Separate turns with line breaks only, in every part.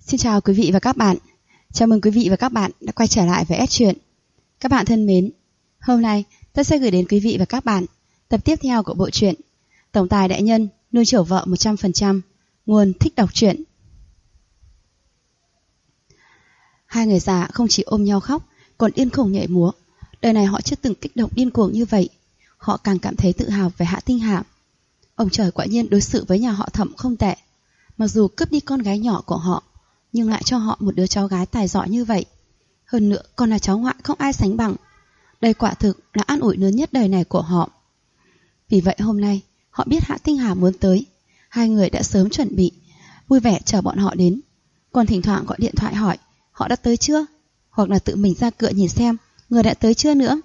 Xin chào quý vị và các bạn. Chào mừng quý vị và các bạn đã quay trở lại với S Truyện. Các bạn thân mến, hôm nay tôi sẽ gửi đến quý vị và các bạn tập tiếp theo của bộ truyện Tổng tài đại nhân nuôi chiều vợ 100%, nguồn thích đọc truyện. Hai người già không chỉ ôm nhau khóc, còn điên khùng nhảy múa. Đời này họ chưa từng kích động điên cuồng như vậy. Họ càng cảm thấy tự hào về Hạ Tinh Hà. Ông trời quả nhiên đối xử với nhà họ Thẩm không tệ. Mặc dù cướp đi con gái nhỏ của họ, nhưng lại cho họ một đứa cháu gái tài giỏi như vậy. Hơn nữa còn là cháu ngoại không ai sánh bằng. Đây quả thực là an ủi lớn nhất đời này của họ. Vì vậy hôm nay họ biết Hạ Tinh Hà muốn tới. Hai người đã sớm chuẩn bị, vui vẻ chờ bọn họ đến. Còn thỉnh thoảng gọi điện thoại hỏi họ đã tới chưa, hoặc là tự mình ra cửa nhìn xem người đã tới chưa nữa.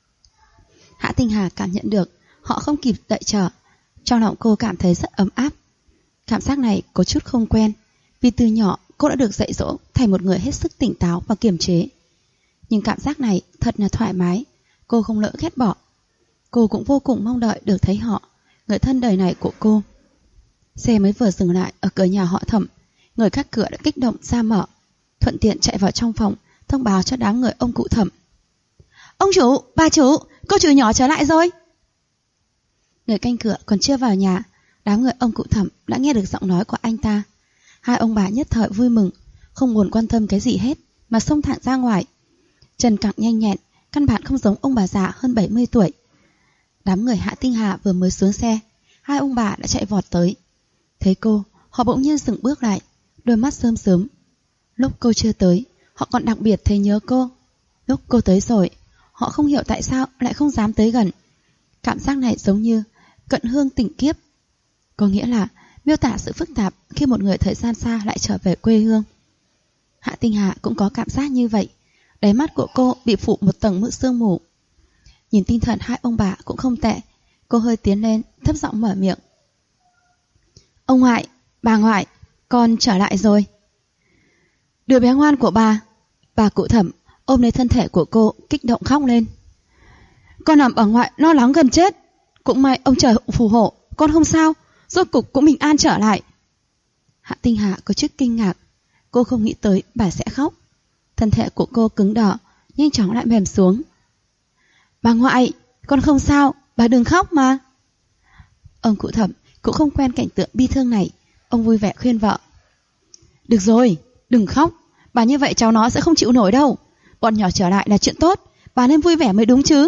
Hạ Tinh Hà cảm nhận được họ không kịp đợi chờ. Trong lòng cô cảm thấy rất ấm áp. Cảm giác này có chút không quen, vì từ nhỏ cô đã được dạy dỗ thành một người hết sức tỉnh táo và kiềm chế. Nhưng cảm giác này thật là thoải mái, cô không lỡ ghét bỏ. Cô cũng vô cùng mong đợi được thấy họ, người thân đời này của cô. Xe mới vừa dừng lại ở cửa nhà họ Thẩm, người gác cửa đã kích động ra mở, thuận tiện chạy vào trong phòng thông báo cho đám người ông cụ Thẩm. Ông chủ, bà chủ, cô chủ nhỏ trở lại rồi. Người canh cửa còn chưa vào nhà, đám người ông cụ Thẩm đã nghe được giọng nói của anh ta. Hai ông bà nhất thời vui mừng, không buồn quan tâm cái gì hết mà xông thẳng ra ngoài. Chân cẳng nhanh nhẹn, căn bản không giống ông bà già hơn 70 tuổi. Đám người Hạ Tinh Hà vừa mới xuống xe, hai ông bà đã chạy vọt tới. Thấy cô, họ bỗng nhiên dừng bước lại, đôi mắt rơm rớm. Lúc cô chưa tới, họ còn đặc biệt thấy nhớ cô. Lúc cô tới rồi, họ không hiểu tại sao lại không dám tới gần. Cảm giác này giống như cận hương tình kiếp. Có nghĩa là miêu tả sự phức tạp khi một người thời gian xa lại trở về quê hương. Hạ Tinh Hà cũng có cảm giác như vậy. Đáy mắt của cô bị phủ một tầng mưa sương mù. Nhìn tinh thần hai ông bà cũng không tệ, cô hơi tiến lên, thấp giọng mở miệng. Ông ngoại, bà ngoại, con trở lại rồi. Đứa bé ngoan của bà cụ Thẩm ôm lấy thân thể của cô, kích động khóc lên. Con nằm ở ngoại lo lắng gần chết. Cũng may ông trời phù hộ, con không sao, rốt cục cũng bình an trở lại. Hạ Tinh Hà có chút kinh ngạc. Cô không nghĩ tới bà sẽ khóc. Thân thể của cô cứng đờ, nhanh chóng lại mềm xuống. Bà ngoại, con không sao, bà đừng khóc mà. Ông cụ Thẩm cũng không quen cảnh tượng bi thương này. Ông vui vẻ khuyên vợ. Được rồi, đừng khóc. Bà như vậy cháu nó sẽ không chịu nổi đâu. Bọn nhỏ trở lại là chuyện tốt, bà nên vui vẻ mới đúng chứ.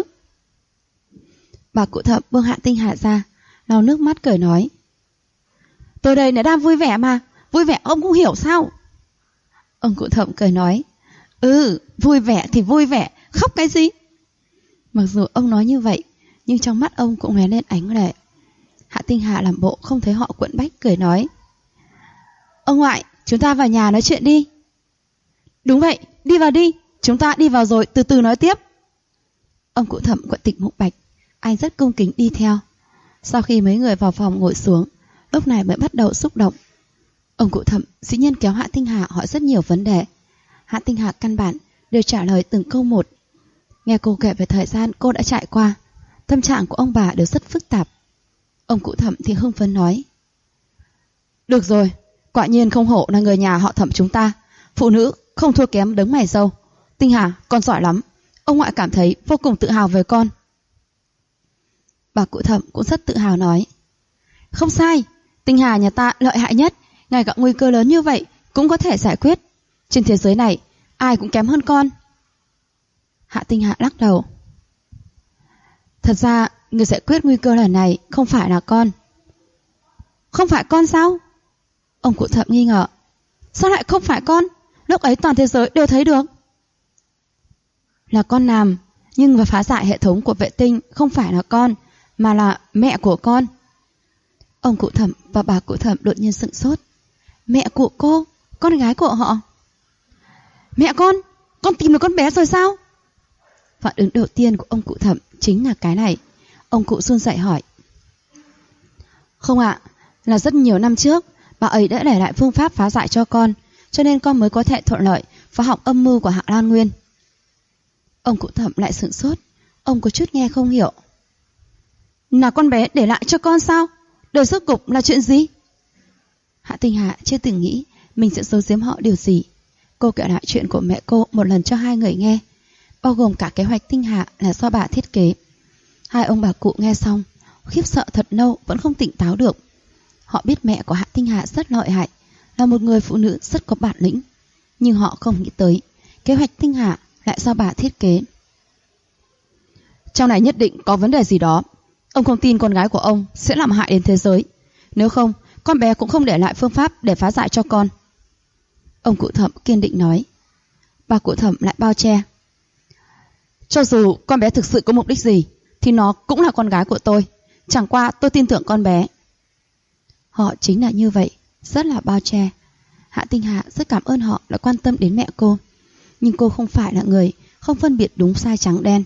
Bà cụ Thẩm buông Hạ Tinh Hà ra, lau nước mắt cười nói. Tôi đây đã đang vui vẻ mà, vui vẻ ông cũng hiểu sao. Ông cụ Thẩm cười nói. Vui vẻ thì vui vẻ, khóc cái gì. Mặc dù ông nói như vậy, nhưng trong mắt ông cũng lóe lên ánh lệ. Hạ Tinh Hà làm bộ không thấy họ quẫn bách, cười nói. Ông ngoại, chúng ta vào nhà nói chuyện đi. Đúng vậy, đi vào đi, chúng ta đi vào rồi từ từ nói tiếp. Ông cụ Thẩm quận tịch mục bạch, anh rất cung kính đi theo. Sau khi mấy người vào phòng ngồi xuống, lúc này mới bắt đầu xúc động. Ông cụ Thẩm dĩ nhiên kéo Hạ Tinh Hà hỏi rất nhiều vấn đề. Hạ Tinh Hà căn bản đều trả lời từng câu một. Nghe cô kể về thời gian cô đã trải qua, tâm trạng của ông bà đều rất phức tạp. Ông cụ Thẩm thì hưng phấn nói. Được rồi, quả nhiên không hổ là người nhà họ Thẩm chúng ta. Phụ nữ không thua kém đấng mày râu. Tinh Hà, con giỏi lắm. Ông ngoại cảm thấy vô cùng tự hào về con. Bà cụ Thẩm cũng rất tự hào nói. Không sai, Tinh Hà nhà ta lợi hại nhất. Ngay cả nguy cơ lớn như vậy cũng có thể giải quyết. Trên thế giới này ai cũng kém hơn con. Hạ Tinh Hà lắc đầu. Thật ra người giải quyết nguy cơ lần này không phải là con. Không phải con sao? Ông cụ Thẩm nghi ngờ. Sao lại không phải con? Lúc ấy toàn thế giới đều thấy được. Là con làm, nhưng và phá giải hệ thống của vệ tinh không phải là con, mà là mẹ của con. Ông cụ Thẩm và bà cụ Thẩm đột nhiên sững sốt. Mẹ của cô, con gái của họ. Mẹ con tìm được con bé rồi sao? Phản ứng đầu tiên của ông cụ Thẩm chính là cái này. Ông cụ run rẩy hỏi. Không ạ, là rất nhiều năm trước bà ấy đã để lại phương pháp phá giải cho con, cho nên con mới có thể thuận lợi phá hỏng âm mưu của Hạ Lan Nguyên. Ông cụ Thẩm lại sửng sốt. Ông có chút nghe không hiểu. Là con bé để lại cho con sao? Đời rốt cục là chuyện gì? Hạ Tinh Hà chưa từng nghĩ mình sẽ giấu giếm họ điều gì. Cô kể lại chuyện của mẹ cô một lần cho hai người nghe, bao gồm cả kế hoạch tinh hạ là do bà thiết kế. Hai ông bà cụ nghe xong, khiếp sợ thật lâu vẫn không tỉnh táo được. Họ biết mẹ của Hạ Tinh Hạ rất lợi hại, là một người phụ nữ rất có bản lĩnh, nhưng họ không nghĩ tới kế hoạch tinh hạ lại do bà thiết kế. Trong này nhất định có vấn đề gì đó. Ông không tin con gái của ông sẽ làm hại đến thế giới. Nếu không, con bé cũng không để lại phương pháp để phá giải cho con. Ông cụ Thẩm kiên định nói. Bà cụ Thẩm lại bao che. Cho dù con bé thực sự có mục đích gì thì nó cũng là con gái của tôi. Chẳng qua tôi tin tưởng con bé. Họ chính là như vậy, rất là bao che. Hạ Tinh Hạ rất cảm ơn họ đã quan tâm đến mẹ cô, nhưng cô không phải là người không phân biệt đúng sai trắng đen.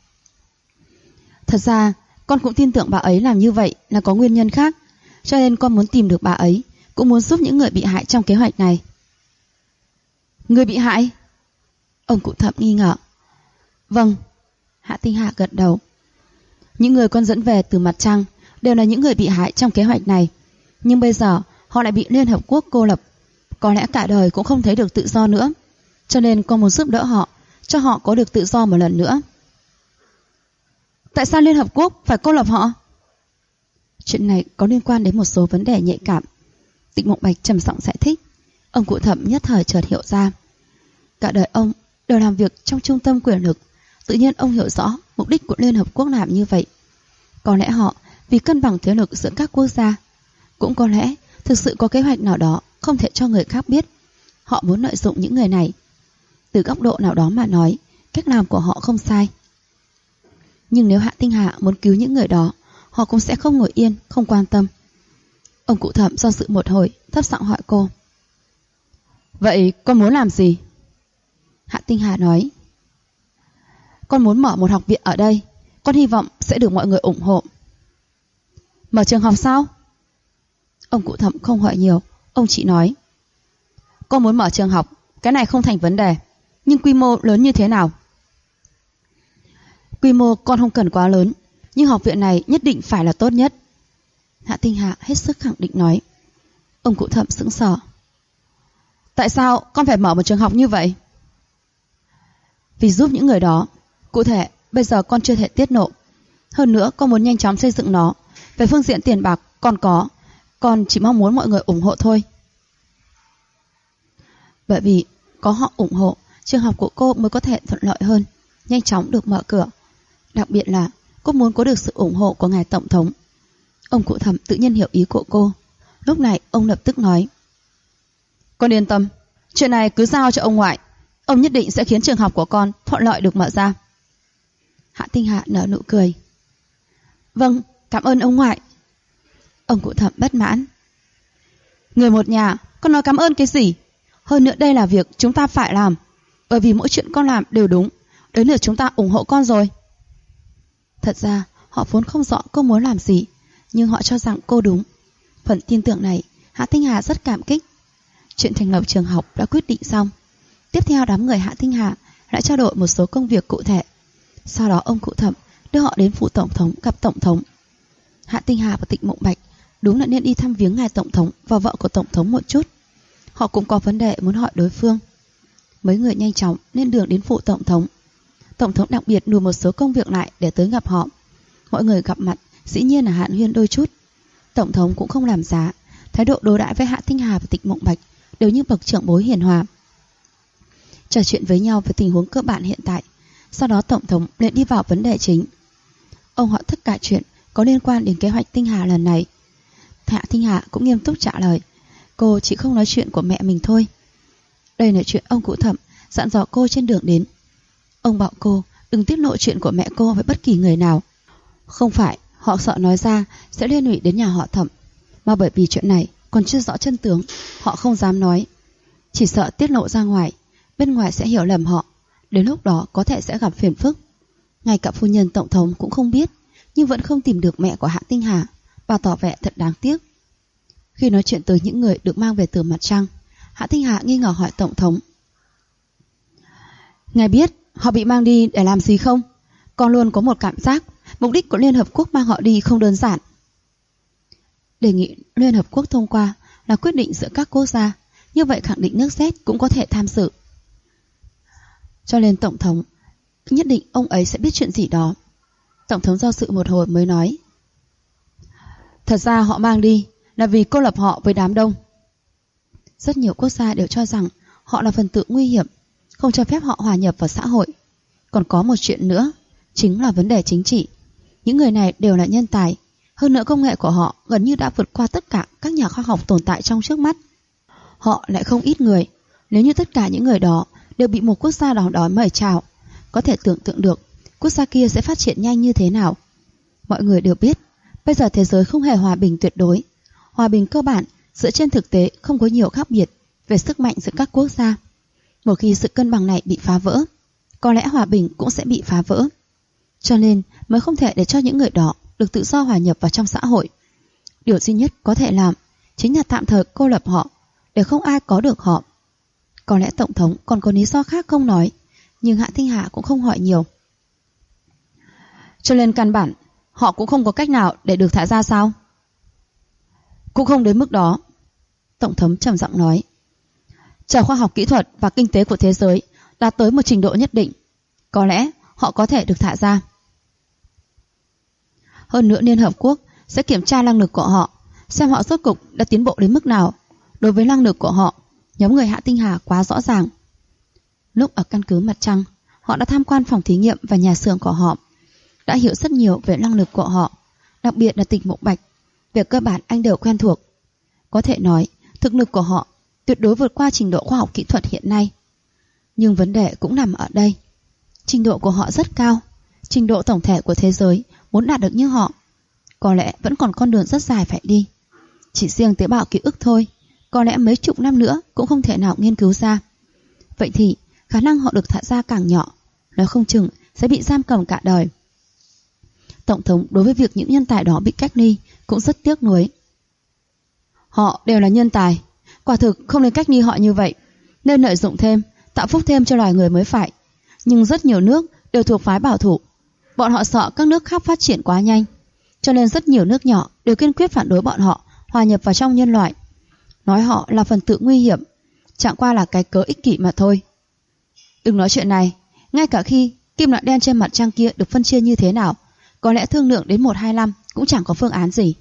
Thật ra con cũng tin tưởng bà ấy làm như vậy là có nguyên nhân khác, cho nên con muốn tìm được bà ấy, cũng muốn giúp những người bị hại trong kế hoạch này. Người bị hại? Ông cụ Thẩm nghi ngờ. Vâng. Hạ Tinh Hạ gật đầu. Những người con dẫn về từ mặt trăng đều là những người bị hại trong kế hoạch này, nhưng bây giờ họ lại bị Liên Hợp Quốc cô lập, có lẽ cả đời cũng không thấy được tự do nữa, cho nên con muốn giúp đỡ họ, cho họ có được tự do một lần nữa. Tại sao Liên Hợp Quốc phải cô lập họ? Chuyện này có liên quan đến một số vấn đề nhạy cảm. Tịnh Mộng Bạch trầm giọng giải thích. Ông cụ Thẩm nhất thời chợt hiểu ra. Cả đời ông đều làm việc trong trung tâm quyền lực, tự nhiên ông hiểu rõ mục đích của Liên Hợp Quốc làm như vậy. Có lẽ họ vì cân bằng thế lực giữa các quốc gia, cũng có lẽ thực sự có kế hoạch nào đó không thể cho người khác biết. Họ muốn lợi dụng những người này. Từ góc độ nào đó mà nói, cách làm của họ không sai. Nhưng nếu Hạ Tinh Hạ muốn cứu những người đó, họ cũng sẽ không ngồi yên, không quan tâm. Ông cụ Thẩm do dự một hồi, thấp giọng hỏi cô. Vậy con muốn làm gì? Hạ Tinh Hạ nói. Con muốn mở một học viện ở đây. Con hy vọng sẽ được mọi người ủng hộ. Mở trường học sao? Ông cụ Thẩm không hỏi nhiều. Ông chỉ nói. Con muốn mở trường học, cái này không thành vấn đề. Nhưng quy mô lớn như thế nào? Quy mô con không cần quá lớn, nhưng học viện này nhất định phải là tốt nhất. Hạ Tinh Hạ hết sức khẳng định nói. Ông cụ Thẩm sững sờ. Tại sao con phải mở một trường học như vậy? Vì giúp những người đó. Cụ thể bây giờ con chưa thể tiết lộ. Hơn nữa con muốn nhanh chóng xây dựng nó. Về phương diện tiền bạc con có, con chỉ mong muốn mọi người ủng hộ thôi. Bởi vì có họ ủng hộ, trường học của cô mới có thể thuận lợi hơn, nhanh chóng được mở cửa. Đặc biệt là cô muốn có được sự ủng hộ của ngài tổng thống. Ông cụ Thẩm tự nhiên hiểu ý của cô. Lúc này ông lập tức nói. Con yên tâm, chuyện này cứ giao cho ông ngoại. Ông nhất định sẽ khiến trường học của con thuận lợi được mở ra. Hạ Tinh Hạ nở nụ cười. Vâng, cảm ơn ông ngoại. Ông cụ Thẩm bất mãn. Người một nhà, con nói cảm ơn cái gì? Hơn nữa đây là việc chúng ta phải làm, bởi vì mỗi chuyện con làm đều đúng. Đến lượt chúng ta ủng hộ con rồi. Thật ra họ vốn không rõ cô muốn làm gì, nhưng họ cho rằng cô đúng. Phần tin tưởng này Hạ Tinh Hà rất cảm kích. Chuyện thành lập trường học đã quyết định xong. Tiếp theo đám người Hạ Tinh Hà lại trao đổi một số công việc cụ thể. Sau đó ông cụ Thẩm đưa họ đến phủ tổng thống gặp tổng thống. Hạ Tinh Hà và Tịnh Mộng Bạch đúng là nên đi thăm viếng ngài tổng thống và vợ của tổng thống một chút. Họ cũng có vấn đề muốn hỏi đối phương. Mấy người nhanh chóng lên đường đến phủ tổng thống. Tổng thống đặc biệt lùi một số công việc lại để tới gặp họ. Mọi người gặp mặt dĩ nhiên là hàn huyên đôi chút. Tổng thống cũng không làm giá, thái độ đối đãi với Hạ Tinh Hà và Tịnh Mộng Bạch đều như bậc trưởng bối hiền hòa. Trò chuyện với nhau về tình huống cơ bản hiện tại. Sau đó tổng thống lại đi vào vấn đề chính. Ông hỏi tất cả chuyện có liên quan đến kế hoạch Tinh Hà lần này. Hạ Tinh Hà cũng nghiêm túc trả lời. Cô chỉ không nói chuyện của mẹ mình thôi. Đây là chuyện ông cụ Thẩm dặn dò cô trên đường đến. Ông bảo cô đừng tiết lộ chuyện của mẹ cô với bất kỳ người nào. Không phải họ sợ nói ra sẽ liên lụy đến nhà họ Thẩm, mà bởi vì chuyện này còn chưa rõ chân tướng, họ không dám nói. Chỉ sợ tiết lộ ra ngoài, bên ngoài sẽ hiểu lầm họ, đến lúc đó có thể sẽ gặp phiền phức. Ngay cả phu nhân tổng thống cũng không biết, nhưng vẫn không tìm được mẹ của Hạ Tinh Hà. Bà tỏ vẻ thật đáng tiếc. Khi nói chuyện tới những người được mang về từ mặt trăng, Hạ Tinh Hà nghi ngờ hỏi tổng thống. Ngài biết họ bị mang đi để làm gì không? Con luôn có một cảm giác mục đích của Liên Hợp Quốc mang họ đi không đơn giản. Đề nghị Liên Hợp Quốc thông qua là quyết định giữa các quốc gia, như vậy khẳng định nước Z cũng có thể tham dự. Cho nên Tổng thống nhất định ông ấy sẽ biết chuyện gì đó. Tổng thống do dự một hồi mới nói: thật ra họ mang đi là vì cô lập họ với đám đông. Rất nhiều quốc gia đều cho rằng họ là phần tử nguy hiểm, không cho phép họ hòa nhập vào xã hội. Còn có một chuyện nữa, chính là vấn đề chính trị. Những người này đều là nhân tài, hơn nữa công nghệ của họ gần như đã vượt qua tất cả các nhà khoa học tồn tại trong trước mắt. Họ lại không ít người. Nếu như tất cả những người đó đều bị một quốc gia nào đó mời chào, có thể tưởng tượng được quốc gia kia sẽ phát triển nhanh như thế nào. Mọi người đều biết, bây giờ thế giới không hề hòa bình tuyệt đối. Hòa bình cơ bản dựa trên thực tế không có nhiều khác biệt về sức mạnh giữa các quốc gia. Một khi sự cân bằng này bị phá vỡ, có lẽ hòa bình cũng sẽ bị phá vỡ. Cho nên mới không thể để cho những người đó được tự do hòa nhập vào trong xã hội. Điều duy nhất có thể làm chính là tạm thời cô lập họ, để không ai có được họ. Có lẽ Tổng thống còn có lý do khác không nói, nhưng Hạ Tinh Hà cũng không hỏi nhiều. Cho nên căn bản họ cũng không có cách nào để được thả ra sao? Cũng không đến mức đó. Tổng thống trầm giọng nói. Chờ khoa học kỹ thuật và kinh tế của thế giới đạt tới một trình độ nhất định, có lẽ họ có thể được thả ra. Hơn nữa Liên Hợp Quốc sẽ kiểm tra năng lực của họ, xem họ rốt cục đã tiến bộ đến mức nào. Đối với năng lực của họ, nhóm người Hạ Tinh Hà quá rõ ràng. Lúc ở căn cứ Mặt Trăng, họ đã tham quan phòng thí nghiệm và nhà xưởng của họ, đã hiểu rất nhiều về năng lực của họ, đặc biệt là Tịch Mộng Bạch. Về cơ bản anh đều quen thuộc. Có thể nói, thực lực của họ tuyệt đối vượt qua trình độ khoa học kỹ thuật hiện nay. Nhưng vấn đề cũng nằm ở đây. Trình độ của họ rất cao. Trình độ tổng thể của thế giới muốn đạt được như họ, có lẽ vẫn còn con đường rất dài phải đi. Chỉ riêng tế bào ký ức thôi, có lẽ mấy chục năm nữa cũng không thể nào nghiên cứu ra. Vậy thì khả năng họ được thả ra càng nhỏ, nói không chừng sẽ bị giam cầm cả đời. Tổng thống đối với việc những nhân tài đó bị cách ly cũng rất tiếc nuối. Họ đều là nhân tài, quả thực không nên cách ly họ như vậy, nên lợi dụng thêm, tạo phúc thêm cho loài người mới phải. Nhưng rất nhiều nước đều thuộc phái bảo thủ, bọn họ sợ các nước khác phát triển quá nhanh, cho nên rất nhiều nước nhỏ đều kiên quyết phản đối bọn họ hòa nhập vào trong nhân loại, nói họ là phần tử nguy hiểm, chẳng qua là cái cớ ích kỷ mà thôi. Đừng nói chuyện này, ngay cả khi kim loại đen trên mặt trăng kia được phân chia như thế nào, có lẽ thương lượng đến 1-2 năm cũng chẳng có phương án gì.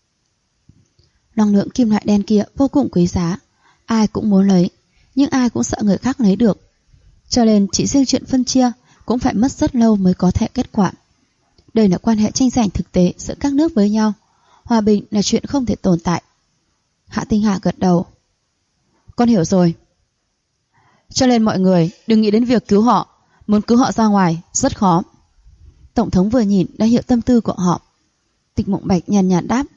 Năng lượng kim loại đen kia vô cùng quý giá, ai cũng muốn lấy, nhưng ai cũng sợ người khác lấy được. Cho nên chỉ riêng chuyện phân chia cũng phải mất rất lâu mới có thể kết quả. Đây là quan hệ tranh giành thực tế giữa các nước với nhau. Hòa bình là chuyện không thể tồn tại. Hạ Tinh Hà gật đầu. Con hiểu rồi. Cho nên mọi người đừng nghĩ đến việc cứu họ. Muốn cứu họ ra ngoài rất khó. Tổng thống vừa nhìn đã hiểu tâm tư của họ. Tịch Mộng Bạch nhàn nhạt đáp.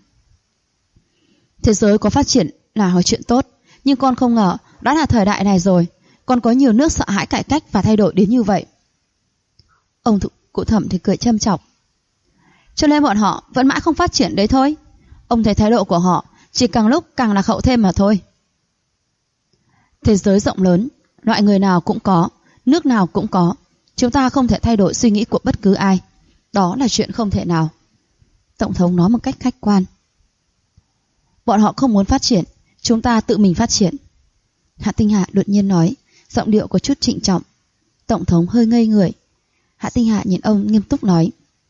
Thế giới có phát triển là một chuyện tốt, nhưng con không ngờ đã là thời đại này rồi, còn có nhiều nước sợ hãi cải cách và thay đổi đến như vậy. Ông cụ Thẩm thì cười châm chọc. Cho nên bọn họ vẫn mãi không phát triển đấy thôi. Ông thấy thái độ của họ chỉ càng lúc càng lạc hậu thêm mà thôi. Thế giới rộng lớn, loại người nào cũng có, nước nào cũng có. Chúng ta không thể thay đổi suy nghĩ của bất cứ ai. Đó là chuyện không thể nào. Tổng thống nói một cách khách quan. Bọn họ không muốn phát triển, chúng ta tự mình phát triển. Hạ Tinh Hà đột nhiên nói, giọng điệu có chút trịnh trọng. Tổng thống hơi ngây người. Hạ Tinh Hà nhìn ông nghiêm túc nói.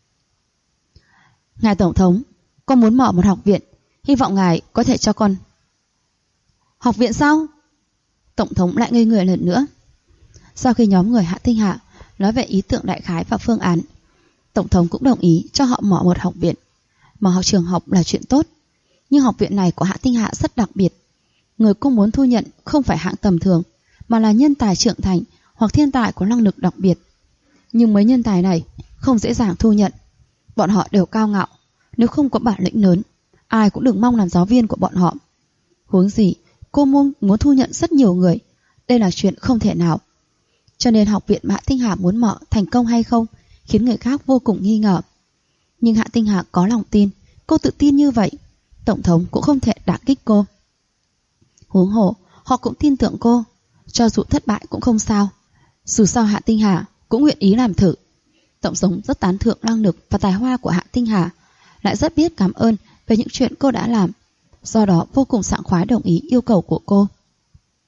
Ngài Tổng thống, con muốn mở một học viện, hy vọng ngài có thể cho con. Học viện sao? Tổng thống lại ngây người lần nữa. Sau khi nhóm người Hạ Tinh Hà nói về ý tưởng đại khái và phương án, Tổng thống cũng đồng ý cho họ mở một học viện. Mở học trường học là chuyện tốt, nhưng học viện này của Hạ Tinh Hà rất đặc biệt. Người cô muốn thu nhận không phải hạng tầm thường, mà là nhân tài trưởng thành hoặc thiên tài có năng lực đặc biệt. Nhưng mấy nhân tài này không dễ dàng thu nhận. Bọn họ đều cao ngạo, nếu không có bản lĩnh lớn, ai cũng đừng mong làm giáo viên của bọn họ. Huống gì cô muốn thu nhận rất nhiều người, đây là chuyện không thể nào. Cho nên học viện mà Hạ Tinh Hà muốn mở thành công hay không khiến người khác vô cùng nghi ngờ. Nhưng Hạ Tinh Hà có lòng tin, cô tự tin như vậy, Tổng thống cũng không thể đả kích cô. Huống hồ họ cũng tin tưởng cô, cho dù thất bại cũng không sao. Dù sao Hạ Tinh Hà cũng nguyện ý làm thử. Tổng thống rất tán thưởng năng lực và tài hoa của Hạ Tinh Hà, lại rất biết cảm ơn về những chuyện cô đã làm, do đó vô cùng sảng khoái đồng ý yêu cầu của cô.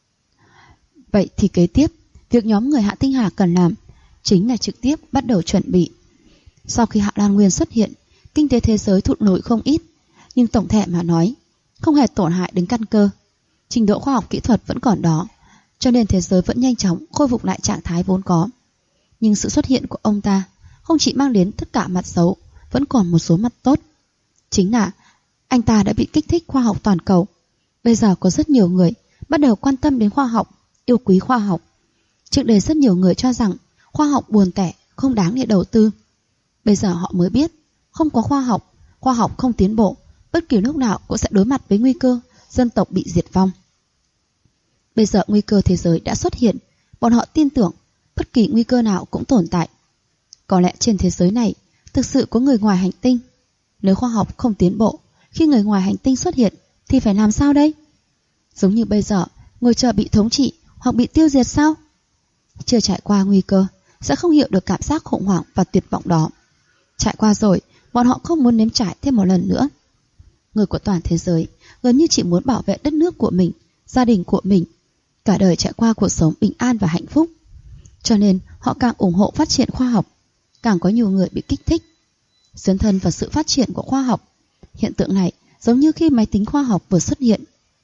Vậy thì kế tiếp, việc nhóm người Hạ Tinh Hà cần làm chính là trực tiếp bắt đầu chuẩn bị. Sau khi Hạ Lan Nguyên xuất hiện, kinh tế thế giới thụt lùi không ít, nhưng tổng thể mà nói, không hề tổn hại đến căn cơ. Trình độ khoa học kỹ thuật vẫn còn đó, cho nên thế giới vẫn nhanh chóng khôi phục lại trạng thái vốn có. Nhưng sự xuất hiện của ông ta không chỉ mang đến tất cả mặt xấu, vẫn còn một số mặt tốt. Chính là anh ta đã bị kích thích khoa học toàn cầu. Bây giờ có rất nhiều người bắt đầu quan tâm đến khoa học, yêu quý khoa học. Trước đây rất nhiều người cho rằng khoa học buồn tẻ, không đáng để đầu tư. Bây giờ họ mới biết, không có khoa học không tiến bộ, bất kỳ lúc nào cũng sẽ đối mặt với nguy cơ dân tộc bị diệt vong. Bây giờ nguy cơ thế giới đã xuất hiện, bọn họ tin tưởng bất kỳ nguy cơ nào cũng tồn tại. Có lẽ trên thế giới này thực sự có người ngoài hành tinh. Nếu khoa học không tiến bộ, khi người ngoài hành tinh xuất hiện thì phải làm sao đây? Giống như bây giờ, ngồi chờ bị thống trị hoặc bị tiêu diệt sao? Chưa trải qua nguy cơ sẽ không hiểu được cảm giác khủng hoảng và tuyệt vọng đó. Trải qua rồi, bọn họ không muốn nếm trải thêm một lần nữa. Người của toàn thế giới gần như chỉ muốn bảo vệ đất nước của mình, gia đình của mình, cả đời trải qua cuộc sống bình an và hạnh phúc. Cho nên họ càng ủng hộ phát triển khoa học, càng có nhiều người bị kích thích, dấn thân vào sự phát triển của khoa học. Hiện tượng này giống như khi máy tính khoa học vừa xuất hiện.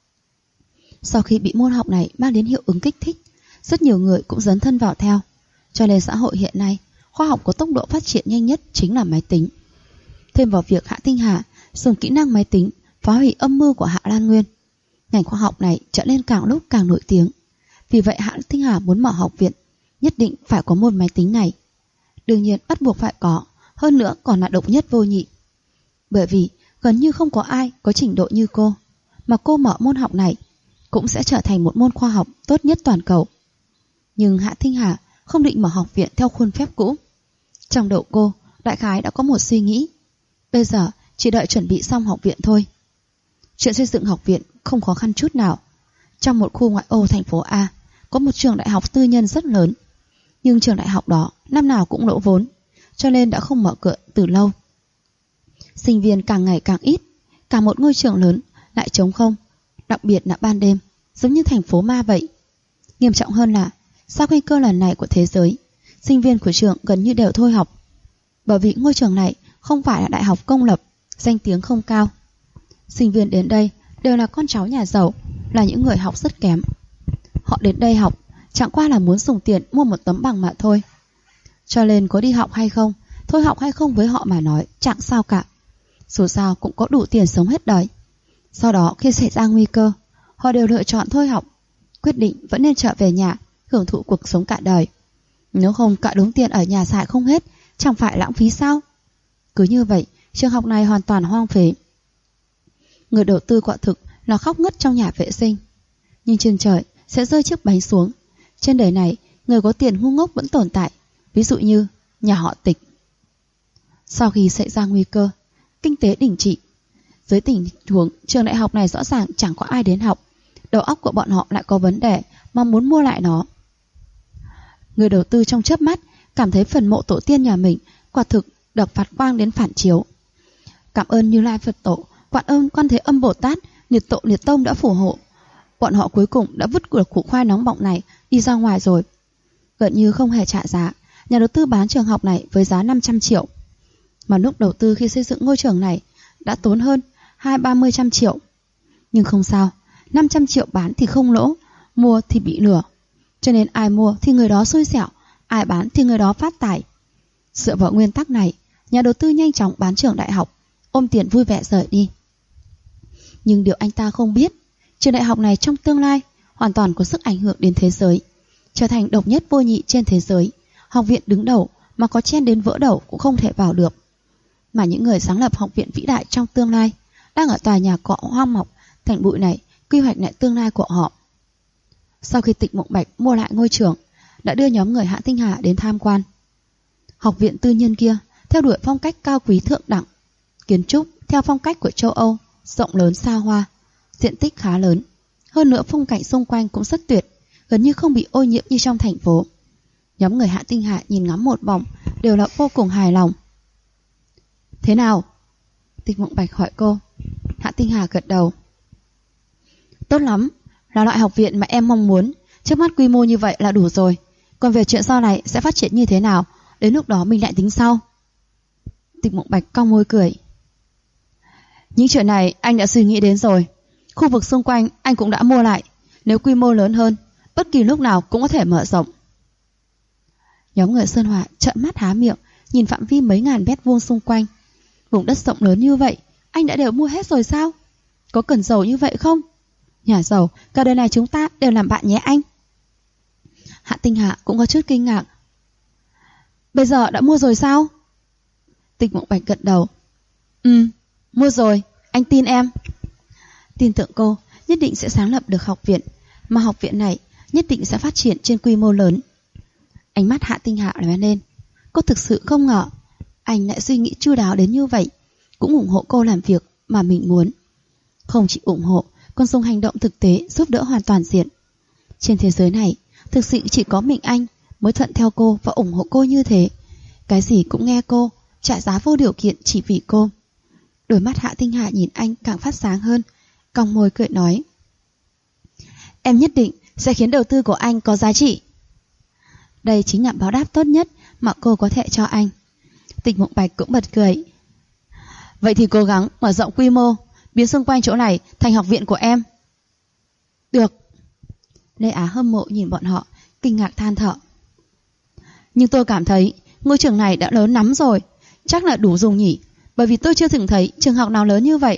Sau khi bị môn học này mang đến hiệu ứng kích thích, rất nhiều người cũng dấn thân vào theo. Cho nên xã hội hiện nay, khoa học có tốc độ phát triển nhanh nhất chính là máy tính. Thêm vào việc Hạ Tinh Hà dùng kỹ năng máy tính phá hủy âm mưu của Hạ Lan Nguyên, ngành khoa học này trở nên càng lúc càng nổi tiếng. Vì vậy Hạ Tinh Hà muốn mở học viện, nhất định phải có môn máy tính này. Đương nhiên bắt buộc phải có, hơn nữa còn là độc nhất vô nhị. Bởi vì gần như không có ai có trình độ như cô, mà cô mở môn học này cũng sẽ trở thành một môn khoa học tốt nhất toàn cầu. Nhưng Hạ Tinh Hà không định mở học viện theo khuôn phép cũ. Trong đầu cô, đại khái đã có một suy nghĩ. Bây giờ chỉ đợi chuẩn bị xong học viện thôi. Chuyện xây dựng học viện không khó khăn chút nào. Trong một khu ngoại ô thành phố A, có một trường đại học tư nhân rất lớn. Nhưng trường đại học đó năm nào cũng lỗ vốn, cho nên đã không mở cửa từ lâu. Sinh viên càng ngày càng ít, cả một ngôi trường lớn lại trống không, đặc biệt là ban đêm, giống như thành phố ma vậy. Nghiêm trọng hơn là, sau nguy cơ lần này của thế giới, sinh viên của trường gần như đều thôi học. Bởi vì ngôi trường này không phải là đại học công lập, danh tiếng không cao. Sinh viên đến đây đều là con cháu nhà giàu, là những người học rất kém. Họ đến đây học chẳng qua là muốn dùng tiền mua một tấm bằng mà thôi. Cho nên có đi học hay không, thôi học hay không với họ mà nói chẳng sao cả. Dù sao cũng có đủ tiền sống hết đời. Sau đó khi xảy ra nguy cơ, họ đều lựa chọn thôi học, quyết định vẫn nên trở về nhà hưởng thụ cuộc sống cả đời. Nếu không cả đống tiền ở nhà xài không hết, chẳng phải lãng phí sao? Cứ như vậy, trường học này hoàn toàn hoang phế. Người đầu tư quả thực là khóc ngất trong nhà vệ sinh. Nhưng trên trời sẽ rơi chiếc bánh xuống. Trên đời này, người có tiền ngu ngốc vẫn tồn tại. Ví dụ như nhà họ Tịch. Sau khi xảy ra nguy cơ, kinh tế đình trệ, dưới tình huống trường đại học này rõ ràng chẳng có ai đến học, đầu óc của bọn họ lại có vấn đề mà muốn mua lại nó. Người đầu tư trong chớp mắt cảm thấy phần mộ tổ tiên nhà mình quả thực được phạt quang đến phản chiếu. Cảm ơn Như Lai Phật Tổ, cảm ơn Quan Thế Âm Bồ Tát, Liệt Tổ Liệt Tông đã phù hộ. Bọn họ cuối cùng đã vứt được củ khoai nóng bỏng này đi ra ngoài rồi. Gần như không hề trả giá, nhà đầu tư bán trường học này với giá 500 triệu. Mà lúc đầu tư khi xây dựng ngôi trường này đã tốn hơn 20-30 triệu. Nhưng không sao, 500 triệu bán thì không lỗ, mua thì bị lừa. Cho nên ai mua thì người đó xui xẻo, ai bán thì người đó phát tài. Dựa vào nguyên tắc này, nhà đầu tư nhanh chóng bán trường đại học, ôm tiền vui vẻ rời đi. Nhưng điều anh ta không biết, trường đại học này trong tương lai hoàn toàn có sức ảnh hưởng đến thế giới, trở thành độc nhất vô nhị trên thế giới. Học viện đứng đầu mà có chen đến vỡ đầu cũng không thể vào được. Mà những người sáng lập học viện vĩ đại trong tương lai đang ở tòa nhà cọ hoang mọc thành bụi này, quy hoạch lại tương lai của họ. Sau khi Tịch Mộng Bạch mua lại ngôi trường, đã đưa nhóm người Hạ Tinh Hà đến tham quan. Học viện tư nhân kia theo đuổi phong cách cao quý thượng đẳng, kiến trúc theo phong cách của châu Âu, rộng lớn xa hoa, diện tích khá lớn. Hơn nữa phong cảnh xung quanh cũng rất tuyệt, gần như không bị ô nhiễm như trong thành phố. Nhóm người Hạ Tinh Hà nhìn ngắm một vòng đều là vô cùng hài lòng. Thế nào? Tịch Mộng Bạch hỏi cô. Hạ Tinh Hà gật đầu. Tốt lắm, là loại học viện mà em mong muốn, Trước mắt quy mô như vậy là đủ rồi. Còn về chuyện sau này sẽ phát triển như thế nào, đến lúc đó mình lại tính sau. Tịch Mộng Bạch cong môi cười. Những chuyện này anh đã suy nghĩ đến rồi. Khu vực xung quanh anh cũng đã mua lại. Nếu quy mô lớn hơn, bất kỳ lúc nào cũng có thể mở rộng. Nhóm người Sơn Hỏa trợn mắt há miệng, nhìn phạm vi mấy ngàn mét vuông xung quanh. Vùng đất rộng lớn như vậy, anh đã đều mua hết rồi sao? Có cần giàu như vậy không? Nhà giàu, cả đời này chúng ta đều làm bạn nhé anh. Hạ Tinh Hạ cũng có chút kinh ngạc. Bây giờ đã mua rồi sao? Tịch Mộng Bạch gật đầu. Mua rồi, anh tin em. Tin tưởng cô, nhất định sẽ sáng lập được học viện, mà học viện này nhất định sẽ phát triển trên quy mô lớn. Ánh mắt Hạ Tinh Hạ lóe lên. Cô thực sự không ngờ anh lại suy nghĩ chu đáo đến như vậy, cũng ủng hộ cô làm việc mà mình muốn. Không chỉ ủng hộ, còn dùng hành động thực tế giúp đỡ hoàn toàn diện. Trên thế giới này, thực sự chỉ có mình anh mới thuận theo cô và ủng hộ cô như thế. Cái gì cũng nghe cô, trả giá vô điều kiện chỉ vì cô. Đôi mắt Hạ Tinh Hạ nhìn anh càng phát sáng hơn, cong môi cười nói. Em nhất định sẽ khiến đầu tư của anh có giá trị. Đây chính là báo đáp tốt nhất mà cô có thể cho anh. Tịch Mộng Bạch cũng bật cười. Vậy thì cố gắng mở rộng quy mô, biến xung quanh chỗ này thành học viện của em. Được. Lê Á hâm mộ nhìn bọn họ, kinh ngạc than thở. Nhưng tôi cảm thấy ngôi trường này đã lớn lắm rồi, chắc là đủ dùng nhỉ, bởi vì tôi chưa từng thấy trường học nào lớn như vậy.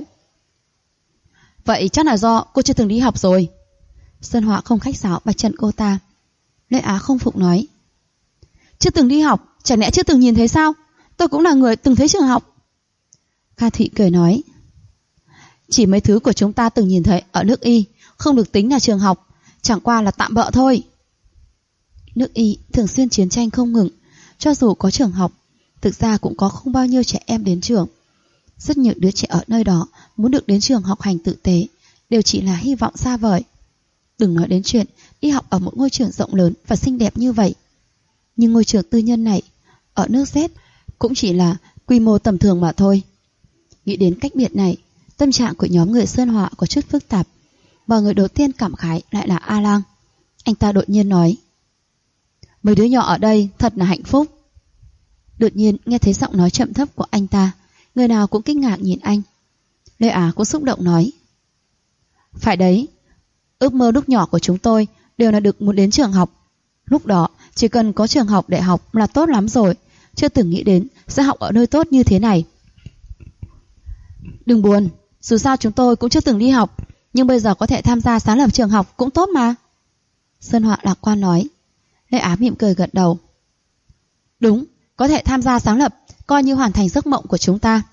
Vậy chắc là do cô chưa từng đi học rồi. Sơn Họa không khách sáo bạch trận cô ta. Lê Á không phục nói. Chưa từng đi học, chẳng lẽ chưa từng nhìn thấy sao? Tôi cũng là người từng thấy trường học. Kha Thụy cười nói. Chỉ mấy thứ của chúng ta từng nhìn thấy ở nước Y không được tính là trường học, chẳng qua là tạm bợ thôi. Nước Y thường xuyên chiến tranh không ngừng, cho dù có trường học, thực ra cũng có không bao nhiêu trẻ em đến trường. Rất nhiều đứa trẻ ở nơi đó muốn được đến trường học hành tử tế, đều chỉ là hy vọng xa vời. Đừng nói đến chuyện đi học ở một ngôi trường rộng lớn và xinh đẹp như vậy. Nhưng ngôi trường tư nhân này, ở nước Z, cũng chỉ là quy mô tầm thường mà thôi. Nghĩ đến cách biệt này, tâm trạng của nhóm người Sơn Họa có chút phức tạp, và người đầu tiên cảm khái lại là A Lang. Anh ta đột nhiên nói. Mấy đứa nhỏ ở đây thật là hạnh phúc. Đột nhiên nghe thấy giọng nói chậm thấp của anh ta, người nào cũng kinh ngạc nhìn anh. Lê Á cũng xúc động nói. Phải đấy, ước mơ lúc nhỏ của chúng tôi đều là được muốn đến trường học. Lúc đó chỉ cần có trường học để học là tốt lắm rồi, chưa từng nghĩ đến sẽ học ở nơi tốt như thế này. Đừng buồn, dù sao chúng tôi cũng chưa từng đi học, nhưng bây giờ có thể tham gia sáng lập trường học cũng tốt mà. Sơn Họa lạc quan nói. Lê Á mỉm cười gật đầu. Đúng, có thể tham gia sáng lập, coi như hoàn thành giấc mộng của chúng ta.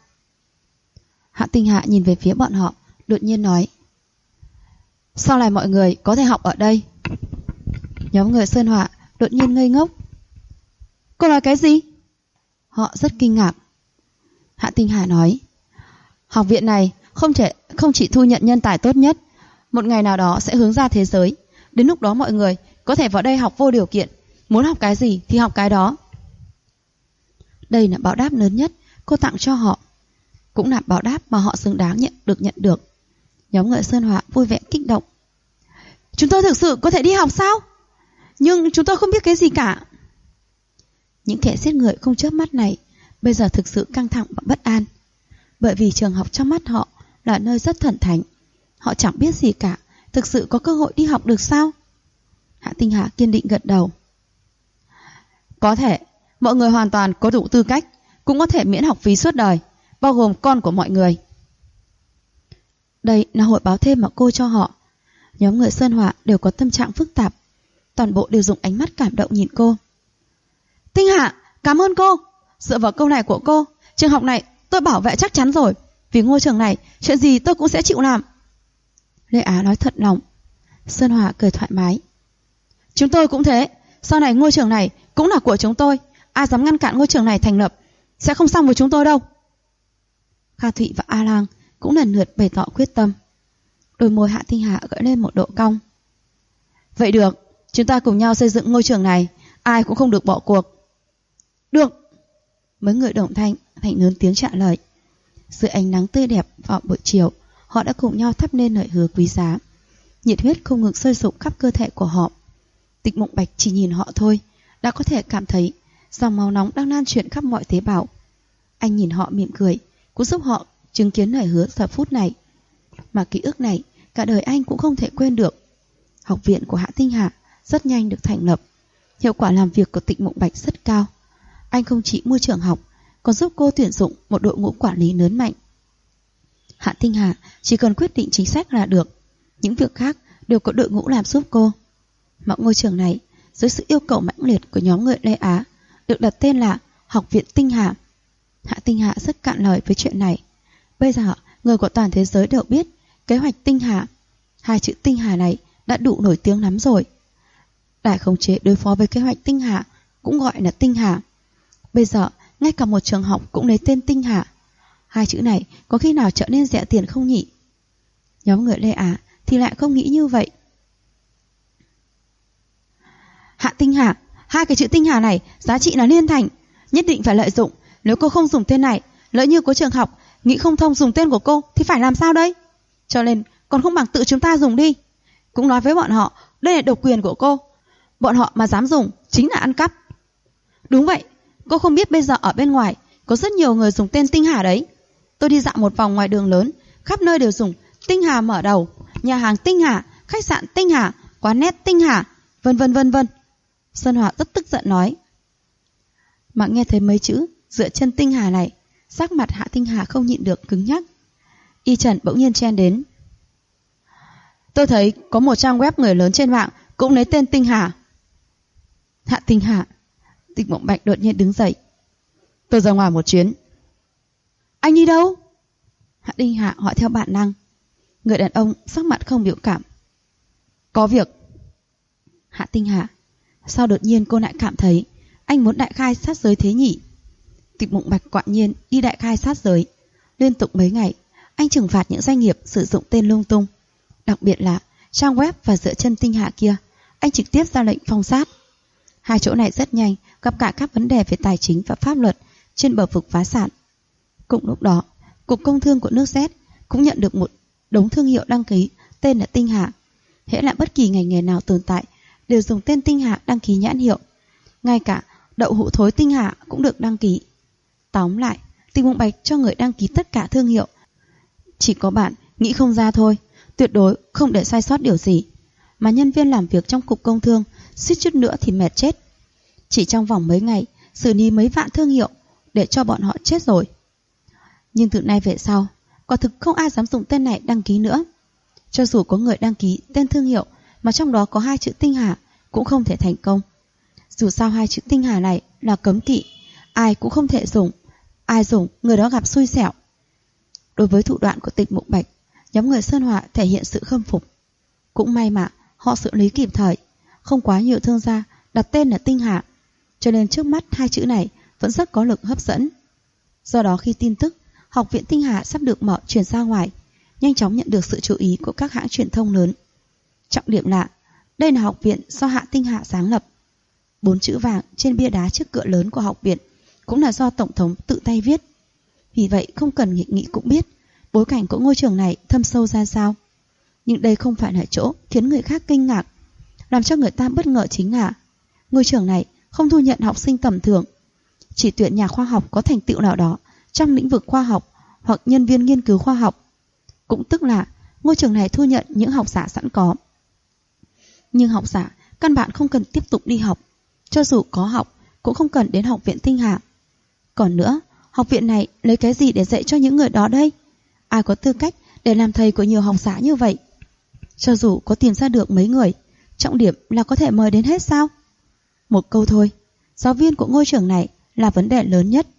Hạ Tinh Hạ nhìn về phía bọn họ, đột nhiên nói. Sau này mọi người có thể học ở đây. Nhóm người Sơn Họa đột nhiên ngây ngốc. Cô nói cái gì? Họ rất kinh ngạc. Hạ Tinh Hạ nói. Học viện này không chỉ thu nhận nhân tài tốt nhất, một ngày nào đó sẽ hướng ra thế giới. Đến lúc đó mọi người có thể vào đây học vô điều kiện, muốn học cái gì thì học cái đó. Đây là báo đáp lớn nhất cô tặng cho họ, cũng là báo đáp mà họ xứng đáng nhận được. Nhóm người Sơn Họa vui vẻ kích động. Chúng tôi thực sự có thể đi học sao? Nhưng chúng tôi không biết cái gì cả. Những kẻ giết người không chớp mắt này bây giờ thực sự căng thẳng và bất an, bởi vì trường học trong mắt họ là nơi rất thần thánh. Họ chẳng biết gì cả, thực sự có cơ hội đi học được sao? Hạ Tinh Hạ kiên định gật đầu. Có thể, mọi người hoàn toàn có đủ tư cách, cũng có thể miễn học phí suốt đời, bao gồm con của mọi người. Đây là hội báo thêm mà cô cho họ. Nhóm người Sơn Họa đều có tâm trạng phức tạp, toàn bộ đều dùng ánh mắt cảm động nhìn cô. Tinh Hạ, cảm ơn cô. Dựa vào câu này của cô, trường học này tôi bảo vệ chắc chắn rồi. Vì ngôi trường này, chuyện gì tôi cũng sẽ chịu làm. Lê Á nói thật lòng. Sơn Họa cười thoải mái. Chúng tôi cũng thế, sau này ngôi trường này cũng là của chúng tôi. Ai dám ngăn cản ngôi trường này thành lập sẽ không xong với chúng tôi đâu. Kha Thụy và A Lang cũng lần lượt bày tỏ quyết tâm. Đôi môi Hạ Tinh Hạ gợi lên một độ cong. Vậy được, chúng ta cùng nhau xây dựng ngôi trường này, ai cũng không được bỏ cuộc. Được. Mấy người đồng thanh lớn tiếng trả lời. Dưới ánh nắng tươi đẹp vào buổi chiều, họ đã cùng nhau thắp lên lời hứa quý giá. Nhiệt huyết không ngừng sôi sục khắp cơ thể của họ. Tịch Mộng Bạch chỉ nhìn họ thôi, đã có thể cảm thấy dòng máu nóng đang lan truyền khắp mọi tế bào. Anh nhìn họ mỉm cười, cũng giúp họ chứng kiến lời hứa giờ phút này. Mà ký ức này, cả đời anh cũng không thể quên được. Học viện của Hạ Tinh Hà rất nhanh được thành lập. Hiệu quả làm việc của Tịch Mộng Bạch rất cao. Anh không chỉ mua trường học, còn giúp cô tuyển dụng một đội ngũ quản lý lớn mạnh. Hạ Tinh Hà chỉ cần quyết định chính sách là được, những việc khác đều có đội ngũ làm giúp cô. Mà ngôi trường này, dưới sự yêu cầu mãnh liệt của nhóm người Lê Á, được đặt tên là Học viện Tinh Hà. Hạ Tinh Hà rất cạn lời với chuyện này. Bây giờ, người của toàn thế giới đều biết kế hoạch Tinh Hà. Hai chữ Tinh Hà này đã đủ nổi tiếng lắm rồi. Đài khống chế đối phó với kế hoạch Tinh Hà cũng gọi là Tinh Hà. Bây giờ, ngay cả một trường học cũng lấy tên Tinh Hà. Hai chữ này có khi nào trở nên rẻ tiền không nhỉ? Nhóm người Lê Á thì lại không nghĩ như vậy. Hạ Tinh Hà, hai cái chữ Tinh Hà này giá trị là liên thành, nhất định phải lợi dụng. Nếu cô không dùng tên này, lỡ như có trường học nghĩ không thông dùng tên của cô thì phải làm sao đây? Cho nên còn không bằng tự chúng ta dùng đi. Cũng nói với bọn họ đây là độc quyền của cô. Bọn họ mà dám dùng chính là ăn cắp. Đúng vậy, cô không biết bây giờ ở bên ngoài có rất nhiều người dùng tên Tinh Hà đấy. Tôi đi dạo một vòng ngoài đường lớn, khắp nơi đều dùng Tinh Hà mở đầu, nhà hàng Tinh Hà, khách sạn Tinh Hà, quán net Tinh Hà, vân vân vân vân. Sơn Hòa rất tức giận nói. Mà nghe thấy mấy chữ dựa chân Tinh Hà này, sắc mặt Hạ Tinh Hà không nhịn được cứng nhắc. Y Trần bỗng nhiên chen đến. Tôi thấy có một trang web người lớn trên mạng cũng lấy tên Tinh Hà. Hạ Tinh Hà. Tịch Mộng Bạch đột nhiên đứng dậy. Tôi ra ngoài một chuyến. Anh đi đâu? Hạ Tinh Hà hỏi theo bản năng. Người đàn ông sắc mặt không biểu cảm. Có việc. Hạ Tinh Hà. Sao đột nhiên cô lại cảm thấy anh muốn đại khai sát giới thế nhỉ? Tịch Mộng Bạch quả nhiên đi đại khai sát giới. Liên tục mấy ngày, anh trừng phạt những doanh nghiệp sử dụng tên lung tung. Đặc biệt là trang web và dựa chân Tinh Hà kia, anh trực tiếp ra lệnh phong sát. Hai chỗ này rất nhanh gặp cả các vấn đề về tài chính và pháp luật trên bờ vực phá sản. Cùng lúc đó, Cục Công Thương của nước Z cũng nhận được một đống thương hiệu đăng ký tên là Tinh Hà. Hễ là bất kỳ ngành nghề nào tồn tại đều dùng tên Tinh Hà đăng ký nhãn hiệu. Ngay cả đậu hũ thối Tinh Hà cũng được đăng ký. Tóm lại, Tịch Mộng Bạch cho người đăng ký tất cả thương hiệu. Chỉ có bạn nghĩ không ra thôi, tuyệt đối không để sai sót điều gì. Mà nhân viên làm việc trong Cục Công Thương suýt chút nữa thì mệt chết. Chỉ trong vòng mấy ngày xử lý mấy vạn thương hiệu để cho bọn họ chết rồi. Nhưng từ nay về sau, quả thực không ai dám dùng tên này đăng ký nữa. Cho dù có người đăng ký tên thương hiệu mà trong đó có hai chữ Tinh Hà cũng không thể thành công. Dù sao hai chữ Tinh Hà này là cấm kỵ, ai cũng không thể dùng. Ai dùng, người đó gặp xui xẻo. Đối với thủ đoạn của Tịch Mộng Bạch, nhóm người Sơn Hòa thể hiện sự khâm phục. Cũng may mà họ xử lý kịp thời, không quá nhiều thương gia đặt tên là Tinh Hà, cho nên trước mắt hai chữ này vẫn rất có lực hấp dẫn. Do đó khi tin tức Học viện Tinh Hà sắp được mở truyền ra ngoài, nhanh chóng nhận được sự chú ý của các hãng truyền thông lớn. Trọng điểm là đây là học viện do Hạ Tinh Hà sáng lập. 4 chữ vàng trên bia đá trước cửa lớn của học viện cũng là do Tổng thống tự tay viết. Vì vậy không cần nghĩ cũng biết bối cảnh của ngôi trường này thâm sâu ra sao. Nhưng đây không phải là chỗ khiến người khác kinh ngạc. Làm cho người ta bất ngờ chính là ngôi trường này không thu nhận học sinh tầm thường, chỉ tuyển nhà khoa học có thành tựu nào đó trong lĩnh vực khoa học hoặc nhân viên nghiên cứu khoa học. Cũng tức là ngôi trường này thu nhận những học giả sẵn có. Nhưng học giả căn bản không cần tiếp tục đi học, cho dù có học cũng không cần đến Học viện Tinh Hà. Còn nữa, học viện này lấy cái gì để dạy cho những người đó đây? Ai có tư cách để làm thầy của nhiều học giả như vậy? Cho dù có tìm ra được mấy người, trọng điểm là có thể mời đến hết sao? Một câu thôi, giáo viên của ngôi trường này là vấn đề lớn nhất.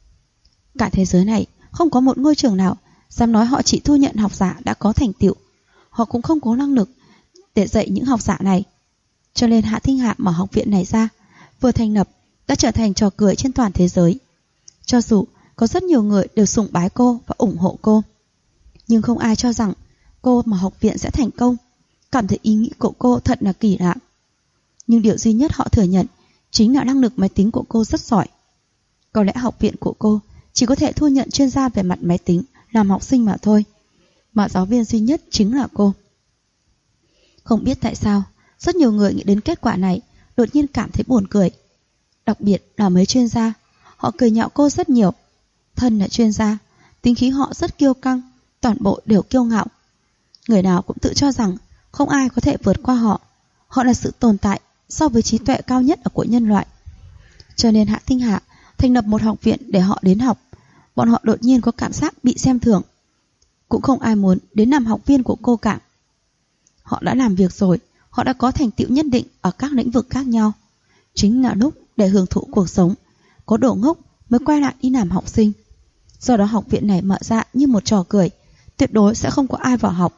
Cả thế giới này không có một ngôi trường nào dám nói họ chỉ thu nhận học giả đã có thành tựu. Họ cũng không có năng lực để dạy những học giả này. Cho nên Hạ Tinh Hà mở học viện này ra, vừa thành lập đã trở thành trò cười trên toàn thế giới. Cho dù có rất nhiều người đều sùng bái cô và ủng hộ cô, nhưng không ai cho rằng cô mà học viện sẽ thành công, cảm thấy ý nghĩ của cô thật là kỳ lạ. Nhưng điều duy nhất họ thừa nhận chính là năng lực máy tính của cô rất giỏi. Có lẽ học viện của cô chỉ có thể thu nhận chuyên gia về mặt máy tính làm học sinh mà thôi, mà giáo viên duy nhất chính là cô. Không biết tại sao Rất nhiều người nghĩ đến kết quả này đột nhiên cảm thấy buồn cười. Đặc biệt là mấy chuyên gia, họ cười nhạo cô rất nhiều. Thân là chuyên gia, tính khí họ rất kiêu căng, toàn bộ đều kiêu ngạo. Người nào cũng tự cho rằng không ai có thể vượt qua họ. Họ là sự tồn tại so với trí tuệ cao nhất của nhân loại. Cho nên Hạ Tinh Hà thành lập một học viện để họ đến học. Bọn họ đột nhiên có cảm giác bị xem thường. Cũng không ai muốn đến làm học viên của cô cả. Họ đã làm việc rồi, họ đã có thành tựu nhất định ở các lĩnh vực khác nhau. Chính là lúc để hưởng thụ cuộc sống. Có đồ ngốc mới quay lại đi làm học sinh. Do đó học viện này mở ra như một trò cười, tuyệt đối sẽ không có ai vào học.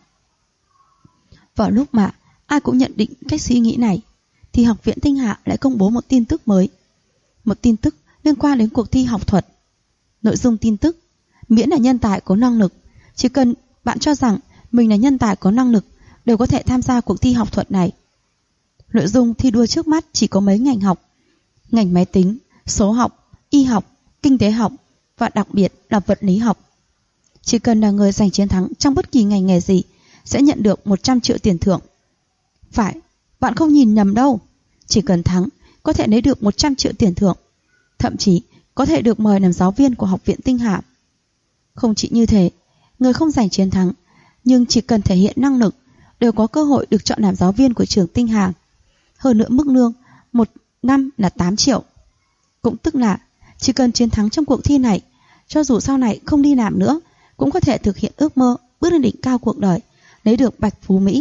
Vào lúc mà ai cũng nhận định cách suy nghĩ này, thì học viện Tinh Hà lại công bố một tin tức mới. Một tin tức liên quan đến cuộc thi học thuật. Nội dung tin tức: miễn là nhân tài có năng lực, chỉ cần bạn cho rằng mình là nhân tài có năng lực, đều có thể tham gia cuộc thi học thuật này. Nội dung thi đua trước mắt chỉ có mấy ngành học: ngành máy tính, số học, y học, kinh tế học và đặc biệt là vật lý học. Chỉ cần là người giành chiến thắng trong bất kỳ ngành nghề gì sẽ nhận được 100 triệu tiền thưởng. Phải, bạn không nhìn nhầm đâu. Chỉ cần thắng có thể lấy được 100 triệu tiền thưởng. Thậm chí có thể được mời làm giáo viên của học viện Tinh Hà. Không chỉ như thế, người không giành chiến thắng nhưng chỉ cần thể hiện năng lực đều có cơ hội được chọn làm giáo viên của trường Tinh Hà. Hơn nữa mức lương một năm là 8 triệu. Cũng tức là chỉ cần chiến thắng trong cuộc thi này, cho dù sau này không đi làm nữa, cũng có thể thực hiện ước mơ bước lên đỉnh cao cuộc đời, lấy được bạch phú Mỹ.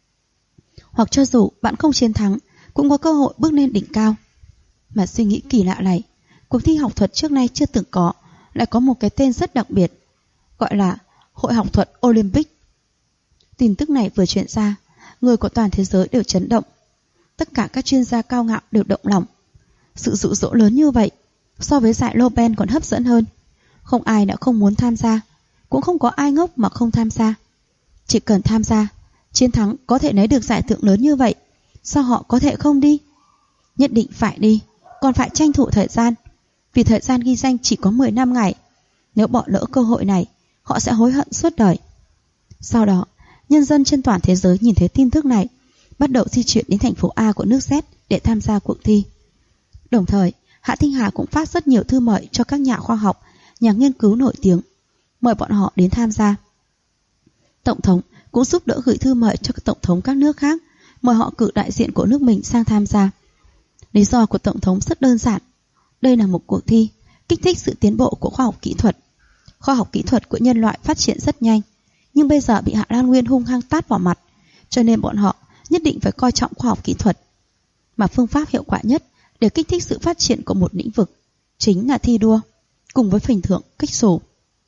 Hoặc cho dù bạn không chiến thắng, cũng có cơ hội bước lên đỉnh cao. Mà suy nghĩ kỳ lạ này, cuộc thi học thuật trước nay chưa từng có, lại có một cái tên rất đặc biệt, gọi là Hội học thuật Olympic. Tin tức này vừa truyền ra, người của toàn thế giới đều chấn động. Tất cả các chuyên gia cao ngạo đều động lòng. Sự dụ dỗ lớn như vậy, so với giải Nobel còn hấp dẫn hơn. Không ai đã không muốn tham gia, cũng không có ai ngốc mà không tham gia. Chỉ cần tham gia, chiến thắng có thể lấy được giải thưởng lớn như vậy, sao họ có thể không đi? Nhất định phải đi, còn phải tranh thủ thời gian. Vì thời gian ghi danh chỉ có 15 ngày. Nếu bỏ lỡ cơ hội này, họ sẽ hối hận suốt đời. Sau đó, nhân dân trên toàn thế giới nhìn thấy tin tức này, bắt đầu di chuyển đến thành phố A của nước Z để tham gia cuộc thi. Đồng thời, Hạ Tinh Hà cũng phát rất nhiều thư mời cho các nhà khoa học, nhà nghiên cứu nổi tiếng, mời bọn họ đến tham gia. Tổng thống cũng giúp đỡ gửi thư mời cho các tổng thống các nước khác, mời họ cử đại diện của nước mình sang tham gia. Lý do của tổng thống rất đơn giản. Đây là một cuộc thi kích thích sự tiến bộ của khoa học kỹ thuật. Khoa học kỹ thuật của nhân loại phát triển rất nhanh, nhưng bây giờ bị Hạ Lan Nguyên hung hăng tát vào mặt, cho nên bọn họ nhất định phải coi trọng khoa học kỹ thuật. Mà phương pháp hiệu quả nhất để kích thích sự phát triển của một lĩnh vực chính là thi đua, cùng với phần thưởng kích xù.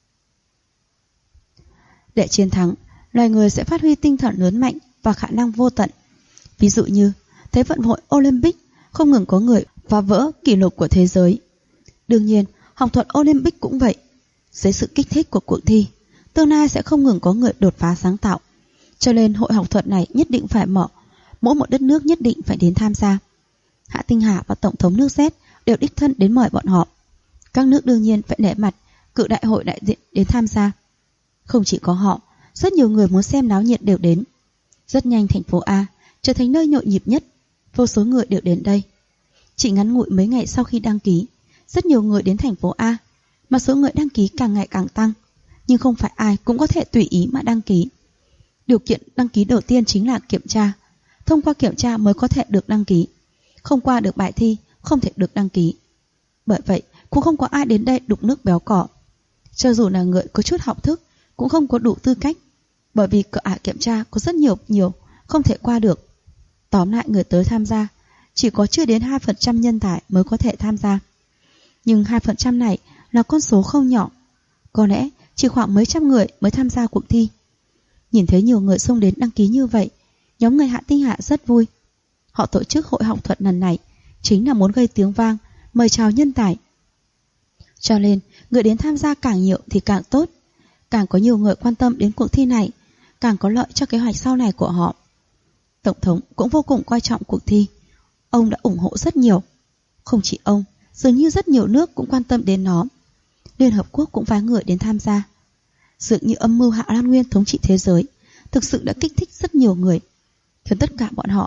Để chiến thắng, loài người sẽ phát huy tinh thần lớn mạnh và khả năng vô tận. Ví dụ như Thế vận hội Olympic không ngừng có người phá vỡ kỷ lục của thế giới. Đương nhiên, học thuật Olympic cũng vậy. Dưới sự kích thích của cuộc thi, tương lai sẽ không ngừng có người đột phá sáng tạo. Cho nên hội học thuật này nhất định phải mở, mỗi một đất nước nhất định phải đến tham gia. Hạ Tinh Hà và Tổng thống nước Z đều đích thân đến mời bọn họ. Các nước đương nhiên phải nể mặt cử đại hội đại diện đến tham gia. Không chỉ có họ, rất nhiều người muốn xem náo nhiệt đều đến. Rất nhanh thành phố A trở thành nơi nhộn nhịp nhất, vô số người đều đến đây. Chỉ ngắn ngủi mấy ngày sau khi đăng ký, rất nhiều người đến thành phố A, mà số người đăng ký càng ngày càng tăng. Nhưng không phải ai cũng có thể tùy ý mà đăng ký. Điều kiện đăng ký đầu tiên chính là kiểm tra. Thông qua kiểm tra mới có thể được đăng ký. Không qua được bài thi, không thể được đăng ký. Bởi vậy, cũng không có ai đến đây đục nước béo cỏ. Cho dù là người có chút học thức, cũng không có đủ tư cách. Bởi vì cửa ải kiểm tra có rất nhiều, không thể qua được. Tóm lại người tới tham gia, chỉ có chưa đến 2% nhân tài mới có thể tham gia. Nhưng 2% này là con số không nhỏ. Có lẽ chỉ khoảng mấy trăm người mới tham gia cuộc thi. Nhìn thấy nhiều người xông đến đăng ký như vậy, nhóm người Hạ Tinh Hà rất vui. Họ tổ chức hội học thuật lần này chính là muốn gây tiếng vang, mời chào nhân tài. Cho nên, người đến tham gia càng nhiều thì càng tốt. Càng có nhiều người quan tâm đến cuộc thi này, càng có lợi cho kế hoạch sau này của họ. Tổng thống cũng vô cùng coi trọng cuộc thi. Ông đã ủng hộ rất nhiều. Không chỉ ông, dường như rất nhiều nước cũng quan tâm đến nó. Liên Hợp Quốc cũng phái người đến tham gia. Dường như âm mưu Hạ Lan Nguyên thống trị thế giới thực sự đã kích thích rất nhiều người, khiến tất cả bọn họ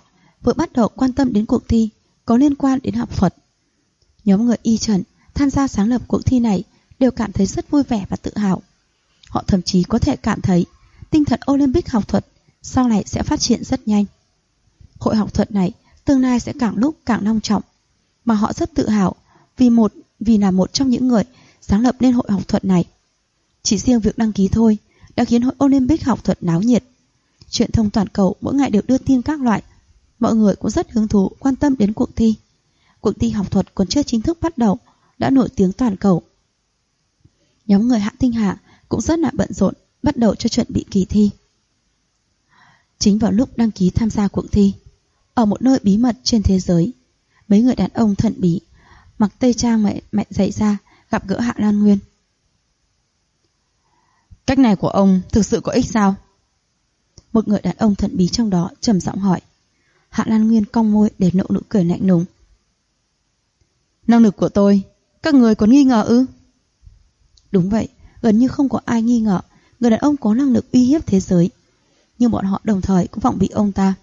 vừa bắt đầu quan tâm đến cuộc thi có liên quan đến học thuật. Nhóm người Y Trần tham gia sáng lập cuộc thi này đều cảm thấy rất vui vẻ và tự hào. Họ thậm chí có thể cảm thấy tinh thần Olympic học thuật sau này sẽ phát triển rất nhanh. Hội học thuật này tương lai sẽ càng lúc càng long trọng, mà họ rất tự hào vì là một trong những người sáng lập nên hội học thuật này. Chỉ riêng việc đăng ký thôi đã khiến hội Olympic học thuật náo nhiệt. Truyền thông toàn cầu mỗi ngày đều đưa tin các loại. Mọi người cũng rất hứng thú quan tâm đến cuộc thi. Cuộc thi học thuật còn chưa chính thức bắt đầu đã nổi tiếng toàn cầu. Nhóm người Hạ Tinh Hà cũng rất là bận rộn bắt đầu cho chuẩn bị kỳ thi. Chính vào lúc đăng ký tham gia cuộc thi, ở một nơi bí mật trên thế giới, mấy người đàn ông thần bí mặc tây trang mạnh dày ra gặp gỡ Hạ Lan Nguyên. Cách này của ông thực sự có ích sao? Một người đàn ông thần bí trong đó trầm giọng hỏi. Hạ Lan Nguyên cong môi để nụ cười lạnh lùng. Năng lực của tôi, các người còn nghi ngờ ư? Đúng vậy, gần như không có ai nghi ngờ người đàn ông có năng lực uy hiếp thế giới, nhưng bọn họ đồng thời cũng vọng bị ông ta.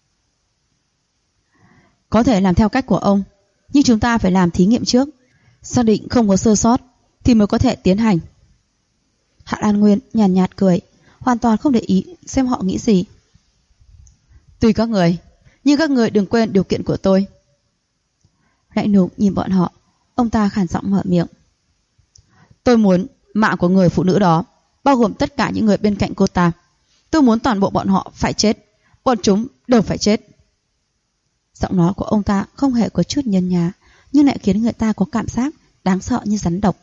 Có thể làm theo cách của ông, nhưng chúng ta phải làm thí nghiệm trước, xác định không có sơ sót thì mới có thể tiến hành. Hạ Lan Nguyên nhàn nhạt cười, hoàn toàn không để ý xem họ nghĩ gì. Tùy các người, nhưng các người đừng quên điều kiện của tôi. Lạnh lùng nhìn bọn họ, ông ta khàn giọng mở miệng. Tôi muốn mạng của người phụ nữ đó, bao gồm tất cả những người bên cạnh cô ta. Tôi muốn toàn bộ bọn họ phải chết, bọn chúng đều phải chết. Giọng nói của ông ta không hề có chút nhân nhá, nhưng lại khiến người ta có cảm giác đáng sợ như rắn độc.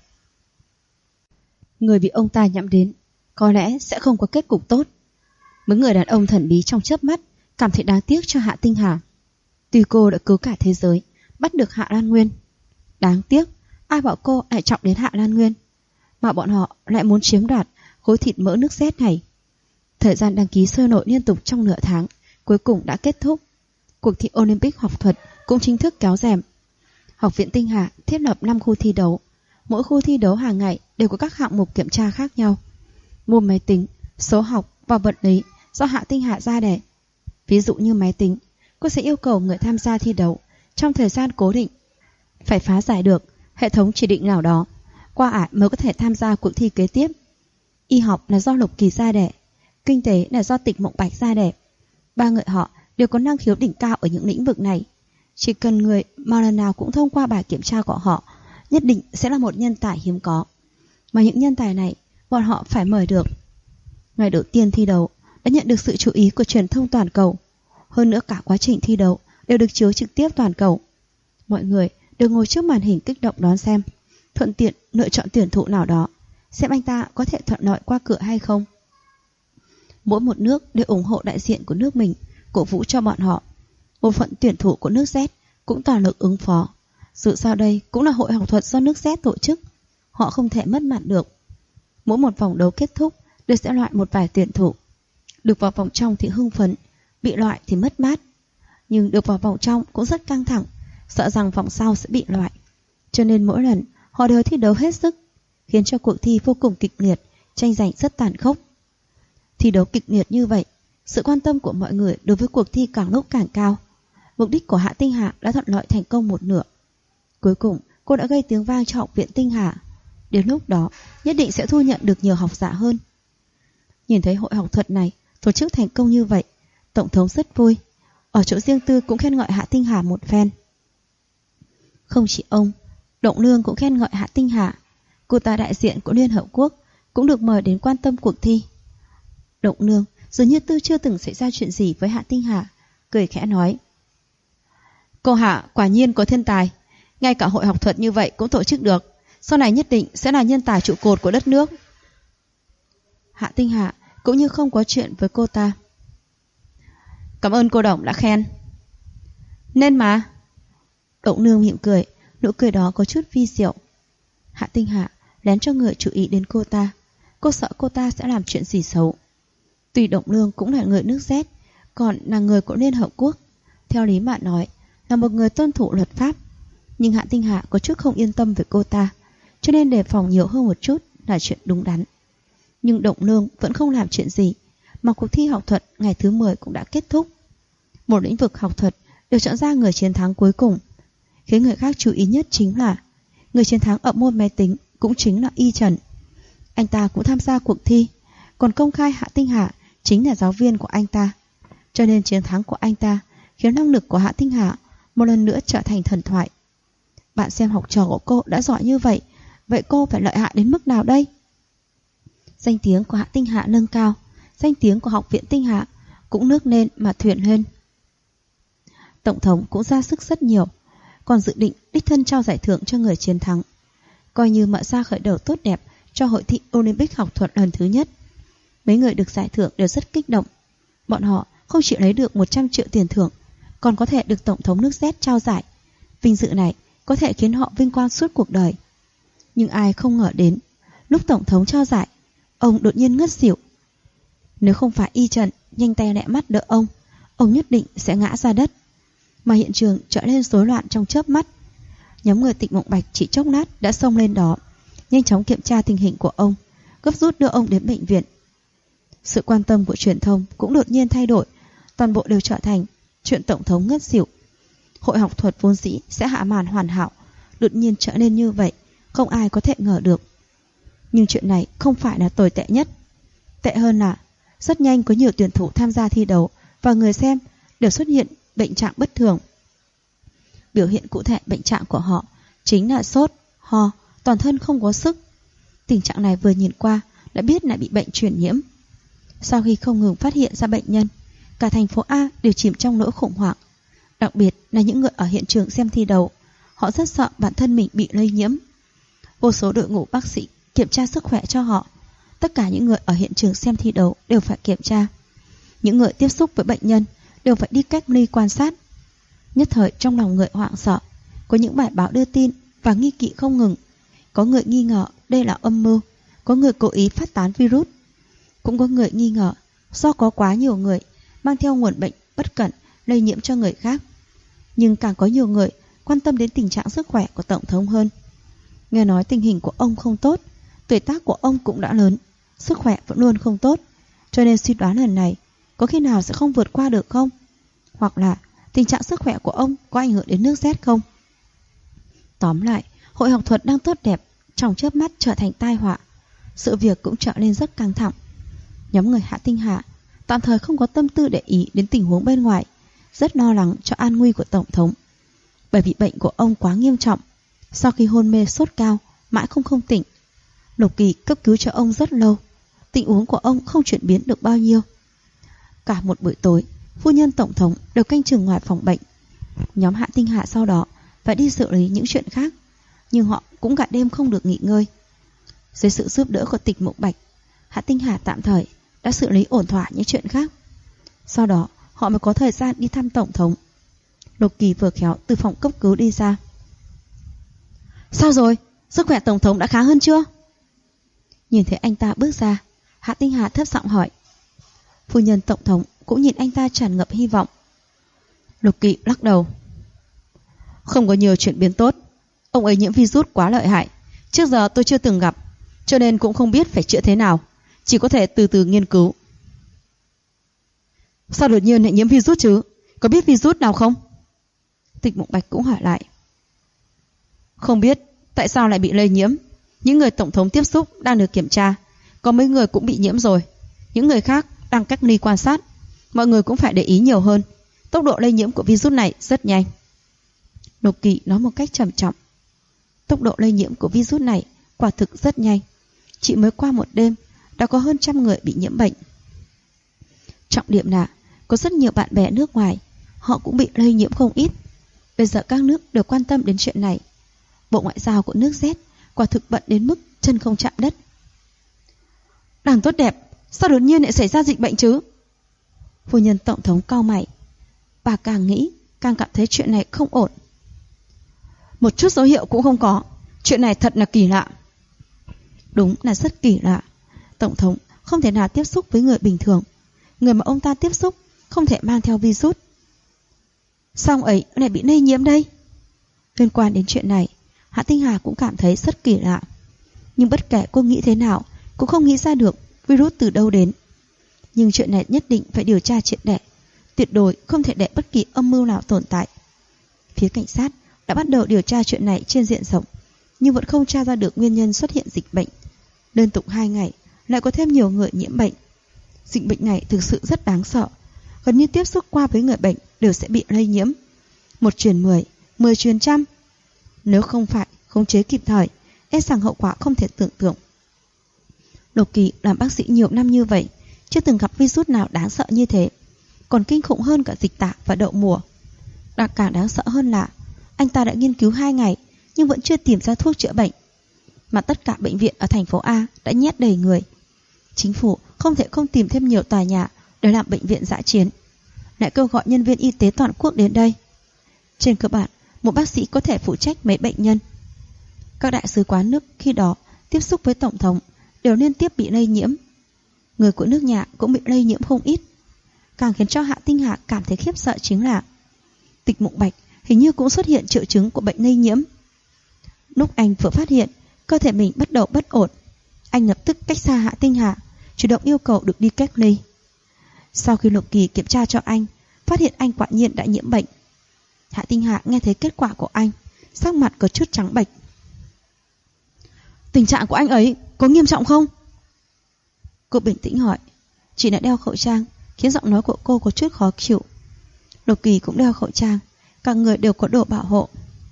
Người bị ông ta nhắm đến có lẽ sẽ không có kết cục tốt. Mấy người đàn ông thần bí trong chớp mắt cảm thấy đáng tiếc cho Hạ Tinh Hà. Tuy cô đã cứu cả thế giới, bắt được Hạ Lan Nguyên, đáng tiếc ai bảo cô lại trọng đến Hạ Lan Nguyên, mà bọn họ lại muốn chiếm đoạt khối thịt mỡ nước sét này. Thời gian đăng ký sôi nổi liên tục trong nửa tháng cuối cùng đã kết thúc. Cuộc thi Olympic học thuật cũng chính thức kéo rèm. Học viện Tinh Hà thiết lập 5 khu thi đấu. Mỗi khu thi đấu hàng ngày đều có các hạng mục kiểm tra khác nhau. Môn máy tính, số học và vật lý do Hạ Tinh Hà ra đề. Ví dụ như máy tính, cô sẽ yêu cầu người tham gia thi đấu trong thời gian cố định phải phá giải được hệ thống chỉ định nào đó, qua ải mới có thể tham gia cuộc thi kế tiếp. Y học là do Lục Kỳ ra đề, kinh tế là do Tịch Mộng Bạch ra đề. Ba người họ đều có năng khiếu đỉnh cao ở những lĩnh vực này. Chỉ cần người mà lần nào cũng thông qua bài kiểm tra của họ, nhất định sẽ là một nhân tài hiếm có. Mà những nhân tài này bọn họ phải mời được. Ngày đầu tiên thi đấu đã nhận được sự chú ý của truyền thông toàn cầu. Hơn nữa cả quá trình thi đấu đều được chiếu trực tiếp toàn cầu. Mọi người đều ngồi trước màn hình kích động đón xem, thuận tiện lựa chọn tuyển thủ nào đó, xem anh ta có thể thuận lợi qua cửa hay không. Mỗi một nước đều ủng hộ đại diện của nước mình, cổ vũ cho bọn họ. Bộ phận tuyển thủ của nước Z cũng toàn lực ứng phó. Dù sao đây cũng là hội học thuật do nước Z tổ chức, họ không thể mất mặt được. Mỗi một vòng đấu kết thúc đều sẽ loại một vài tuyển thủ. Được vào vòng trong thì hưng phấn, bị loại thì mất mát. Nhưng được vào vòng trong cũng rất căng thẳng, sợ rằng vòng sau sẽ bị loại. Cho nên mỗi lần họ đều thi đấu hết sức, khiến cho cuộc thi vô cùng kịch liệt, tranh giành rất tàn khốc. Thi đấu kịch liệt như vậy, sự quan tâm của mọi người đối với cuộc thi càng lúc càng cao. Mục đích của Hạ Tinh Hà đã thuận lợi thành công một nửa. Cuối cùng, cô đã gây tiếng vang cho Học viện Tinh Hà. Đến lúc đó, nhất định sẽ thu nhận được nhiều học giả hơn. Nhìn thấy hội học thuật này tổ chức thành công như vậy, Tổng thống rất vui. Ở chỗ riêng tư cũng khen ngợi Hạ Tinh Hà một phen. Không chỉ ông, Động Lương cũng khen ngợi Hạ Tinh Hà. Cô ta đại diện của Liên Hợp Quốc cũng được mời đến quan tâm cuộc thi. Động Lương dường như chưa từng xảy ra chuyện gì với Hạ Tinh Hà, cười khẽ nói: Cô Hạ quả nhiên có thiên tài, ngay cả hội học thuật như vậy cũng tổ chức được, sau này nhất định sẽ là nhân tài trụ cột của đất nước. Hạ Tinh Hà cũng như không có chuyện với cô ta. Cảm ơn cô Động đã khen. Nên mà. Động Lương mỉm cười, nụ cười đó có chút vi diệu. Hạ Tinh Hà lén cho người chú ý đến cô ta. Cô sợ cô ta sẽ làm chuyện gì xấu. Tuy Động Lương cũng là người nước Z, còn là người của Liên Hợp Quốc, theo lý mà nói là một người tuân thủ luật pháp, nhưng Hạ Tinh Hà có chút không yên tâm về cô ta, cho nên đề phòng nhiều hơn một chút là chuyện đúng đắn. Nhưng Động Lương vẫn không làm chuyện gì, mà cuộc thi học thuật ngày thứ 10 cũng đã kết thúc. Một lĩnh vực học thuật được chọn ra người chiến thắng cuối cùng. Khiến người khác chú ý nhất chính là người chiến thắng ở môn máy tính cũng chính là Y Trần. Anh ta cũng tham gia cuộc thi, còn công khai Hạ Tinh Hà chính là giáo viên của anh ta. Cho nên chiến thắng của anh ta khiến năng lực của Hạ Tinh Hà một lần nữa trở thành thần thoại. Bạn xem học trò của cô đã giỏi như vậy, vậy cô phải lợi hại đến mức nào đây? Danh tiếng của Hạ Tinh Hà nâng cao, danh tiếng của học viện Tinh Hà cũng nước lên mà thuyền lên. Tổng thống cũng ra sức rất nhiều, còn dự định đích thân trao giải thưởng cho người chiến thắng, coi như mở ra khởi đầu tốt đẹp cho hội thi Olympic học thuật lần thứ nhất. Mấy người được giải thưởng đều rất kích động. Bọn họ không chỉ lấy được 100 triệu tiền thưởng, còn có thể được Tổng thống nước Z trao giải. Vinh dự này có thể khiến họ vinh quang suốt cuộc đời. Nhưng ai không ngờ đến, lúc Tổng thống trao giải, ông đột nhiên ngất xỉu. Nếu không phải Y Trần nhanh tay lẹ mắt đỡ ông nhất định sẽ ngã ra đất. Mà hiện trường trở nên rối loạn trong chớp mắt. Nhóm người Tịnh Mộng Bạch chỉ chốc lát đã xông lên đó, nhanh chóng kiểm tra tình hình của ông, gấp rút đưa ông đến bệnh viện. Sự quan tâm của truyền thông cũng đột nhiên thay đổi, toàn bộ đều trở thành chuyện Tổng thống ngất xỉu. Hội học thuật vốn dĩ sẽ hạ màn hoàn hảo, đột nhiên trở nên như vậy, không ai có thể ngờ được. Nhưng chuyện này không phải là tồi tệ nhất. Tệ hơn là rất nhanh có nhiều tuyển thủ tham gia thi đấu và người xem đều xuất hiện bệnh trạng bất thường. Biểu hiện cụ thể bệnh trạng của họ chính là sốt, ho, toàn thân không có sức. Tình trạng này vừa nhìn qua đã biết là bị bệnh truyền nhiễm. Sau khi không ngừng phát hiện ra bệnh nhân, cả thành phố A đều chìm trong nỗi khủng hoảng. Đặc biệt là những người ở hiện trường xem thi đấu, họ rất sợ bản thân mình bị lây nhiễm. Vô số đội ngũ bác sĩ kiểm tra sức khỏe cho họ. Tất cả những người ở hiện trường xem thi đấu đều phải kiểm tra. Những người tiếp xúc với bệnh nhân đều phải đi cách ly quan sát. Nhất thời trong lòng người hoảng sợ, có những bài báo đưa tin và nghi kỵ không ngừng. Có người nghi ngờ đây là âm mưu, có người cố ý phát tán virus. Cũng có người nghi ngờ do có quá nhiều người mang theo nguồn bệnh bất cẩn lây nhiễm cho người khác. Nhưng càng có nhiều người quan tâm đến tình trạng sức khỏe của Tổng thống hơn. Nghe nói tình hình của ông không tốt, tuổi tác của ông cũng đã lớn, sức khỏe vẫn luôn không tốt, cho nên suy đoán lần này có khi nào sẽ không vượt qua được không? Hoặc là tình trạng sức khỏe của ông có ảnh hưởng đến nước Z không? Tóm lại, hội học thuật đang tốt đẹp trong chớp mắt trở thành tai họa. Sự việc cũng trở nên rất căng thẳng. Nhóm người Hạ Tinh Hà tạm thời không có tâm tư để ý đến tình huống bên ngoài, rất lo lắng cho an nguy của Tổng thống. Bởi vì bệnh của ông quá nghiêm trọng, sau khi hôn mê sốt cao, mãi không tỉnh. Lục Kỳ cấp cứu cho ông rất lâu, tình huống của ông không chuyển biến được bao nhiêu. Cả một buổi tối, phu nhân Tổng thống đều canh chừng ngoài phòng bệnh. Nhóm Hạ Tinh Hà sau đó phải đi xử lý những chuyện khác, nhưng họ cũng cả đêm không được nghỉ ngơi. Dưới sự giúp đỡ của Tịnh Mộng Bạch, Hạ Tinh Hà tạm thời đã xử lý ổn thỏa những chuyện khác. Sau đó họ mới có thời gian đi thăm Tổng thống. Lục Kỳ vừa khéo từ phòng cấp cứu đi ra. Sao rồi? Sức khỏe Tổng thống đã khá hơn chưa? Nhìn thấy anh ta bước ra, Hạ Tinh Hà thấp giọng hỏi. Phu nhân Tổng thống cũng nhìn anh ta tràn ngập hy vọng. Lục Kỳ lắc đầu. Không có nhiều chuyển biến tốt. Ông ấy nhiễm virus quá lợi hại, trước giờ tôi chưa từng gặp, cho nên cũng không biết phải chữa thế nào, chỉ có thể từ từ nghiên cứu. Sao đột nhiên lại nhiễm virus chứ? Có biết virus nào không? Tịnh Mộng Bạch cũng hỏi lại. Không biết tại sao lại bị lây nhiễm. Những người Tổng thống tiếp xúc đang được kiểm tra, có mấy người cũng bị nhiễm rồi. Những người khác đang cách ly quan sát. Mọi người cũng phải để ý nhiều hơn. Tốc độ lây nhiễm của virus này rất nhanh. Lục Kỳ nói một cách trầm trọng. Tốc độ lây nhiễm của virus này quả thực rất nhanh. Chỉ mới qua một đêm đã có hơn 100 người bị nhiễm bệnh. Trọng điểm là có rất nhiều bạn bè nước ngoài, họ cũng bị lây nhiễm không ít. Bây giờ các nước đều quan tâm đến chuyện này. Bộ Ngoại giao của nước Z quả thực bận đến mức chân không chạm đất. Đảng tốt đẹp, sao đột nhiên lại xảy ra dịch bệnh chứ? Phu nhân Tổng thống cau mày. Bà càng nghĩ càng cảm thấy chuyện này không ổn. Một chút dấu hiệu cũng không có. Chuyện này thật là kỳ lạ. Đúng là rất kỳ lạ. Tổng thống không thể nào tiếp xúc với người bình thường. Người mà ông ta tiếp xúc không thể mang theo virus. Sao ông ấy lại bị lây nhiễm đây? Liên quan đến chuyện này, Hạ Tinh Hà cũng cảm thấy rất kỳ lạ. Nhưng bất kể cô nghĩ thế nào cũng không nghĩ ra được virus từ đâu đến. Nhưng chuyện này nhất định phải điều tra triệt để, tuyệt đối không thể để bất kỳ âm mưu nào tồn tại. Phía cảnh sát đã bắt đầu điều tra chuyện này trên diện rộng, nhưng vẫn không tra ra được nguyên nhân xuất hiện dịch bệnh. Liên tục 2 ngày lại có thêm nhiều người nhiễm bệnh. Dịch bệnh này thực sự rất đáng sợ, gần như tiếp xúc qua với người bệnh đều sẽ bị lây nhiễm. 1 truyền 10, 10 truyền trăm. Nếu không phải khống chế kịp thời, e rằng hậu quả không thể tưởng tượng. Độc Kỳ làm bác sĩ nhiều năm như vậy, chưa từng gặp virus nào đáng sợ như thế, còn kinh khủng hơn cả dịch tả và đậu mùa. Càng đáng sợ hơn là anh ta đã nghiên cứu 2 ngày nhưng vẫn chưa tìm ra thuốc chữa bệnh, mà tất cả bệnh viện ở thành phố A đã nhét đầy người. Chính phủ không thể không tìm thêm nhiều tòa nhà để làm bệnh viện dã chiến, lại kêu gọi nhân viên y tế toàn quốc đến đây. Trên cơ bản, một bác sĩ có thể phụ trách mấy bệnh nhân. Các đại sứ quán nước khi đó tiếp xúc với tổng thống đều liên tiếp bị lây nhiễm. Người của nước nhà cũng bị lây nhiễm không ít. Càng khiến cho Hạ Tinh Hà cảm thấy khiếp sợ chính là Tịch Mộng Bạch hình như cũng xuất hiện triệu chứng của bệnh lây nhiễm. Lúc anh vừa phát hiện cơ thể mình bắt đầu bất ổn, anh lập tức cách xa Hạ Tinh Hà, chủ động yêu cầu được đi cách ly. Sau khi Lục Kỳ kiểm tra cho anh, phát hiện anh quả nhiên đã nhiễm bệnh. Hạ Tinh Hà nghe thấy kết quả của anh, sắc mặt có chút trắng bệch. Tình trạng của anh ấy có nghiêm trọng không? Cô bình tĩnh hỏi. Chị đã đeo khẩu trang, khiến giọng nói của cô có chút khó chịu. Lục Kỳ cũng đeo khẩu trang, cả người đều có đồ bảo hộ.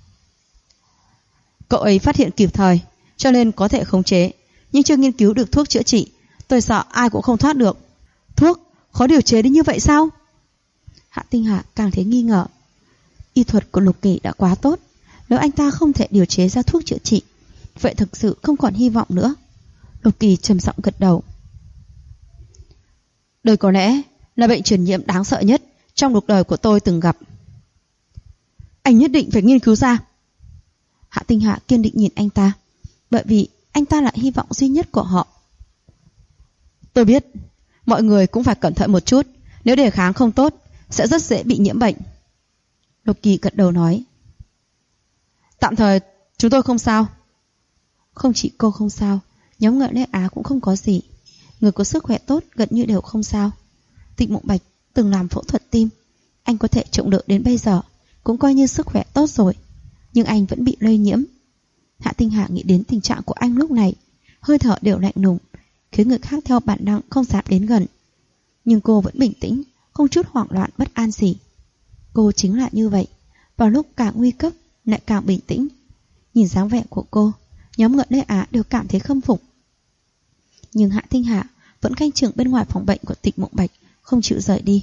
Cậu ấy phát hiện kịp thời, cho nên có thể khống chế, nhưng chưa nghiên cứu được thuốc chữa trị. Tôi sợ ai cũng không thoát được. Thuốc khó điều chế đến như vậy sao? Hạ Tinh Hà càng thấy nghi ngờ. Y thuật của Lục Kỳ đã quá tốt, nếu anh ta không thể điều chế ra thuốc chữa trị, vậy thực sự không còn hy vọng nữa. Lục Kỳ trầm giọng gật đầu. Đây có lẽ là bệnh truyền nhiễm đáng sợ nhất trong cuộc đời của tôi từng gặp. Anh nhất định phải nghiên cứu ra. Hạ Tinh Hà kiên định nhìn anh ta, bởi vì anh ta là hy vọng duy nhất của họ. Tôi biết, mọi người cũng phải cẩn thận một chút, nếu đề kháng không tốt sẽ rất dễ bị nhiễm bệnh. Lục Kỳ gật đầu nói. Tạm thời chúng tôi không sao. Không chỉ cô không sao, nhóm người Lê Á cũng không có gì. Người có sức khỏe tốt gần như đều không sao. Tịch Mộng Bạch từng làm phẫu thuật tim, anh có thể chống đỡ đến bây giờ, cũng coi như sức khỏe tốt rồi. Nhưng anh vẫn bị lây nhiễm. Hạ Tinh Hà nghĩ đến tình trạng của anh lúc này, hơi thở đều lạnh lùng, khiến người khác theo bản năng không dám đến gần. Nhưng cô vẫn bình tĩnh, không chút hoảng loạn bất an gì. Cô chính là như vậy, vào lúc càng nguy cấp lại càng bình tĩnh. Nhìn dáng vẻ của cô, nhóm người Lê Á đều cảm thấy khâm phục. Nhưng Hạ Tinh Hà vẫn canh chừng bên ngoài phòng bệnh của Tịch Mộng Bạch, không chịu rời đi.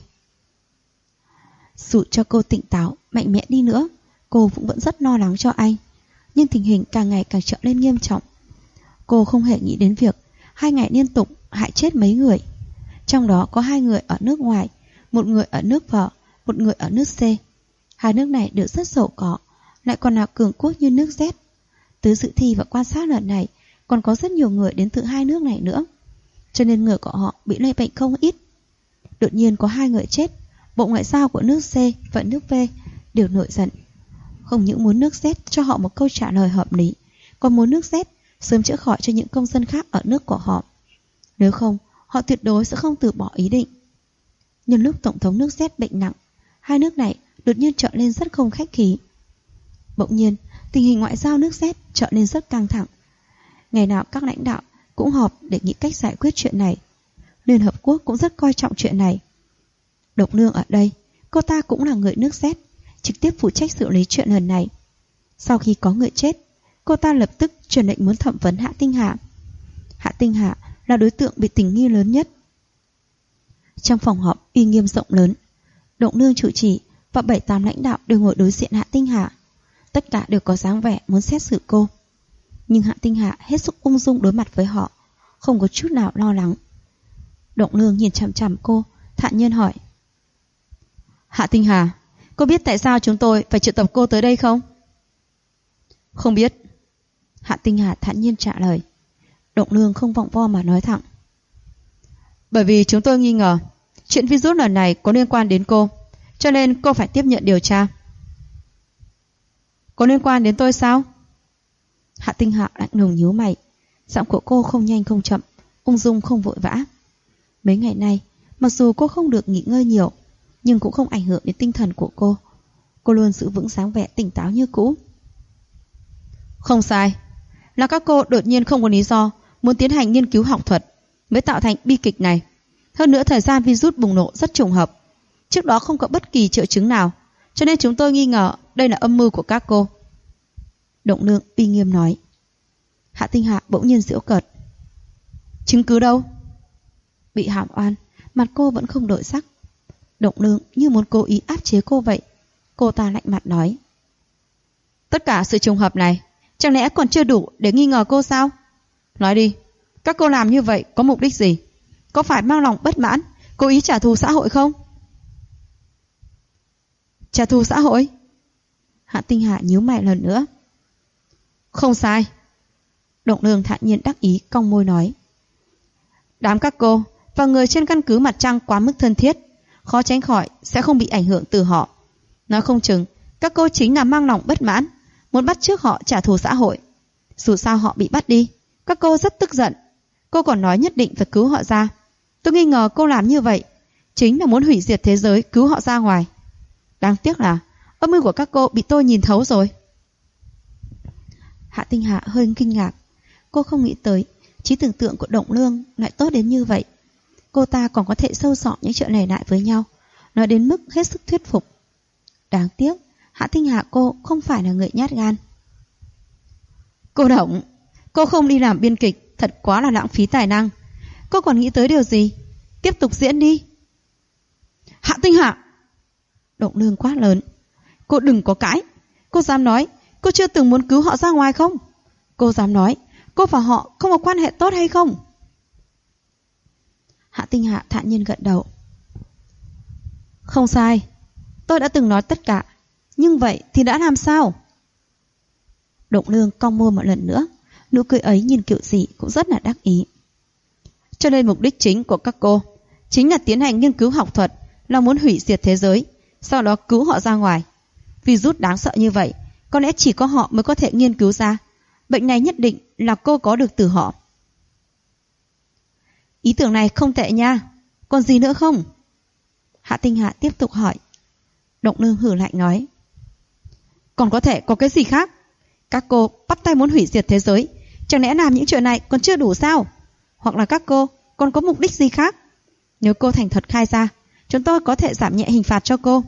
Dù cho cô tỉnh táo, mạnh mẽ đi nữa, cô cũng vẫn rất lo lắng cho anh. Nhưng tình hình càng ngày càng trở nên nghiêm trọng. Cô không hề nghĩ đến việc 2 ngày liên tục hại chết mấy người. Trong đó có 2 người ở nước ngoài, 1 người ở nước V, 1 người ở nước C. 2 nước này đều rất giàu có, lại còn là cường quốc như nước Z. Tới dự thi và quan sát lần này còn có rất nhiều người đến từ 2 nước này nữa, cho nên người của họ bị lây bệnh không ít. Đột nhiên có 2 người chết, Bộ Ngoại giao của nước C và nước V đều nổi giận. Không những muốn nước Z cho họ một câu trả lời hợp lý, còn muốn nước Z sớm chữa khỏi cho những công dân khác ở nước của họ. Nếu không, họ tuyệt đối sẽ không từ bỏ ý định. Nhân lúc Tổng thống nước Z bệnh nặng, 2 nước này đột nhiên trở nên rất không khách khí. Bỗng nhiên, tình hình ngoại giao nước Z trở nên rất căng thẳng. Ngày nào các lãnh đạo cũng họp để nghĩ cách giải quyết chuyện này. Liên Hợp Quốc cũng rất coi trọng chuyện này. Độc Nương ở đây, cô ta cũng là người nước Z, trực tiếp phụ trách xử lý chuyện lần này. Sau khi có người chết, cô ta lập tức truyền lệnh muốn thẩm vấn Hạ Tinh Hà. Hạ Tinh Hà là đối tượng bị tình nghi lớn nhất. Trong phòng họp uy nghiêm rộng lớn, Độc Nương chủ trì và 7-8 lãnh đạo đều ngồi đối diện Hạ Tinh Hà. Tất cả đều có dáng vẻ muốn xét xử cô. Nhưng Hạ Tinh Hà hết sức ung dung đối mặt với họ, không có chút nào lo lắng. Độc Nương nhìn chằm chằm cô, thản nhiên hỏi. Hạ Tinh Hà, cô biết tại sao chúng tôi phải triệu tập cô tới đây không? Không biết. Hạ Tinh Hà thản nhiên trả lời. Độc Nương không vòng vo mà nói thẳng. Bởi vì chúng tôi nghi ngờ chuyện virus lần này có liên quan đến cô, cho nên cô phải tiếp nhận điều tra. Có liên quan đến tôi sao? Hạ Tinh Hà lạnh lùng nhíu mày. Giọng của cô không nhanh không chậm, ung dung không vội vã. Mấy ngày nay, mặc dù cô không được nghỉ ngơi nhiều, nhưng cũng không ảnh hưởng đến tinh thần của cô. Cô luôn giữ vững dáng vẻ tỉnh táo như cũ. Không sai, là các cô đột nhiên không có lý do muốn tiến hành nghiên cứu học thuật mới tạo thành bi kịch này. Hơn nữa thời gian virus bùng nổ rất trùng hợp. Trước đó không có bất kỳ triệu chứng nào, cho nên chúng tôi nghi ngờ đây là âm mưu của các cô. Động Nương uy nghiêm nói. Hạ Tinh Hạ bỗng nhiên giễu cợt. Chứng cứ đâu? Bị hàm oan, mặt cô vẫn không đổi sắc. Động Nương như muốn cố ý áp chế cô vậy. Cô ta lạnh mặt nói. Tất cả sự trùng hợp này chẳng lẽ còn chưa đủ để nghi ngờ cô sao? Nói đi, các cô làm như vậy có mục đích gì? Có phải mang lòng bất mãn, cố ý trả thù xã hội không? Trả thù xã hội? Hạ Tinh Hạ nhíu mày lần nữa. Không sai. Động Nương thản nhiên đắc ý cong môi nói. Đám các cô và người trên căn cứ mặt trăng quá mức thân thiết, khó tránh khỏi sẽ không bị ảnh hưởng từ họ. Nói không chừng các cô chính là mang lòng bất mãn, muốn bắt chước họ trả thù xã hội. Dù sao họ bị bắt đi, các cô rất tức giận. Cô còn nói nhất định phải cứu họ ra. Tôi nghi ngờ cô làm như vậy chính là muốn hủy diệt thế giới, cứu họ ra ngoài. Đáng tiếc là âm mưu của các cô bị tôi nhìn thấu rồi. Hạ Tinh Hạ hơi kinh ngạc. Cô không nghĩ tới trí tưởng tượng của Động Nương lại tốt đến như vậy. Cô ta còn có thể sâu sọ những chuyện này lại với nhau, nói đến mức hết sức thuyết phục. Đáng tiếc Hạ Tinh Hạ cô không phải là người nhát gan. Cô Động, cô không đi làm biên kịch thật quá là lãng phí tài năng. Cô còn nghĩ tới điều gì? Tiếp tục diễn đi. Hạ Tinh Hạ! Động Nương quát lớn. Cô đừng có cãi. Cô dám nói cô chưa từng muốn cứu họ ra ngoài không? Cô dám nói cô và họ không có quan hệ tốt hay không? Hạ Tinh Hạ thản nhiên gật đầu. Không sai, tôi đã từng nói tất cả. Nhưng vậy thì đã làm sao? Động Nương cong môi một lần nữa. Nụ cười ấy nhìn kiểu gì cũng rất là đắc ý. Cho nên mục đích chính của các cô chính là tiến hành nghiên cứu học thuật, là muốn hủy diệt thế giới, sau đó cứu họ ra ngoài. Virus đáng sợ như vậy, có lẽ chỉ có họ mới có thể nghiên cứu ra. Bệnh này nhất định là cô có được từ họ. Ý tưởng này không tệ nha. Còn gì nữa không? Hạ Tinh Hạ tiếp tục hỏi. Động Nương hử lạnh nói. Còn có thể có cái gì khác? Các cô bắt tay muốn hủy diệt thế giới, chẳng lẽ làm những chuyện này còn chưa đủ sao? Hoặc là các cô còn có mục đích gì khác? Nếu cô thành thật khai ra, chúng tôi có thể giảm nhẹ hình phạt cho cô.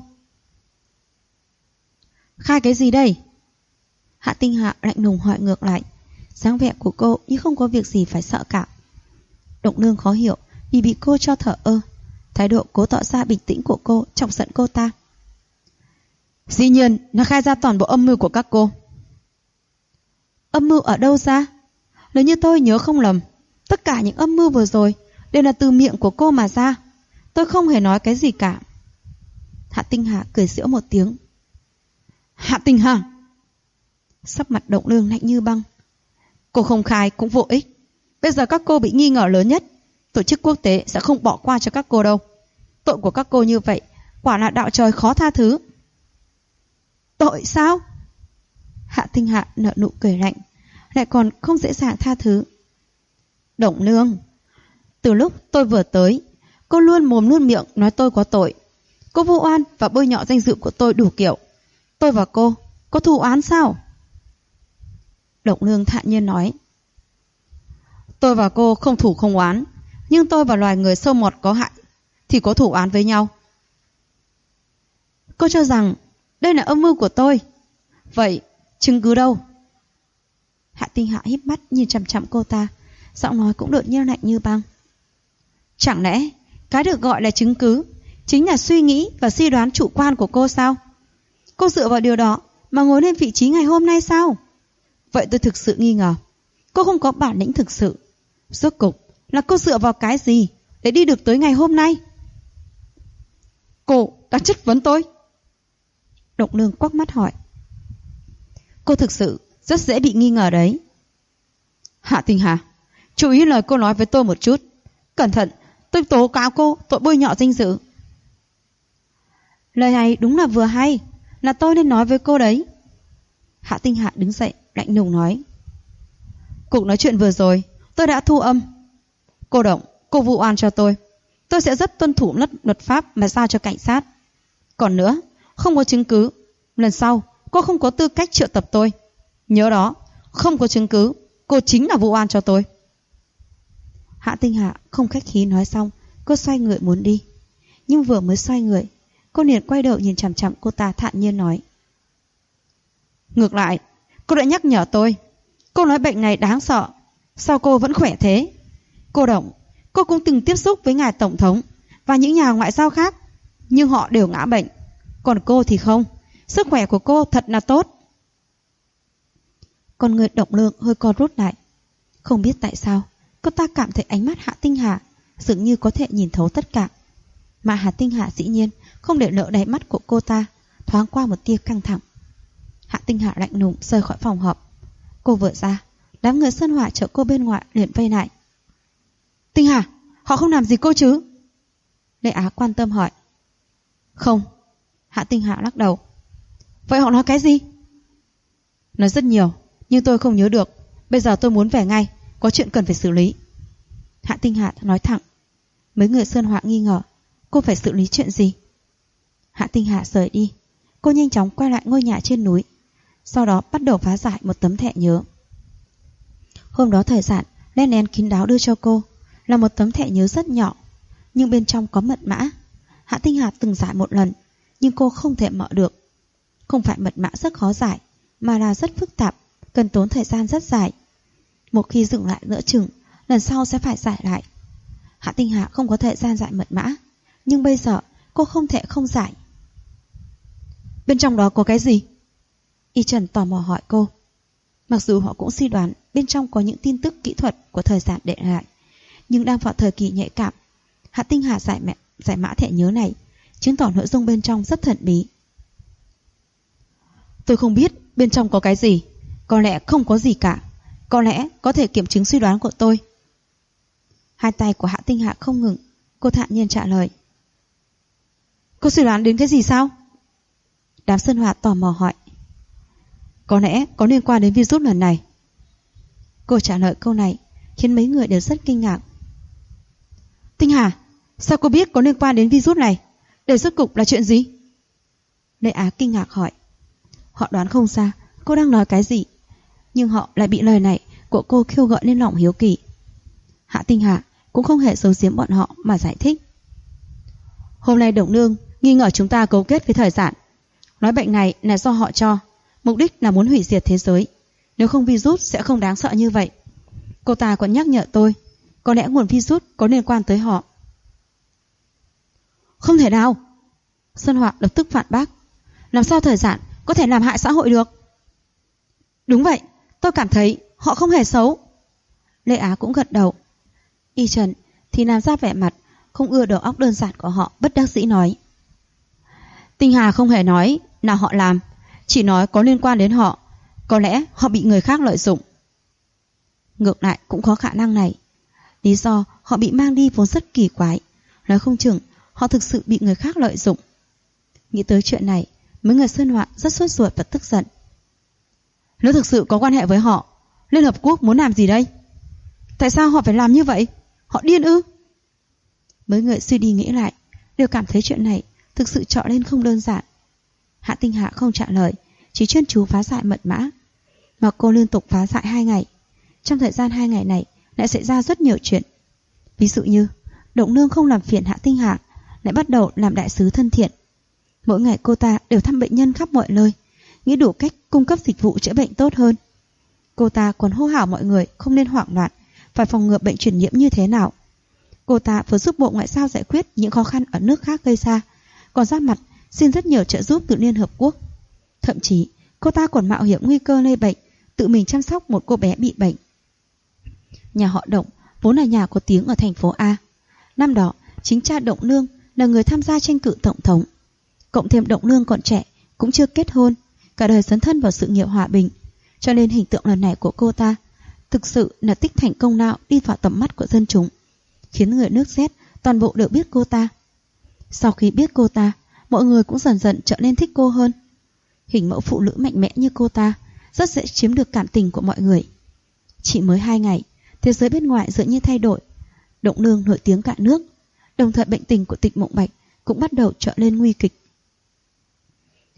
Khai cái gì đây? Hạ Tinh Hạ lạnh lùng hỏi ngược lại. Dáng vẻ của cô như không có việc gì phải sợ cả. Động Nương khó hiểu vì bị cô cho thở ơ. Thái độ cố tỏ ra bình tĩnh của cô chọc giận cô ta. Dĩ nhiên là khai ra toàn bộ âm mưu của các cô. Âm mưu ở đâu ra? Nếu như tôi nhớ không lầm, tất cả những âm mưu vừa rồi đều là từ miệng của cô mà ra. Tôi không hề nói cái gì cả. Hạ Tinh Hạ cười giễu một tiếng. Hạ Tinh Hạ! Sắc mặt Động Nương lạnh như băng. Cô không khai cũng vô ích. Bây giờ các cô bị nghi ngờ lớn nhất. Tổ chức quốc tế sẽ không bỏ qua cho các cô đâu. Tội của các cô như vậy quả là đạo trời khó tha thứ. Tội sao? Hạ Tinh Hạ nở nụ cười lạnh, lại còn không dễ dàng tha thứ. Động Nương, từ lúc tôi vừa tới, cô luôn mồm luôn miệng nói tôi có tội. Cô vu oan và bôi nhọ danh dự của tôi đủ kiểu. Tôi và cô có thù oán sao? Động Nương thản nhiên nói. Tôi và cô không thù không oán, nhưng tôi và loài người sâu mọt có hại thì có thù oán với nhau. Cô cho rằng đây là âm mưu của tôi. Vậy chứng cứ đâu? Hạ Tinh Hạ híp mắt nhìn chằm chằm cô ta, giọng nói cũng đột nhiên lạnh như băng. Chẳng lẽ cái được gọi là chứng cứ chính là suy nghĩ và suy đoán chủ quan của cô sao? Cô dựa vào điều đó mà ngồi lên vị trí ngày hôm nay sao? Vậy tôi thực sự nghi ngờ cô không có bản lĩnh thực sự. Rốt cục là cô dựa vào cái gì để đi được tới ngày hôm nay? Cô đã chất vấn tôi? Động Nương quắc mắt hỏi. Cô thực sự rất dễ bị nghi ngờ đấy. Hạ Tinh Hà, chú ý lời cô nói với tôi một chút. Cẩn thận, tôi tố cáo cô tội bôi nhọ danh dự. Lời này đúng là vừa hay, là tôi nên nói với cô đấy. Hạ Tinh Hạ đứng dậy lạnh lùng nói. Cuộc nói chuyện vừa rồi tôi đã thu âm. Cô Động, cô vu oan cho tôi sẽ rất tuân thủ luật pháp mà giao cho cảnh sát.
Còn nữa, không có chứng cứ, lần sau cô không có tư cách triệu tập tôi. Nhớ đó, không có chứng cứ, cô chính là vu oan cho tôi.
Hạ Tinh Hạ không khách khí nói xong, cô xoay người muốn đi. Nhưng vừa mới xoay người, cô liền quay đầu nhìn chằm chằm cô ta, thản nhiên nói:
Ngược lại, cô đã nhắc nhở tôi. Cô nói bệnh này đáng sợ, sao cô vẫn khỏe thế? Cô Động, cô cũng từng tiếp xúc với ngài tổng thống và những nhà ngoại giao khác, nhưng họ đều ngã bệnh. Còn cô thì không, sức khỏe của cô thật là tốt.
Con người Động Lương hơi co rút lại. Không biết tại sao, cô ta cảm thấy ánh mắt Hạ Tinh Hạ dường như có thể nhìn thấu tất cả. Mà Hạ Tinh Hạ dĩ nhiên không để lỡ đáy mắt của cô ta thoáng qua một tia căng thẳng. Hạ Tinh Hạ lạnh lùng rời khỏi phòng họp. Cô vừa ra, đám người Sơn Hỏa chở cô bên ngoài liền vây lại.
Tinh Hà, họ không làm gì cô chứ?
Lệ Á quan tâm hỏi.
Không.
Hạ Tinh Hạ lắc đầu.
Vậy họ nói cái gì? Nói rất nhiều, nhưng tôi không nhớ được. Bây giờ tôi muốn về ngay, có chuyện cần phải xử lý.
Hạ Tinh Hạ nói thẳng. Mấy người Sơn Hỏa nghi ngờ cô phải xử lý chuyện gì. Hạ Tinh Hạ rời đi. Cô nhanh chóng quay lại ngôi nhà trên núi, sau đó bắt đầu phá giải một tấm thẻ nhớ. Hôm đó Thời Giản len lén kín đáo đưa cho cô là một tấm thẻ nhớ rất nhỏ, nhưng bên trong có mật mã. Hạ Tinh Hà từng giải một lần, nhưng cô không thể mở được. Không phải mật mã rất khó giải, mà là rất phức tạp, cần tốn thời gian rất dài. Một khi dừng lại giữa chừng, lần sau sẽ phải giải lại. Hạ Tinh Hà không có thời gian giải mật mã, nhưng bây giờ cô không thể không giải.
Bên trong đó có cái gì?
Y Trần tò mò hỏi cô. Mặc dù họ cũng suy đoán bên trong có những tin tức kỹ thuật của Thời Giản để lại, nhưng đang vào thời kỳ nhạy cảm. Hạ Tinh Hà giải mã thẻ nhớ này chứng tỏ nội dung bên trong rất thần bí.
Tôi không biết bên trong có cái gì. Có lẽ không có gì cả. Có lẽ có thể kiểm chứng suy đoán của tôi.
Hai tay của Hạ Tinh Hạ không ngừng. Cô thản nhiên trả lời.
Cô suy đoán đến cái gì sao?
Đám Sơn Hỏa tò mò hỏi.
Có lẽ có liên quan đến virus lần này.
Cô trả lời câu này khiến mấy người đều rất kinh ngạc.
Tinh Hà, sao cô biết có liên quan đến virus này? Để rốt cục là chuyện gì?
Lệ Á kinh ngạc hỏi. Họ đoán không ra cô đang nói cái gì, nhưng họ lại bị lời này của cô khiêu gợi lên lòng hiếu kỳ. Hạ Tinh Hà cũng không hề giấu giếm bọn họ mà giải thích.
Hôm nay Đồng Nương nghi ngờ chúng ta cấu kết với Thời Giản, nói bệnh này là do họ cho, mục đích là muốn hủy diệt thế giới. Nếu không virus sẽ không đáng sợ như vậy. Cô ta còn nhắc nhở tôi, có lẽ nguồn virus có liên quan tới họ. Không thể nào!
Sơn Hỏa lập tức phản bác.
Làm sao Thời Giản có thể làm hại xã hội được? Đúng vậy, tôi cảm thấy họ không hề xấu.
Lê Á cũng gật đầu. Y Trần thì làm ra vẻ mặt không ưa đầu óc đơn giản của họ, bất đắc dĩ nói.
Tinh Hà không hề nói là họ làm, chỉ nói có liên quan đến họ. Có lẽ họ bị người khác lợi dụng.
Ngược lại cũng có khả năng này. Lý do họ bị mang đi vốn rất kỳ quái, nói không chừng họ thực sự bị người khác lợi dụng. Nghĩ tới chuyện này, mấy người Sơn Hỏa rất sốt ruột và tức giận.
Nếu thực sự có quan hệ với họ, Liên Hợp Quốc muốn làm gì đây? Tại sao họ phải làm như vậy? Họ điên ư?
Mấy người suy đi nghĩ lại, đều cảm thấy chuyện này thực sự trọ lên không đơn giản. Hạ Tinh Hạ không trả lời, chỉ chuyên chú phá giải mật mã. Mà cô liên tục phá giải 2 ngày. Trong thời gian 2 ngày này lại xảy ra rất nhiều chuyện. Ví dụ như Động Nương không làm phiền Hạ Tinh Hạ, lại bắt đầu làm đại sứ thân thiện. Mỗi ngày cô ta đều thăm bệnh nhân khắp mọi nơi, nghĩ đủ cách cung cấp dịch vụ chữa bệnh tốt hơn. Cô ta còn hô hào mọi người không nên hoảng loạn, phải phòng ngừa bệnh truyền nhiễm như thế nào. Cô ta vừa giúp Bộ Ngoại giao giải quyết những khó khăn ở nước khác gây ra, còn ra mặt xin rất nhiều trợ giúp từ Liên Hợp Quốc. Thậm chí cô ta còn mạo hiểm nguy cơ lây bệnh, tự mình chăm sóc một cô bé bị bệnh. Nhà họ Động vốn là nhà có tiếng ở thành phố A. Năm đó chính cha Động Nương là người tham gia tranh cử tổng thống. Cộng thêm Động Nương còn trẻ, cũng chưa kết hôn, cả đời dấn thân vào sự nghiệp hòa bình, cho nên hình tượng lần này của cô ta thực sự là tích thành công nào đi vào tầm mắt của dân chúng, khiến người nước Z toàn bộ đều biết cô ta. Sau khi biết cô ta, mọi người cũng dần dần trở nên thích cô hơn. Hình mẫu phụ nữ mạnh mẽ như cô ta rất dễ chiếm được cảm tình của mọi người. Chỉ mới 2 ngày, thế giới bên ngoài dường như thay đổi. Động Nương nổi tiếng cả nước, đồng thời bệnh tình của Tịch Mộng Bạch cũng bắt đầu trở lên nguy kịch.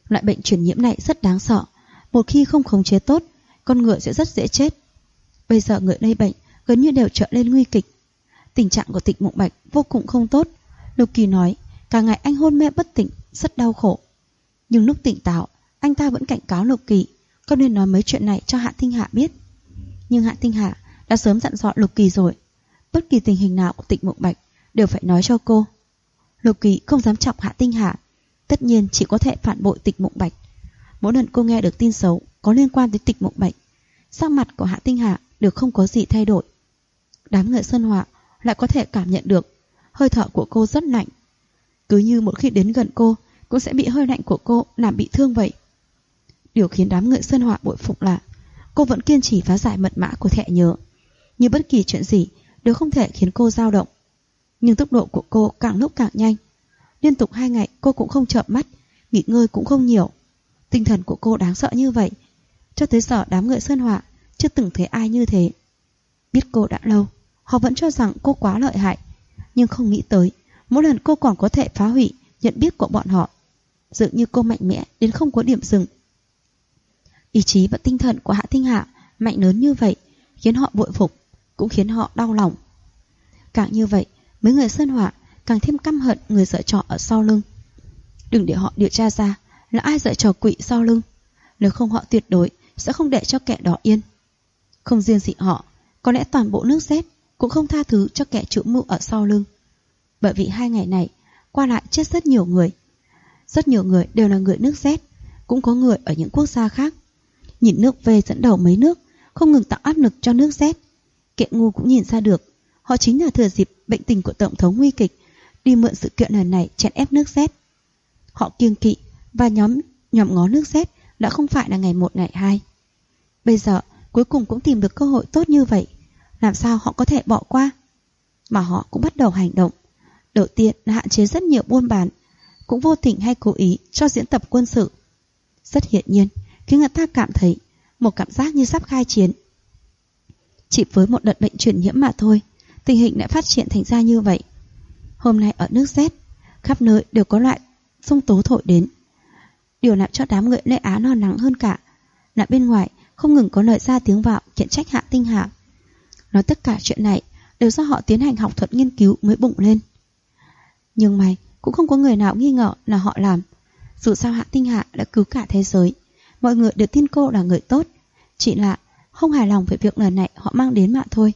Loại bệnh truyền nhiễm này rất đáng sợ. Một khi không khống chế tốt, con người sẽ rất dễ chết. Bây giờ người lây bệnh gần như đều trở lên nguy kịch. Tình trạng của Tịch Mộng Bạch vô cùng không tốt. Lục Kỳ nói, cả ngày anh hôn mê bất tỉnh, rất đau khổ. Nhưng lúc tỉnh táo, anh ta vẫn cảnh cáo Lục Kỳ không nên nói mấy chuyện này cho Hạ Tinh Hạ biết. Nhưng Hạ Tinh Hạ đã sớm dặn dò Lục Kỳ rồi, bất kỳ tình hình nào của Tịch Mộng Bạch đều phải nói cho cô. Lục Kỳ không dám chọc Hạ Tinh Hạ, tất nhiên chỉ có thể phản bội Tịch Mộng Bạch. Mỗi lần cô nghe được tin xấu có liên quan tới Tịch Mộng Bạch, sắc mặt của Hạ Tinh Hạ đều không có gì thay đổi. Đám người Sơn Họa lại có thể cảm nhận được hơi thở của cô rất lạnh, cứ như một khi đến gần cô cũng sẽ bị hơi lạnh của cô làm bị thương vậy. Điều khiến đám người Sơn Họa bội phục là cô vẫn kiên trì phá giải mật mã của thẻ nhớ, như bất kỳ chuyện gì đều không thể khiến cô dao động. Nhưng tốc độ của cô càng lúc càng nhanh. Liên tục 2 ngày cô cũng không chợp mắt, nghỉ ngơi cũng không nhiều. Tinh thần của cô đáng sợ như vậy, cho tới giờ đám người Sơn Họa chưa từng thấy ai như thế. Biết cô đã lâu, họ vẫn cho rằng cô quá lợi hại, nhưng không nghĩ tới mỗi lần cô còn có thể phá hủy nhận biết của bọn họ. Dường như cô mạnh mẽ đến không có điểm dừng. Ý chí và tinh thần của Hạ Tinh Hạ mạnh lớn như vậy khiến họ bội phục, cũng khiến họ đau lòng. Càng như vậy, mấy người Sơn Họa càng thêm căm hận người giở trò ở sau lưng. Đừng để họ điều tra ra là ai giở trò quỷ sau lưng, nếu không họ tuyệt đối sẽ không để cho kẻ đó yên. Không riêng gì họ, có lẽ toàn bộ nước Z cũng không tha thứ cho kẻ chủ mưu ở sau lưng. Bởi vì 2 ngày này qua lại chết rất nhiều người. Rất nhiều người đều là người nước Z, cũng có người ở những quốc gia khác. Nhìn nước V dẫn đầu mấy nước không ngừng tạo áp lực cho nước Z. Kẻ ngu cũng nhìn ra được, họ chính là thừa dịp bệnh tình của Tổng thống nguy kịch đi mượn sự kiện lần này chèn ép nước Z. Họ kiêng kỵ và nhòm ngó nước Z đã không phải là ngày 1 ngày 2. Bây giờ cuối cùng cũng tìm được cơ hội tốt như vậy, làm sao họ có thể bỏ qua? Mà họ cũng bắt đầu hành động. Đầu tiên là hạn chế rất nhiều buôn bán, cũng vô tình hay cố ý cho diễn tập quân sự. Rất hiển nhiên khiến người ta cảm thấy một cảm giác như sắp khai chiến. Chỉ với một đợt bệnh truyền nhiễm mà thôi, tình hình đã phát triển thành ra như vậy. Hôm nay ở nước Z, khắp nơi đều có loại xung tố thổi đến. Điều làm cho đám người Lê Á lo lắng hơn cả là bên ngoài không ngừng có lời ra tiếng vào khiển trách Hạ Tinh Hạ. Nói tất cả chuyện này đều do họ tiến hành học thuật nghiên cứu mới bùng lên. Nhưng may cũng không có người nào nghi ngờ là họ làm. Dù sao Hạ Tinh Hạ đã cứu cả thế giới, mọi người đều tin cô là người tốt, chỉ là không hài lòng về việc lần này họ mang đến mà thôi.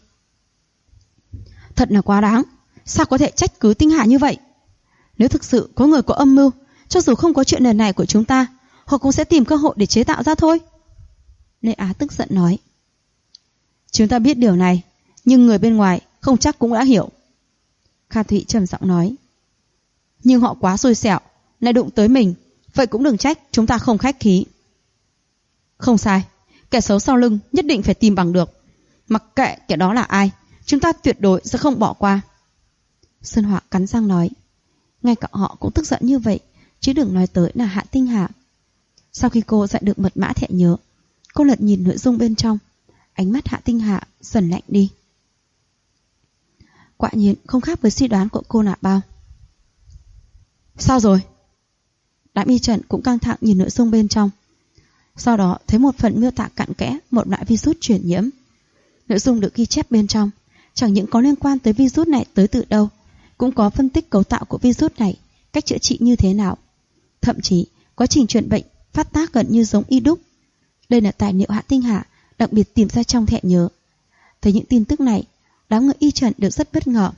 Thật là quá đáng, sao có thể trách cứ Tinh Hạ như vậy? Nếu thực sự có người có âm mưu, cho dù không có chuyện lần này của chúng ta, họ cũng sẽ tìm cơ hội để chế tạo ra thôi. Lê Á tức giận nói. Chúng ta biết điều này, nhưng người bên ngoài không chắc cũng đã hiểu. Kha Thụy trầm giọng nói. Nhưng họ quá xui xẻo, lại đụng tới mình, vậy cũng đừng trách chúng ta không khách khí. Không sai, kẻ xấu sau lưng nhất định phải tìm bằng được. Mặc kệ kẻ đó là ai, chúng ta tuyệt đối sẽ không bỏ qua. Sơn Họa cắn răng nói. Ngay cả họ cũng tức giận như vậy, chứ đừng nói tới là Hạ Tinh Hạ. Sau khi cô dạy được mật mã thẻ nhớ, cô lật nhìn nội dung bên trong. Ánh mắt Hạ Tinh Hạ dần lạnh đi. Quả nhiên không khác với suy đoán của cô là bao. Sao rồi? Đám y Trần cũng căng thẳng nhìn nội dung bên trong. Sau đó thấy một phần miêu tả cặn kẽ một loại virus truyền nhiễm. Nội dung được ghi chép bên trong chẳng những có liên quan tới virus này tới từ đâu, cũng có phân tích cấu tạo của virus này, cách chữa trị như thế nào. Thậm chí quá trình truyền bệnh phát tác gần như giống y đúc. Đây là tài liệu Hạ Tinh Hạ đặc biệt tìm ra trong thẻ nhớ. Thấy những tin tức này, đám người y Trần đều rất bất ngờ.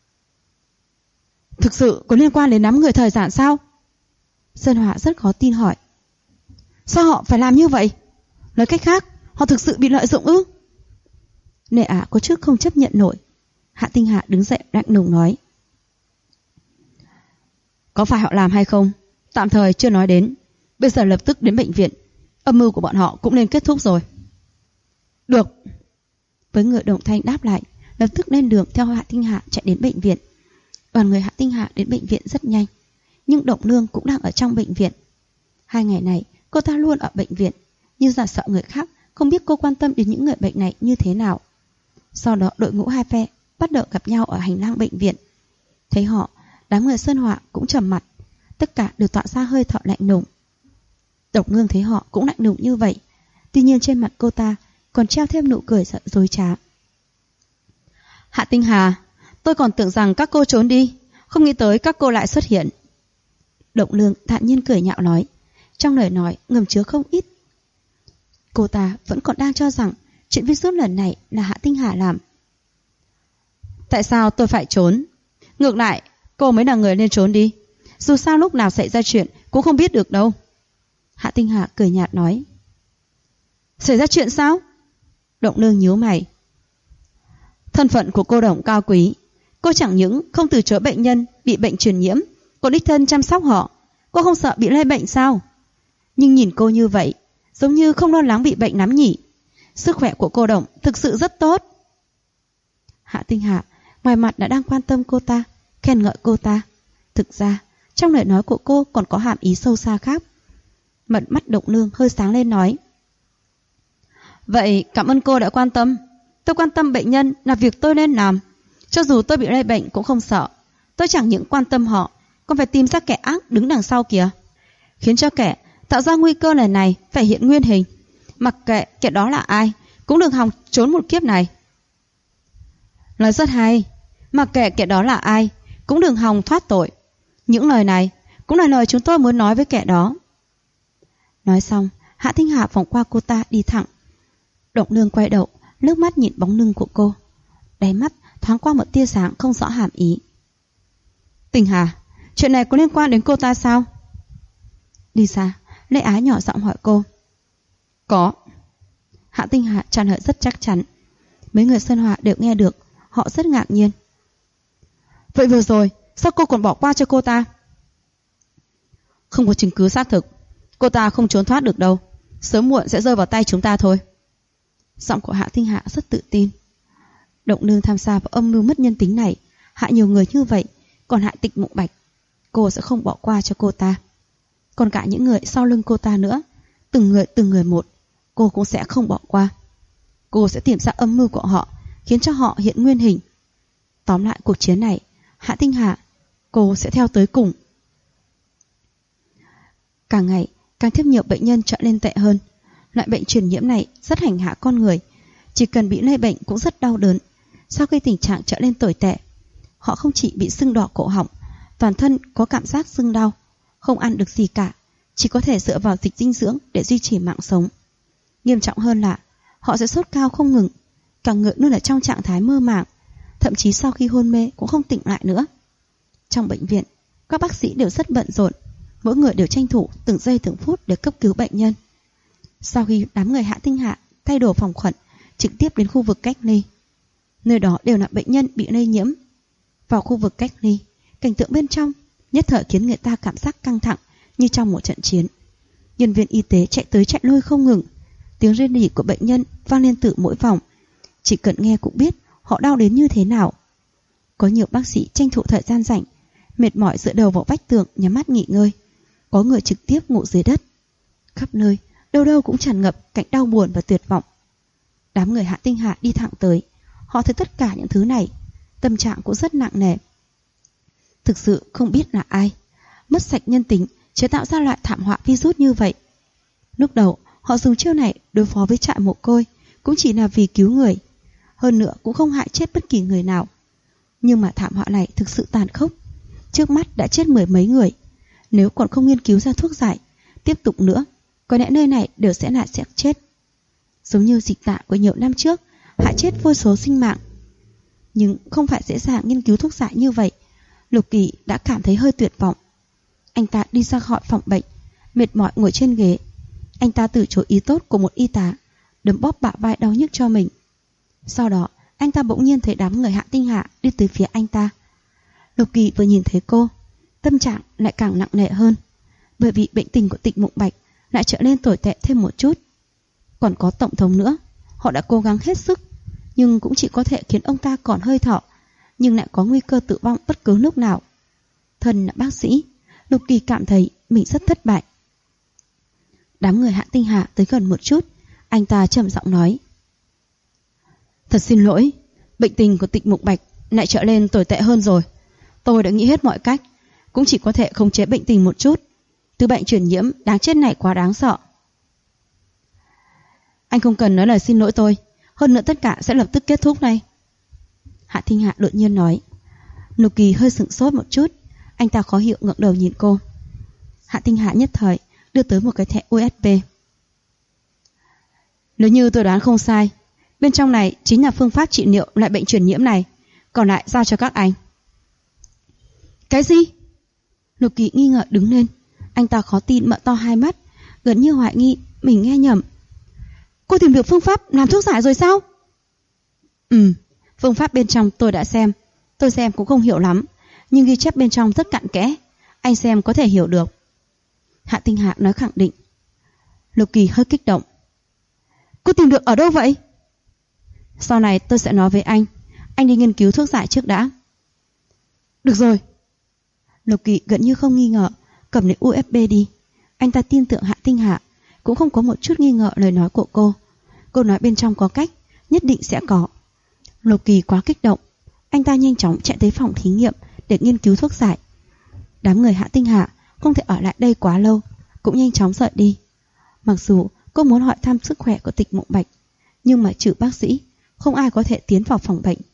Thực sự có liên quan đến đám người thời giản sao? Sơn Họa rất khó tin hỏi. Sao họ phải làm như vậy? Nói cách khác, họ thực sự bị lợi dụng ư? Lê Á có chút không chấp nhận nổi. Hạ Tinh Hạ đứng dậy lạnh lùng nói. Có phải họ làm hay không, tạm thời chưa nói đến. Bây giờ lập tức đến bệnh viện. Âm mưu của bọn họ cũng nên kết thúc rồi. Được. Với người đồng thanh đáp lại, lập tức lên đường theo Hạ Tinh Hạ chạy đến bệnh viện. Đoàn người Hạ Tinh Hạ đến bệnh viện rất nhanh, nhưng Động Lương cũng đang ở trong bệnh viện. 2 ngày này cô ta luôn ở bệnh viện, như giả sợ người khác không biết cô quan tâm đến những người bệnh này như thế nào. Sau đó đội ngũ hai phe bắt đầu gặp nhau ở hành lang bệnh viện. Thấy họ, đám người Sơn Họa cũng trầm mặt, tất cả đều tỏa ra hơi thở lạnh lùng. Độc Nương thấy họ cũng lạnh lùng như vậy, tuy nhiên trên mặt cô ta còn treo thêm nụ cười dối trá.
Hạ Tinh Hà, tôi còn tưởng rằng các cô trốn đi, không nghĩ tới các cô lại xuất hiện.
Độc Nương thản nhiên cười nhạo nói, trong lời nói ngầm chứa không ít. Cô ta vẫn còn đang cho rằng chuyện virus lần này là Hạ Tinh Hà làm.
Tại sao tôi phải trốn? Ngược lại, cô mới là người nên trốn đi. Dù sao lúc nào xảy ra chuyện cũng không biết được đâu.
Hạ Tinh Hà cười nhạt nói.
Xảy ra chuyện sao?
Động Nương nhíu mày.
Thân phận của cô Đồng cao quý. Cô chẳng những không từ chối bệnh nhân bị bệnh truyền nhiễm, còn đích thân chăm sóc họ. Cô không sợ bị lây bệnh sao?
Nhưng nhìn cô như vậy, giống như không lo lắng bị bệnh lắm nhỉ. Sức khỏe của cô Đồng thực sự rất tốt. Hạ Tinh Hà ngoài mặt đã đang quan tâm cô ta, khen ngợi cô ta. Thực ra, trong lời nói của cô còn có hàm ý sâu xa khác. Mận mắt Động Nương hơi sáng lên nói.
Vậy cảm ơn cô đã quan tâm. Tôi quan tâm bệnh nhân là việc tôi nên làm. Cho dù tôi bị lây bệnh cũng không sợ. Tôi chẳng những quan tâm họ, còn phải tìm ra kẻ ác đứng đằng sau kìa, khiến cho kẻ tạo ra nguy cơ lần này phải hiện nguyên hình. Mặc kệ kẻ đó là ai, cũng đừng hòng trốn một kiếp này. Lời rất hay. Mặc kệ kẻ đó là ai, cũng đừng hòng thoát tội. Những lời này cũng là lời chúng tôi muốn nói với kẻ đó.
Nói xong, Hạ Tinh Hà vòng qua cô ta đi thẳng. Động Nương quay đầu, nước mắt nhìn bóng lưng của cô. Đáy mắt thoáng qua một tia sáng không rõ hàm ý.
Tinh Hà, chuyện này có liên quan đến cô ta sao?
Đi xa, Lê Ái nhỏ giọng hỏi cô.
Có.
Hạ Tinh Hà trả lời rất chắc chắn. Mấy người Sơn Hòa đều nghe được, họ rất ngạc nhiên.
Vậy vừa rồi, sao cô còn bỏ qua cho cô ta? Không có chứng cứ xác thực, cô ta không trốn thoát được đâu. Sớm muộn sẽ rơi vào tay chúng ta thôi.
Giọng của Hạ Tinh Hà rất tự tin. Động Nương tham gia vào âm mưu mất nhân tính này, hại nhiều người như vậy, còn hại Tịch Mộng Bạch, cô sẽ không bỏ qua cho cô ta. Còn cả những người sau lưng cô ta nữa, từng người một, cô cũng sẽ không bỏ qua. Cô sẽ tìm ra âm mưu của họ, khiến cho họ hiện nguyên hình. Tóm lại cuộc chiến này, Hạ Tinh Hà, cô sẽ theo tới cùng. Càng ngày, càng thêm nhiều bệnh nhân trở nên tệ hơn. Loại bệnh truyền nhiễm này rất hành hạ con người, chỉ cần bị lây bệnh cũng rất đau đớn. Sau khi tình trạng trở nên tồi tệ, họ không chỉ bị sưng đỏ cổ họng, toàn thân có cảm giác sưng đau, không ăn được gì cả, chỉ có thể dựa vào dịch dinh dưỡng để duy trì mạng sống. Nghiêm trọng hơn là họ sẽ sốt cao không ngừng, cả người luôn ở trong trạng thái mơ màng, thậm chí sau khi hôn mê cũng không tỉnh lại nữa. Trong bệnh viện, các bác sĩ đều rất bận rộn, mỗi người đều tranh thủ từng giây từng phút để cấp cứu bệnh nhân. Sau khi đám người Hạ Tinh Hạ thay đồ phòng khuẩn, trực tiếp đến khu vực cách ly. Nơi đó đều là bệnh nhân bị lây nhiễm. Vào khu vực cách ly, cảnh tượng bên trong nhất thời khiến người ta cảm giác căng thẳng như trong một trận chiến. Nhân viên y tế chạy tới chạy lui không ngừng, tiếng rên rỉ của bệnh nhân vang lên từ mỗi phòng. Chỉ cần nghe cũng biết họ đau đến như thế nào. Có nhiều bác sĩ tranh thủ thời gian rảnh, mệt mỏi dựa đầu vào vách tường nhắm mắt nghỉ ngơi. Có người trực tiếp ngủ dưới đất. Khắp nơi, đâu đâu cũng tràn ngập cảnh đau buồn và tuyệt vọng. Đám người Hạ Tinh Hạ đi thẳng tới, họ thấy tất cả những thứ này, tâm trạng cũng rất nặng nề. Thực sự không biết là ai mất sạch nhân tính chế tạo ra loại thảm họa virus như vậy. Lúc đầu họ dùng chiêu này đối phó với trại mồ côi cũng chỉ là vì cứu người, hơn nữa cũng không hại chết bất kỳ người nào. Nhưng mà thảm họa này thực sự tàn khốc, trước mắt đã chết mười mấy người. Nếu còn không nghiên cứu ra thuốc giải, tiếp tục nữa, có lẽ nơi này đều sẽ lại sẽ chết. Giống như dịch tả của nhiều năm trước, hại chết vô số sinh mạng. Nhưng không phải dễ dàng nghiên cứu thuốc giải như vậy. Lục Kỳ đã cảm thấy hơi tuyệt vọng. Anh ta đi ra khỏi phòng bệnh, mệt mỏi ngồi trên ghế. Anh ta từ chối ý tốt của một y tá, đấm bóp bả vai đau nhức cho mình. Sau đó, anh ta bỗng nhiên thấy đám người Hạ Tinh Hạ đi tới phía anh ta. Lục Kỳ vừa nhìn thấy cô, tâm trạng lại càng nặng nề hơn, bởi vì bệnh tình của Tịch Mộng Bạch lại trở nên tồi tệ thêm một chút. Còn có tổng thống nữa, họ đã cố gắng hết sức, nhưng cũng chỉ có thể khiến ông ta còn hơi thở, nhưng lại có nguy cơ tử vong bất cứ lúc nào. Thân là bác sĩ, Lục Kỳ cảm thấy mình rất thất bại. Đám người Hạ Tinh Hạ tới gần một chút, anh ta trầm giọng nói: Thật xin lỗi, bệnh tình của Tịch Mộng Bạch lại trở nên tồi tệ hơn rồi. Tôi đã nghĩ hết mọi cách, cũng chỉ có thể khống chế bệnh tình một chút. Thứ bệnh truyền nhiễm đáng chết này quá đáng sợ. Anh không cần nói lời xin lỗi tôi. Hơn nữa tất cả sẽ lập tức kết thúc này. Hạ Tinh Hạ đột nhiên nói. Lục Kỳ hơi sửng sốt một chút. Anh ta khó hiểu ngẩng đầu nhìn cô. Hạ Tinh Hạ nhất thời đưa tới một cái thẻ USB. Nếu như tôi đoán không sai, bên trong này chính là phương pháp trị liệu loại bệnh truyền nhiễm này. Còn lại giao cho các anh. Cái gì? Lục Kỳ nghi ngờ đứng lên. Anh ta khó tin mở to hai mắt, gần như hoài nghi mình nghe nhầm. Cô tìm được phương pháp làm thuốc giải rồi sao? Phương pháp bên trong tôi đã xem. Tôi xem cũng không hiểu lắm, nhưng ghi chép bên trong rất cặn kẽ. Anh xem có thể hiểu được. Hạ Tinh Hạ nói khẳng định. Lục Kỳ hơi kích động. Cô tìm được ở đâu vậy? Sau này tôi sẽ nói với anh. Anh đi nghiên cứu thuốc giải trước đã. Được rồi. Lục Kỳ gần như không nghi ngờ, cầm lấy USB đi. Anh ta tin tưởng Hạ Tinh Hạ, cũng không có một chút nghi ngờ lời nói của cô. Cô nói bên trong có cách, nhất định sẽ có. Lục Kỳ quá kích động. Anh ta nhanh chóng chạy tới phòng thí nghiệm để nghiên cứu thuốc giải. Đám người Hạ Tinh Hạ không thể ở lại đây quá lâu, cũng nhanh chóng rời đi. Mặc dù cô muốn hỏi thăm sức khỏe của Tịch Mộng Bạch, nhưng mà trừ bác sĩ, không ai có thể tiến vào phòng bệnh.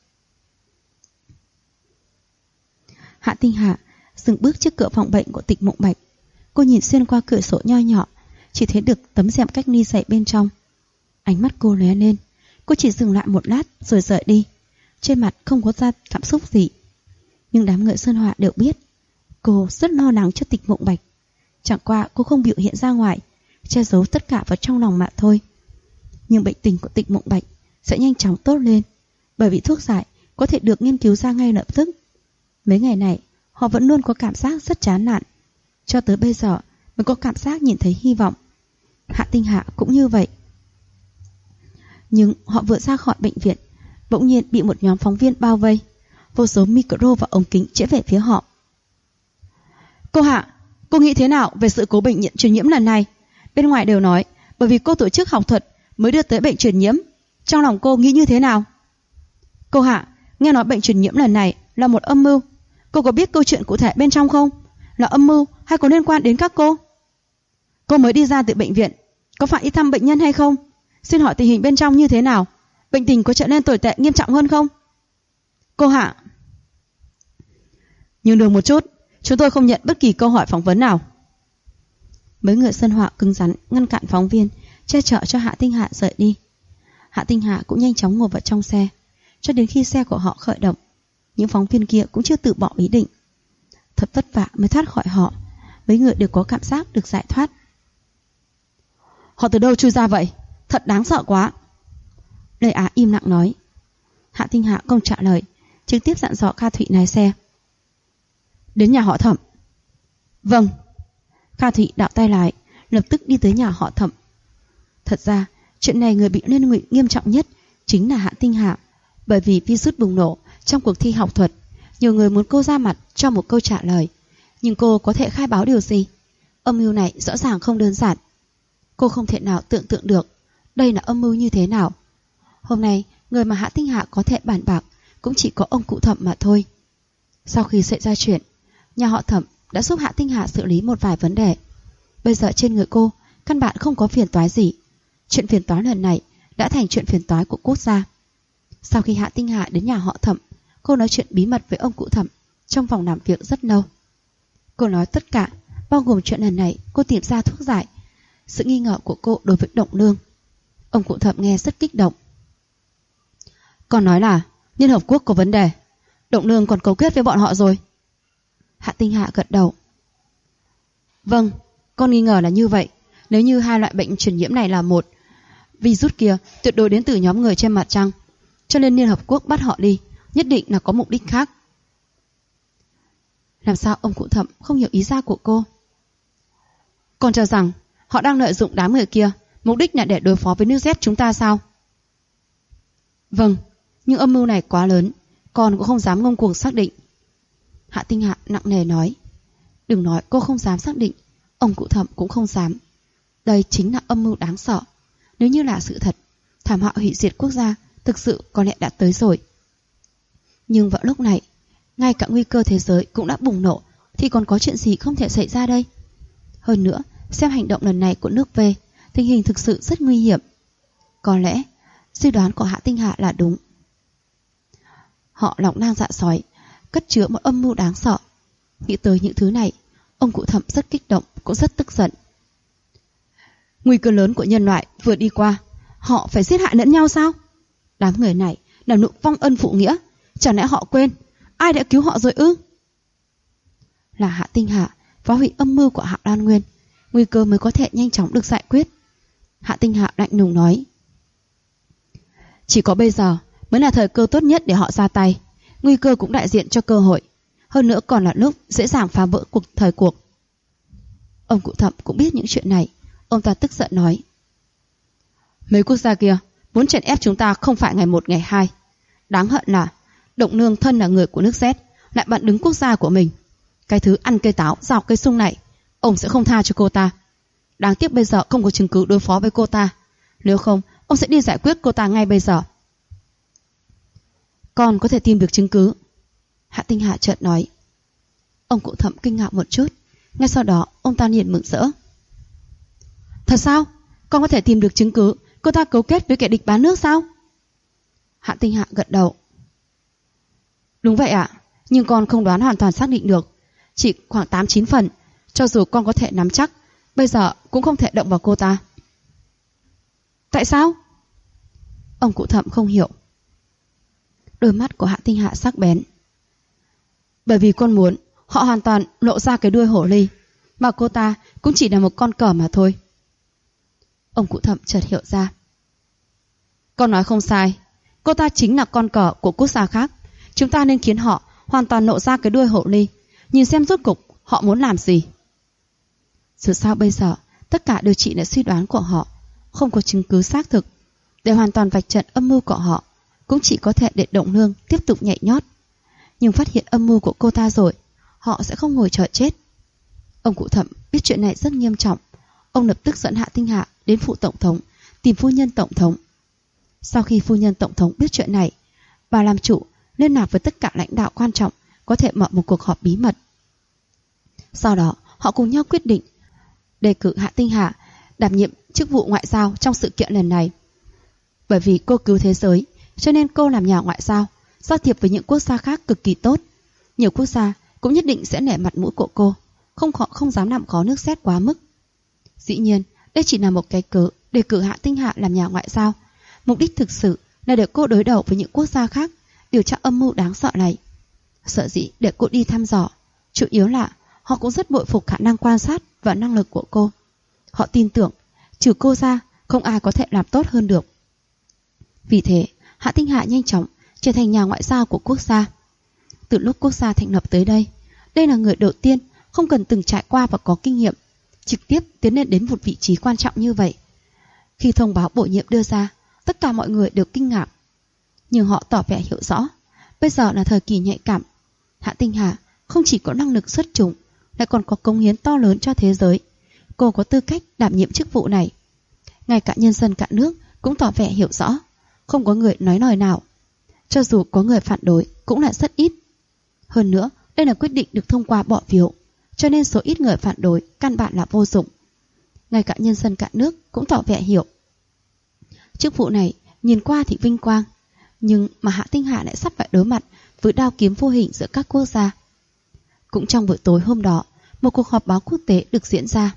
Hạ Tinh Hạ dừng bước trước cửa phòng bệnh của Tịch Mộng Bạch. Cô nhìn xuyên qua cửa sổ nho nhỏ, chỉ thấy được tấm rèm cách ly dày bên trong. Ánh mắt cô lóe lên. Cô chỉ dừng lại một lát rồi rời đi. Trên mặt không có ra cảm xúc gì. Nhưng đám người Sơn Họa đều biết cô rất lo lắng cho Tịch Mộng Bạch. Chẳng qua cô không biểu hiện ra ngoài, che giấu tất cả vào trong lòng mà thôi. Nhưng bệnh tình của Tịch Mộng Bạch sẽ nhanh chóng tốt lên, bởi vì thuốc giải có thể được nghiên cứu ra ngay lập tức. Mấy ngày này họ vẫn luôn có cảm giác rất chán nản. Cho tới bây giờ mới có cảm giác nhìn thấy hy vọng. Hạ Tinh Hạ cũng như vậy. Nhưng họ vừa ra khỏi bệnh viện, bỗng nhiên bị một nhóm phóng viên bao vây. Vô số micro và ống kính chĩa về phía họ. Cô Hạ, cô nghĩ thế nào về sự cố bệnh truyền nhiễm lần này? Bên ngoài đều nói bởi vì cô tổ chức học thuật mới đưa tới bệnh truyền nhiễm. Trong lòng cô nghĩ như thế nào? Cô Hạ, nghe nói bệnh truyền nhiễm lần này là một âm mưu. Cô có biết câu chuyện cụ thể bên trong không? Là âm mưu hay có liên quan đến các cô? Cô mới đi ra từ bệnh viện, có phải đi thăm bệnh nhân hay không? Xin hỏi tình hình bên trong như thế nào? Bệnh tình có trở nên tồi tệ nghiêm trọng hơn không? Cô Hạ. Nhường đường một chút, chúng tôi không nhận bất kỳ câu hỏi phỏng vấn nào. Mấy người Sơn Họa cứng rắn ngăn cản phóng viên, che chở cho Hạ Tinh Hạ rời đi. Hạ Tinh Hạ cũng nhanh chóng ngồi vào trong xe. Cho đến khi xe của họ khởi động, những phóng viên kia cũng chưa từ bỏ ý định. Thật vất vả mới thoát khỏi họ. Mấy người đều có cảm giác được giải thoát. Họ từ đâu chui ra vậy? Thật đáng sợ quá. Lê Á im lặng nói. Hạ Tinh Hạ không trả lời, trực tiếp dặn dò Kha Thụy lái xe. Đến nhà họ Thẩm. Vâng. Kha Thụy đạo tay lại, lập tức đi tới nhà họ Thẩm. Thật ra chuyện này người bị liên lụy nghiêm trọng nhất chính là Hạ Tinh Hạ. Bởi vì virus bùng nổ trong cuộc thi học thuật, nhiều người muốn cô ra mặt cho một câu trả lời. Nhưng cô có thể khai báo điều gì? Âm mưu này rõ ràng không đơn giản. Cô không thể nào tưởng tượng được đây là âm mưu như thế nào. Hôm nay người mà Hạ Tinh Hạ có thể bàn bạc cũng chỉ có ông cụ Thẩm mà thôi. Sau khi xảy ra chuyện, nhà họ Thẩm đã giúp Hạ Tinh Hạ xử lý một vài vấn đề. Bây giờ trên người cô căn bản không có phiền toái gì. Chuyện phiền toái lần này đã thành chuyện phiền toái của quốc gia. Sau khi Hạ Tinh Hạ đến nhà họ Thẩm, cô nói chuyện bí mật với ông cụ Thẩm trong phòng làm việc rất lâu. Cô nói tất cả, bao gồm chuyện lần này cô tìm ra thuốc giải, sự nghi ngờ của cô đối với Động Lương. Ông cụ Thẩm nghe rất kích động. Còn nói là Liên Hợp Quốc có vấn đề, Động Lương còn cấu kết với bọn họ rồi. Hạ Tinh Hạ gật đầu. Vâng, con nghi ngờ là như vậy. Nếu như hai loại bệnh truyền nhiễm này là một, virus kia tuyệt đối đến từ nhóm người trên mặt trăng, cho nên Liên Hợp Quốc bắt họ đi nhất định là có mục đích khác. Làm sao ông cụ Thẩm không hiểu ý ra của cô? Con cho rằng họ đang lợi dụng đám người kia, mục đích là để đối phó với nước Z chúng ta sao? Vâng, nhưng âm mưu này quá lớn, con cũng không dám ngông cuồng xác định. Hạ Tinh Hạ nặng nề nói. Đừng nói cô không dám xác định, ông cụ Thẩm cũng không dám. Đây chính là âm mưu đáng sợ. Nếu như là sự thật, thảm họa hủy diệt quốc gia thực sự có lẽ đã tới rồi. Nhưng vào lúc này, ngay cả nguy cơ thế giới cũng đã bùng nổ, thì còn có chuyện gì không thể xảy ra đây? Hơn nữa, xem hành động lần này của nước V, tình hình thực sự rất nguy hiểm. Có lẽ, suy đoán của Hạ Tinh Hạ là đúng. Họ lòng lang dạ sói, cất chứa một âm mưu đáng sợ. Nghĩ tới những thứ này, ông cụ Thẩm rất kích động, cũng rất tức giận. Nguy cơ lớn của nhân loại vừa đi qua, họ phải giết hại lẫn nhau sao? Đám người này là nụ vong ân phụ nghĩa, chẳng lẽ họ quên ai đã cứu họ rồi ư? Là Hạ Tinh Hạ phá hủy âm mưu của Hạ Lan Nguyên, nguy cơ mới có thể nhanh chóng được giải quyết. Hạ Tinh Hạ lạnh lùng nói. Chỉ có bây giờ mới là thời cơ tốt nhất để họ ra tay. Nguy cơ cũng đại diện cho cơ hội. Hơn nữa còn là lúc dễ dàng phá vỡ thời cuộc. Ông cụ Thẩm cũng biết những chuyện này. Ông ta tức giận nói. Mấy quốc gia kia muốn chèn ép chúng ta không phải ngày một ngày hai. Đáng hận là Động Nương thân là người của nước Z, lại bạn đứng quốc gia của mình. Cái thứ ăn cây táo rào cây sung này, ông sẽ không tha cho cô ta. Đáng tiếc bây giờ không có chứng cứ đối phó với cô ta. Nếu không, ông sẽ đi giải quyết cô ta ngay bây giờ. Con có thể tìm được chứng cứ. Hạ Tinh Hạ chợt nói. Ông cụ Thẩm kinh ngạc một chút. Ngay sau đó ông ta liền mừng rỡ. Thật sao? Con có thể tìm được chứng cứ cô ta cấu kết với kẻ địch bán nước sao? Hạ Tinh Hạ gật đầu. Đúng vậy ạ, nhưng con không đoán hoàn toàn xác định được. Chỉ khoảng 8-9 phần. Cho dù con có thể nắm chắc, bây giờ cũng không thể động vào cô ta. Tại sao? Ông cụ Thẩm không hiểu. Đôi mắt của Hạ Tinh Hạ sắc bén. Bởi vì con muốn họ hoàn toàn lộ ra cái đuôi hổ ly, mà cô ta cũng chỉ là một con cờ mà thôi. Ông cụ Thẩm chợt hiểu ra. Con nói không sai, cô ta chính là con cờ của quốc gia khác. Chúng ta nên khiến họ hoàn toàn lộ ra cái đuôi hổ ly, nhìn xem rốt cục họ muốn làm gì. Dù sao bây giờ tất cả đều chỉ là suy đoán của họ, không có chứng cứ xác thực. Để hoàn toàn vạch trần âm mưu của họ, cũng chỉ có thể để Động Nương tiếp tục nhảy nhót. Nhưng phát hiện âm mưu của cô ta rồi, họ sẽ không ngồi chờ chết. Ông cụ Thẩm biết chuyện này rất nghiêm trọng. Ông lập tức dẫn Hạ Tinh Hạ đến phủ tổng thống, tìm phu nhân tổng thống. Sau khi phu nhân tổng thống biết chuyện này, bà làm chủ liên lạc với tất cả lãnh đạo quan trọng, có thể mở một cuộc họp bí mật. Sau đó họ cùng nhau quyết định đề cử Hạ Tinh Hạ đảm nhiệm chức vụ ngoại giao trong sự kiện lần này. Bởi vì cô cứu thế giới, cho nên cô làm nhà ngoại giao, giao thiệp với những quốc gia khác cực kỳ tốt. Nhiều quốc gia cũng nhất định sẽ nể mặt mũi của cô, không dám làm khó nước Z quá mức. Dĩ nhiên, đây chỉ là một cái cớ đề cử Hạ Tinh Hạ làm nhà ngoại giao. Mục đích thực sự là để cô đối đầu với những quốc gia khác, điều tra âm mưu đáng sợ này. Sợ dĩ để cô đi thăm dò, chủ yếu là họ cũng rất bội phục khả năng quan sát và năng lực của cô. Họ tin tưởng, trừ cô ra, không ai có thể làm tốt hơn được. Vì thế, Hạ Tinh Hạ nhanh chóng trở thành nhà ngoại giao của quốc gia. Từ lúc quốc gia thành lập tới đây, đây là người đầu tiên không cần từng trải qua và có kinh nghiệm, trực tiếp tiến lên đến một vị trí quan trọng như vậy. Khi thông báo bổ nhiệm đưa ra, tất cả mọi người đều kinh ngạc. Nhưng họ tỏ vẻ hiểu rõ, bây giờ là thời kỳ nhạy cảm. Hạ Tinh Hạ không chỉ có năng lực xuất chúng, lại còn có cống hiến to lớn cho thế giới. Cô có tư cách đảm nhiệm chức vụ này. Ngay cả nhân dân cả nước cũng tỏ vẻ hiểu rõ, không có người nói lời nào. Cho dù có người phản đối cũng là rất ít. Hơn nữa, đây là quyết định được thông qua bỏ phiếu, cho nên số ít người phản đối căn bản là vô dụng. Ngay cả nhân dân cả nước cũng tỏ vẻ hiểu. Chức vụ này nhìn qua thì vinh quang, nhưng mà Hạ Tinh Hạ lại sắp phải đối mặt với đao kiếm vô hình giữa các quốc gia. Cũng trong buổi tối hôm đó, một cuộc họp báo quốc tế được diễn ra.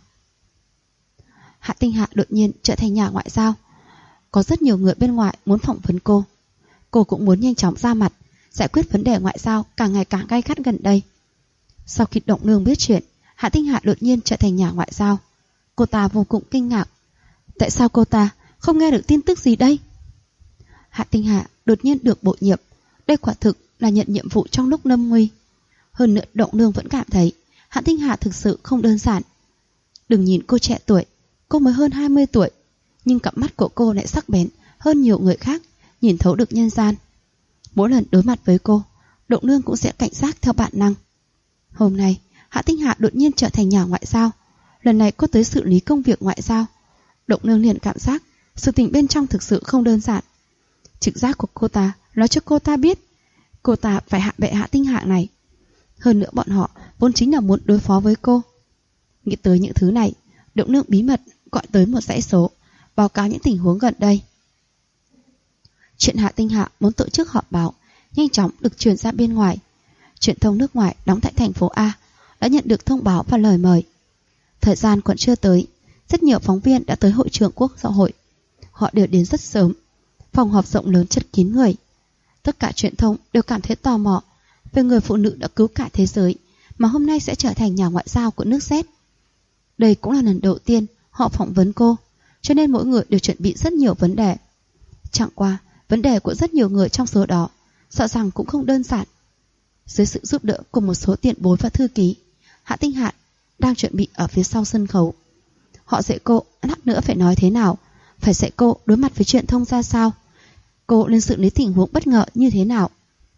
Hạ Tinh Hạ đột nhiên trở thành nhà ngoại giao. Có rất nhiều người bên ngoài muốn phỏng vấn cô. Cô cũng muốn nhanh chóng ra mặt, giải quyết vấn đề ngoại giao càng ngày càng gay gắt gần đây. Sau khi Động Nương biết chuyện, Hạ Tinh Hạ đột nhiên trở thành nhà ngoại giao. Cô ta vô cùng kinh ngạc. Tại sao cô ta không nghe được tin tức gì đây? Hạ Tinh Hạ đột nhiên được bổ nhiệm. Đây quả thực là nhận nhiệm vụ trong lúc lâm nguy. Hơn nữa Động Nương vẫn cảm thấy Hạ Tinh Hạ thực sự không đơn giản. Đừng nhìn cô trẻ tuổi, cô mới hơn 20 tuổi, nhưng cặp mắt của cô lại sắc bén hơn nhiều người khác, nhìn thấu được nhân gian. Mỗi lần đối mặt với cô, Động Nương cũng sẽ cảnh giác theo bản năng. Hôm nay, Hạ Tinh Hạ đột nhiên trở thành nhà ngoại giao. Lần này cô tới xử lý công việc ngoại giao. Động Nương liền cảm giác sự tình bên trong thực sự không đơn giản. Trực giác của cô ta nói cho cô ta biết cô ta phải hạ bệ Hạ Tinh Hạ này. Hơn nữa bọn họ vốn chính là muốn đối phó với cô. Nghĩ tới những thứ này, Động Nương bí mật gọi tới một dãy số, báo cáo những tình huống gần đây. Chuyện Hạ Tinh Hạ muốn tổ chức họp báo nhanh chóng được truyền ra bên ngoài. Truyền thông nước ngoài đóng tại thành phố A đã nhận được thông báo và lời mời. Thời gian còn chưa tới, rất nhiều phóng viên đã tới hội trường Quốc xã hội. Họ đều đến rất sớm. Phòng họp rộng lớn chất kín người. Tất cả truyền thông đều cảm thấy tò mò về người phụ nữ đã cứu cả thế giới mà hôm nay sẽ trở thành nhà ngoại giao của nước Z. Đây cũng là lần đầu tiên họ phỏng vấn cô, cho nên mỗi người đều chuẩn bị rất nhiều vấn đề. Chẳng qua, vấn đề của rất nhiều người trong số đó sợ rằng cũng không đơn giản. Dưới sự giúp đỡ của một số tiền bối và thư ký, Hạ Tinh Hạ đang chuẩn bị ở phía sau sân khấu. Họ dạy cô lát nữa phải nói thế nào, phải dạy cô đối mặt với truyền thông ra sao, cô nên xử lý tình huống bất ngờ như thế nào.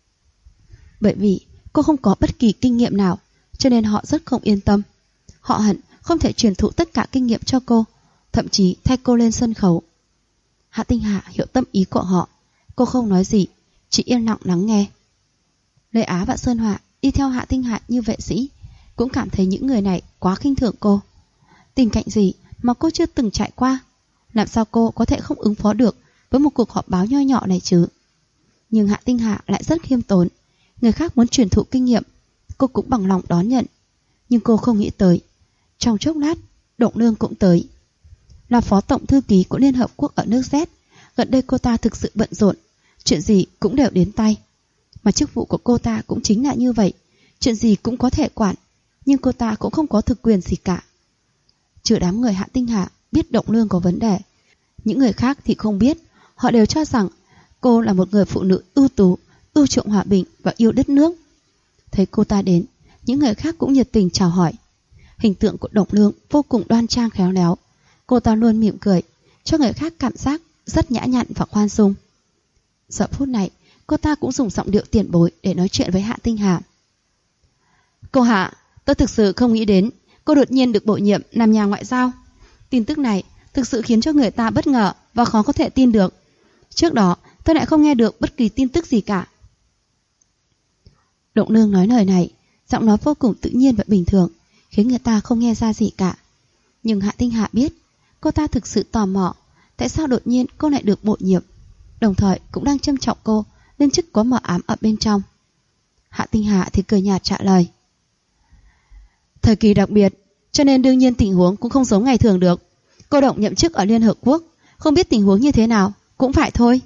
Bởi vì cô không có bất kỳ kinh nghiệm nào, cho nên họ rất không yên tâm. Họ hận không thể truyền thụ tất cả kinh nghiệm cho cô, thậm chí thay cô lên sân khấu. Hạ Tinh Hạ hiểu tâm ý của họ. Cô không nói gì, chỉ yên lặng lắng nghe. Lê Á và Sơn Họa đi theo Hạ Tinh Hạ như vệ sĩ, cũng cảm thấy những người này quá khinh thường cô. Tình cảnh gì mà cô chưa từng trải qua, làm sao cô có thể không ứng phó được với một cuộc họp báo nho nhỏ này chứ? Nhưng Hạ Tinh Hạ lại rất khiêm tốn. Người khác muốn truyền thụ kinh nghiệm, cô cũng bằng lòng đón nhận. Nhưng cô không nghĩ tới, trong chốc lát, Động Nương cũng tới. Là phó tổng thư ký của Liên Hợp Quốc ở nước Z, gần đây cô ta thực sự bận rộn, chuyện gì cũng đều đến tay. Mà chức vụ của cô ta cũng chính là như vậy, chuyện gì cũng có thể quản, nhưng cô ta cũng không có thực quyền gì cả. Trừ đám người Hạ Tinh Hạ biết Động Nương có vấn đề, những người khác thì không biết. Họ đều cho rằng cô là một người phụ nữ ưu tú, ưu chuộng hòa bình và yêu đất nước. Thấy cô ta đến, những người khác cũng nhiệt tình chào hỏi. Hình tượng của Động Nương vô cùng đoan trang khéo léo. Cô ta luôn mỉm cười, cho người khác cảm giác rất nhã nhặn và khoan dung. Giờ phút này, cô ta cũng dùng giọng điệu tiền bối để nói chuyện với Hạ Tinh Hạ. Cô Hạ, tôi thực sự không nghĩ đến cô đột nhiên được bổ nhiệm làm nhà ngoại giao. Tin tức này thực sự khiến cho người ta bất ngờ và khó có thể tin được. Trước đó, tôi lại không nghe được bất kỳ tin tức gì cả. Động Nương nói lời này, giọng nói vô cùng tự nhiên và bình thường, khiến người ta không nghe ra gì cả. Nhưng Hạ Tinh Hạ biết, cô ta thực sự tò mò, tại sao đột nhiên cô lại được bổ nhiệm, đồng thời cũng đang trân trọng cô nên chức có mờ ám ở bên trong. Hạ Tinh Hạ thì cười nhạt trả lời. Thời kỳ đặc biệt, cho nên đương nhiên tình huống cũng không giống ngày thường được. Cô Động nhậm chức ở Liên Hợp Quốc, không biết tình huống như thế nào, cũng phải thôi.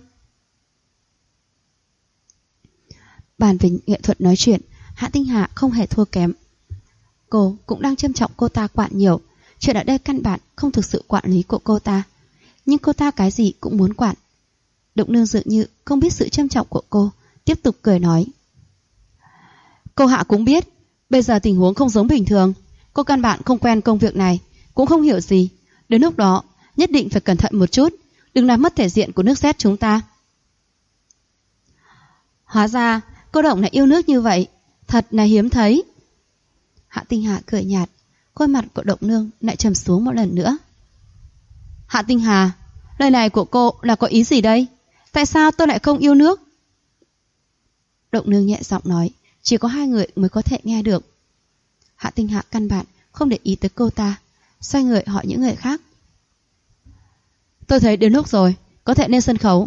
Bàn về nghệ thuật nói chuyện, Hạ Tinh Hạ không hề thua kém. Cô cũng đang trân trọng cô ta quản nhiều, chuyện ở đây căn bản không thực sự quản lý của cô ta. Nhưng cô ta cái gì cũng muốn quản. Động Nương dường như không biết sự trân trọng của cô, tiếp tục cười nói. Cô Hạ cũng biết, bây giờ tình huống không giống bình thường. Cô căn bản không quen công việc này, cũng không hiểu gì. Đến lúc đó, nhất định phải cẩn thận một chút, đừng làm mất thể diện của nước Z chúng ta. Hóa ra, cô Động lại yêu nước như vậy, thật là hiếm thấy. Hạ Tinh Hạ cười nhạt, khuôn mặt của Động Nương lại trầm xuống một lần nữa. Hạ Tinh Hà, lời này của cô là có ý gì đây? Tại sao tôi lại không yêu nước? Động Nương nhẹ giọng nói, chỉ có hai người mới có thể nghe được. Hạ Tinh Hạ căn bản không để ý tới cô ta, xoay người hỏi những người khác. Tôi thấy đến lúc rồi, có thể lên sân khấu.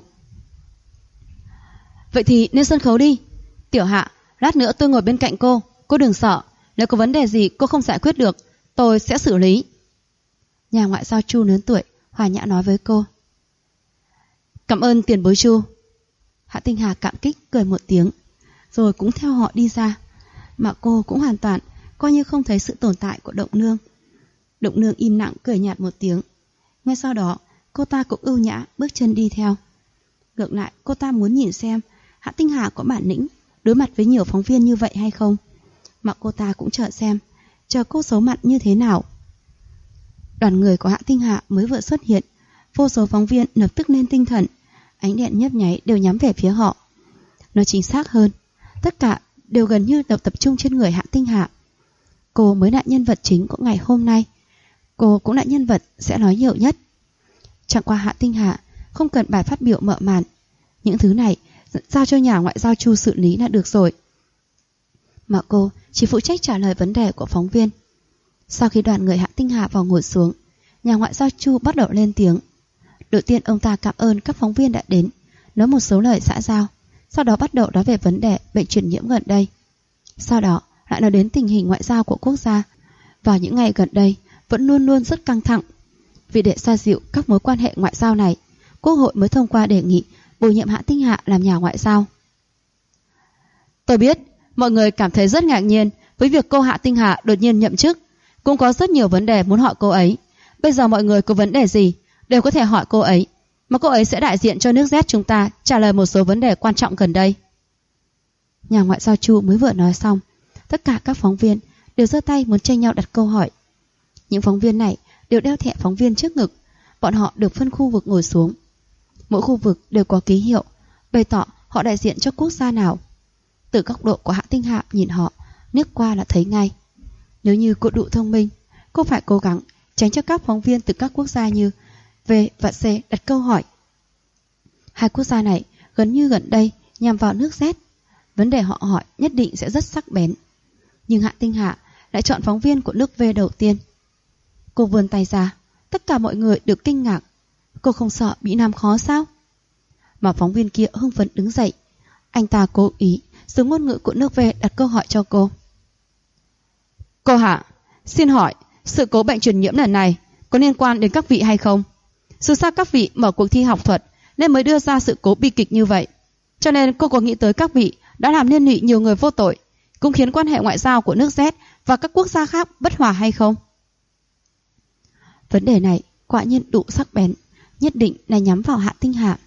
Vậy thì lên sân khấu đi. Tiểu Hạ, lát nữa tôi ngồi bên cạnh cô đừng sợ. Nếu có vấn đề gì cô không giải quyết được, tôi sẽ xử lý. Nhà ngoại giao Chu lớn tuổi hòa nhã nói với cô. Cảm ơn tiền bối Chu. Hạ Tinh Hà cảm kích cười một tiếng, rồi cũng theo họ đi ra. Mà cô cũng hoàn toàn coi như không thấy sự tồn tại của Động Nương. Động Nương im lặng cười nhạt một tiếng. Ngay sau đó cô ta cũng ưu nhã bước chân đi theo. Ngược lại cô ta muốn nhìn xem Hạ Tinh Hà có bản lĩnh đối mặt với nhiều phóng viên như vậy hay không. Mà cô ta cũng chờ xem, chờ cô xấu mặt như thế nào. Đoàn người của Hạ Tinh Hạ mới vừa xuất hiện, vô số phóng viên lập tức lên tinh thần, ánh đèn nhấp nháy đều nhắm về phía họ. Nói chính xác hơn, tất cả đều gần như đều tập trung trên người Hạ Tinh Hạ. Cô mới là nhân vật chính của ngày hôm nay, cô cũng là nhân vật sẽ nói nhiều nhất. Chẳng qua Hạ Tinh Hạ không cần bài phát biểu mở màn, những thứ này giao cho nhà ngoại giao Chu xử lý là được rồi. Mà cô chỉ phụ trách trả lời vấn đề của phóng viên. Sau khi đoàn người Hạ Tinh Hà vào ngồi xuống, nhà ngoại giao Chu bắt đầu lên tiếng. Đầu tiên ông ta cảm ơn các phóng viên đã đến, nói một số lời xã giao, sau đó bắt đầu nói về vấn đề bệnh truyền nhiễm gần đây. Sau đó lại nói đến tình hình ngoại giao của quốc gia vào những ngày gần đây vẫn luôn luôn rất căng thẳng. Vì để xoa dịu các mối quan hệ ngoại giao này, Quốc hội mới thông qua đề nghị bổ nhiệm Hạ Tinh Hà làm nhà ngoại giao.
Tôi biết mọi người cảm thấy rất ngạc nhiên với việc cô Hạ Tinh Hà đột nhiên nhậm chức. Cũng có rất nhiều vấn đề muốn hỏi cô ấy. Bây giờ mọi người có vấn đề gì đều có thể hỏi cô ấy, mà cô ấy sẽ đại diện cho nước Z chúng ta trả lời một số vấn đề quan trọng gần đây.
Nhà ngoại giao Chu mới vừa nói xong, tất cả các phóng viên đều giơ tay muốn tranh nhau đặt câu hỏi. Những phóng viên này đều đeo thẻ phóng viên trước ngực. Bọn họ được phân khu vực ngồi xuống. Mỗi khu vực đều có ký hiệu bày tỏ họ đại diện cho quốc gia nào. Từ góc độ của Hạ Tinh Hà nhìn họ, liếc qua là thấy ngay. Nếu như cô đủ thông minh, cô phải cố gắng tránh cho các phóng viên từ các quốc gia như V và C đặt câu hỏi. Hai quốc gia này gần như gần đây nhằm vào nước Z. Vấn đề họ hỏi nhất định sẽ rất sắc bén. Nhưng Hạ Tinh Hà lại chọn phóng viên của nước V đầu tiên. Cô vươn tay ra, tất cả mọi người đều kinh ngạc. Cô không sợ bị làm khó sao? Mà phóng viên kia hưng phấn đứng dậy. Anh ta cố ý dùng ngôn ngữ của nước V đặt câu hỏi cho cô.
Cô Hạ, xin hỏi, sự cố bệnh truyền nhiễm lần này có liên quan đến các vị hay không? Dù sao các vị mở cuộc thi học thuật nên mới đưa ra sự cố bi kịch như vậy. Cho nên cô có nghĩ tới các vị đã làm liên lụy nhiều người vô tội, cũng khiến quan hệ ngoại giao của nước Z và các quốc gia khác bất hòa hay không?
Vấn đề này quả nhiên đủ sắc bén, nhất định là nhắm vào Hạ Tinh Hà.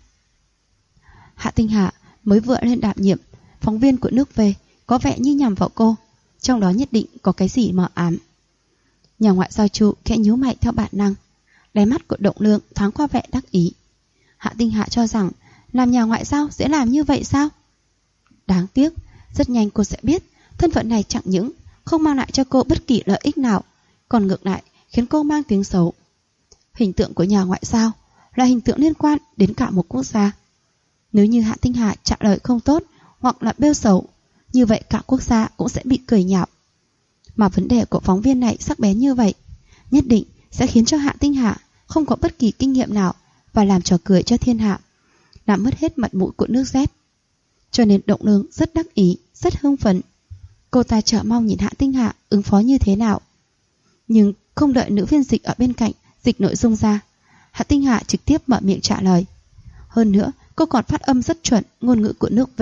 Hạ Tinh Hà mới vừa lên đảm nhiệm phóng viên của nước V, có vẻ như nhằm vào cô, trong đó nhất định có cái gì mờ ám. Nhà ngoại giao Chu khẽ nhíu mày theo bản năng. Đáy mắt của Động Lượng thoáng qua vẻ đắc ý. Hạ Tinh Hà cho rằng làm nhà ngoại giao dễ làm như vậy sao? Đáng tiếc, rất nhanh cô sẽ biết thân phận này chẳng những không mang lại cho cô bất kỳ lợi ích nào, còn ngược lại khiến cô mang tiếng xấu. Hình tượng của nhà ngoại giao là hình tượng liên quan đến cả một quốc gia. Nếu như Hạ Tinh Hà trả lời không tốt hoặc là bêu xấu, như vậy cả quốc gia cũng sẽ bị cười nhạo. Mà vấn đề của phóng viên này sắc bén như vậy, nhất định sẽ khiến cho Hạ Tinh Hà không có bất kỳ kinh nghiệm nào và làm trò cười cho thiên hạ, làm mất hết mặt mũi của nước Z. Cho nên Động Lương rất đắc ý, rất hưng phấn. Cô ta chờ mong nhìn Hạ Tinh Hà ứng phó như thế nào. Nhưng không đợi nữ phiên dịch ở bên cạnh dịch nội dung ra, Hạ Tinh Hà trực tiếp mở miệng trả lời. Hơn nữa, cô còn phát âm rất chuẩn ngôn ngữ của nước V.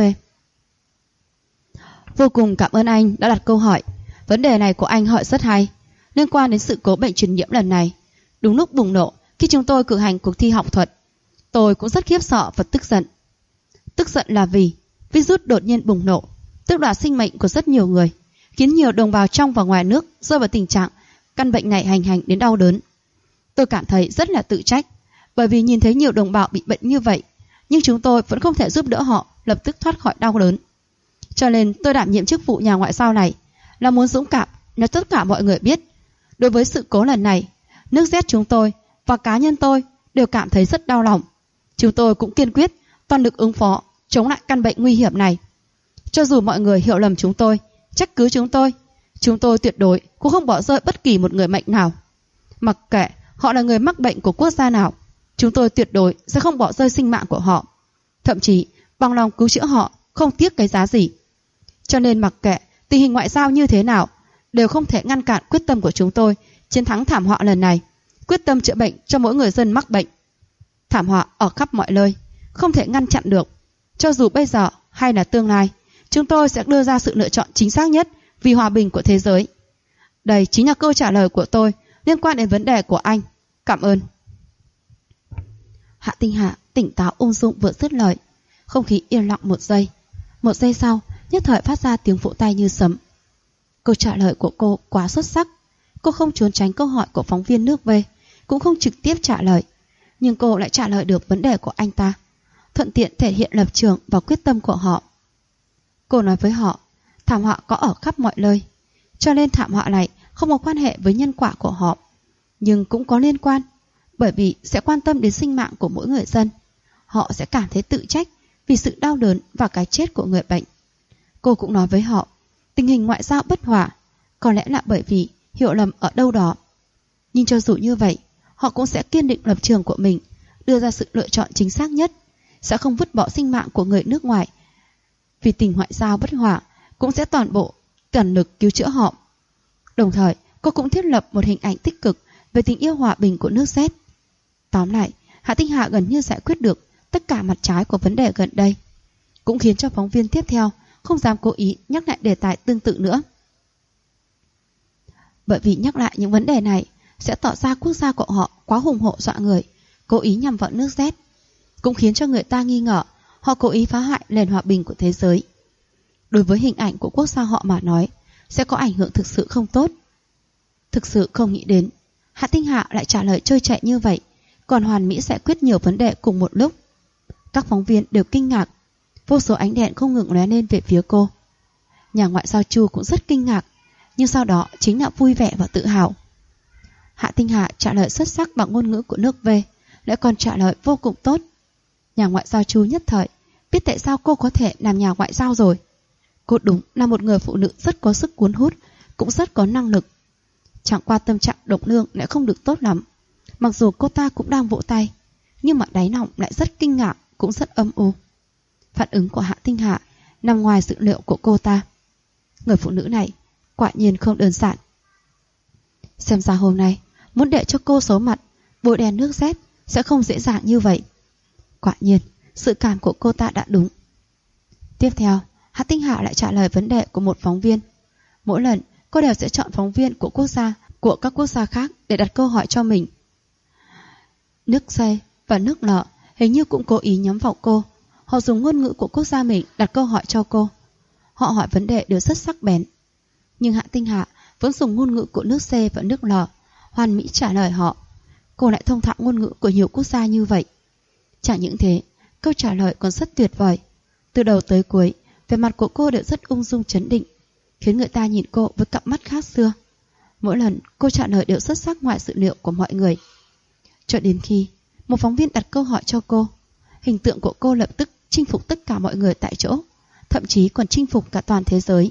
Vô cùng cảm ơn anh đã đặt câu hỏi. Vấn đề này của anh hỏi rất hay, liên quan đến sự cố bệnh truyền nhiễm lần này. Đúng lúc bùng nổ khi chúng tôi cử hành cuộc thi học thuật, tôi cũng rất khiếp sợ và tức giận. Tức giận là vì virus đột nhiên bùng nổ, tước đoạt sinh mệnh của rất nhiều người, khiến nhiều đồng bào trong và ngoài nước rơi vào tình trạng căn bệnh này hành đến đau đớn. Tôi cảm thấy rất là tự trách, bởi vì nhìn thấy nhiều đồng bào bị bệnh như vậy, nhưng chúng tôi vẫn không thể giúp đỡ họ lập tức thoát khỏi đau đớn. Cho nên tôi đảm nhiệm chức vụ nhà ngoại giao này là muốn dũng cảm nói tất cả mọi người biết, đối với sự cố lần này, nước Z chúng tôi và cá nhân tôi đều cảm thấy rất đau lòng. Chúng tôi cũng kiên quyết toàn lực ứng phó chống lại căn bệnh nguy hiểm này. Cho dù mọi người hiểu lầm chúng tôi, trách cứ chúng tôi tuyệt đối cũng không bỏ rơi bất kỳ một người bệnh nào. Mặc kệ họ là người mắc bệnh của quốc gia nào, chúng tôi tuyệt đối sẽ không bỏ rơi sinh mạng của họ, thậm chí bằng lòng cứu chữa họ không tiếc cái giá gì. Cho nên mặc kệ tình hình ngoại giao như thế nào, đều không thể ngăn cản quyết tâm của chúng tôi chiến thắng thảm họa lần này, quyết tâm chữa bệnh cho mỗi người dân mắc bệnh. Thảm họa ở khắp mọi nơi, không thể ngăn chặn được. Cho dù bây giờ hay là tương lai, chúng tôi sẽ đưa ra sự lựa chọn chính xác nhất vì hòa bình của thế giới. Đây chính là câu trả lời của tôi liên quan đến vấn đề của anh. Cảm ơn.
Hạ Tinh Hà tỉnh táo ung dung vừa dứt lời, không khí yên lặng một giây. Một giây sau, nhất thời phát ra tiếng vỗ tay như sấm. Câu trả lời của cô quá xuất sắc. Cô không trốn tránh câu hỏi của phóng viên nước V, cũng không trực tiếp trả lời, nhưng cô lại trả lời được vấn đề của anh ta, thuận tiện thể hiện lập trường và quyết tâm của họ. Cô nói với họ, thảm họa có ở khắp mọi nơi, cho nên thảm họa này không có quan hệ với nhân quả của họ, nhưng cũng có liên quan, bởi vì sẽ quan tâm đến sinh mạng của mỗi người dân. Họ sẽ cảm thấy tự trách vì sự đau đớn và cái chết của người bệnh. Cô cũng nói với họ, tình hình ngoại giao bất hòa có lẽ là bởi vì hiểu lầm ở đâu đó. Nhưng cho dù như vậy, họ cũng sẽ kiên định lập trường của mình, đưa ra sự lựa chọn chính xác nhất, sẽ không vứt bỏ sinh mạng của người nước ngoài. Vì tình ngoại giao bất hòa, cũng sẽ toàn bộ toàn lực cứu chữa họ. Đồng thời, cô cũng thiết lập một hình ảnh tích cực về tình yêu hòa bình của nước Z. Tóm lại, Hạ Tinh Hà gần như giải quyết được tất cả mặt trái của vấn đề gần đây, cũng khiến cho phóng viên tiếp theo không dám cố ý nhắc lại đề tài tương tự nữa. Bởi vì nhắc lại những vấn đề này sẽ tỏ ra quốc gia của họ quá hùng hổ dọa người, cố ý nhằm vào nước Z, cũng khiến cho người ta nghi ngờ họ cố ý phá hoại nền hòa bình của thế giới. Đối với hình ảnh của quốc gia họ mà nói, sẽ có ảnh hưởng thực sự không tốt. Thực sự không nghĩ đến Hạ Tinh Hạ lại trả lời trôi chảy như vậy, còn hoàn mỹ giải quyết nhiều vấn đề cùng một lúc. Các phóng viên đều kinh ngạc, vô số ánh đèn không ngừng lóe lên về phía cô. Nhà ngoại giao Chu cũng rất kinh ngạc, nhưng sau đó chính là vui vẻ và tự hào. Hạ Tinh Hạ trả lời xuất sắc bằng ngôn ngữ của nước V, lại còn trả lời vô cùng tốt. Nhà ngoại giao Chu nhất thời biết tại sao cô có thể làm nhà ngoại giao rồi. Cô đúng là một người phụ nữ rất có sức cuốn hút, cũng rất có năng lực. Chẳng qua tâm trạng Độc Nương lại không được tốt lắm. Mặc dù cô ta cũng đang vỗ tay, nhưng mà đáy lòng lại rất kinh ngạc, cũng rất âm u. Phản ứng của Hạ Tinh Hạ nằm ngoài dự liệu của cô ta. Người phụ nữ này quả nhiên không đơn giản. Xem ra hôm nay muốn để cho cô xấu mặt, bôi đen nước Z sẽ không dễ dàng như vậy. Quả nhiên, sự cảm của cô ta đã đúng. Tiếp theo, Hạ Tinh Hạ lại trả lời vấn đề của một phóng viên. Mỗi lần, cô đều sẽ chọn phóng viên của các quốc gia khác để đặt câu hỏi cho mình. Nước C và nước L hình như cũng cố ý nhắm vào cô. Họ dùng ngôn ngữ của quốc gia mình đặt câu hỏi cho cô. Họ hỏi vấn đề đều rất sắc bén. Nhưng Hạ Tinh Hạ vẫn dùng ngôn ngữ của nước C và nước L hoàn mỹ trả lời họ. Cô lại thông thạo ngôn ngữ của nhiều quốc gia như vậy. Chẳng những thế, câu trả lời còn rất tuyệt vời. Từ đầu tới cuối, vẻ mặt của cô đều rất ung dung trấn định, khiến người ta nhìn cô với cặp mắt khác xưa. Mỗi lần cô trả lời đều xuất sắc ngoài dự liệu của mọi người. Cho đến khi một phóng viên đặt câu hỏi cho cô, hình tượng của cô lập tức chinh phục tất cả mọi người tại chỗ, thậm chí còn chinh phục cả toàn thế giới.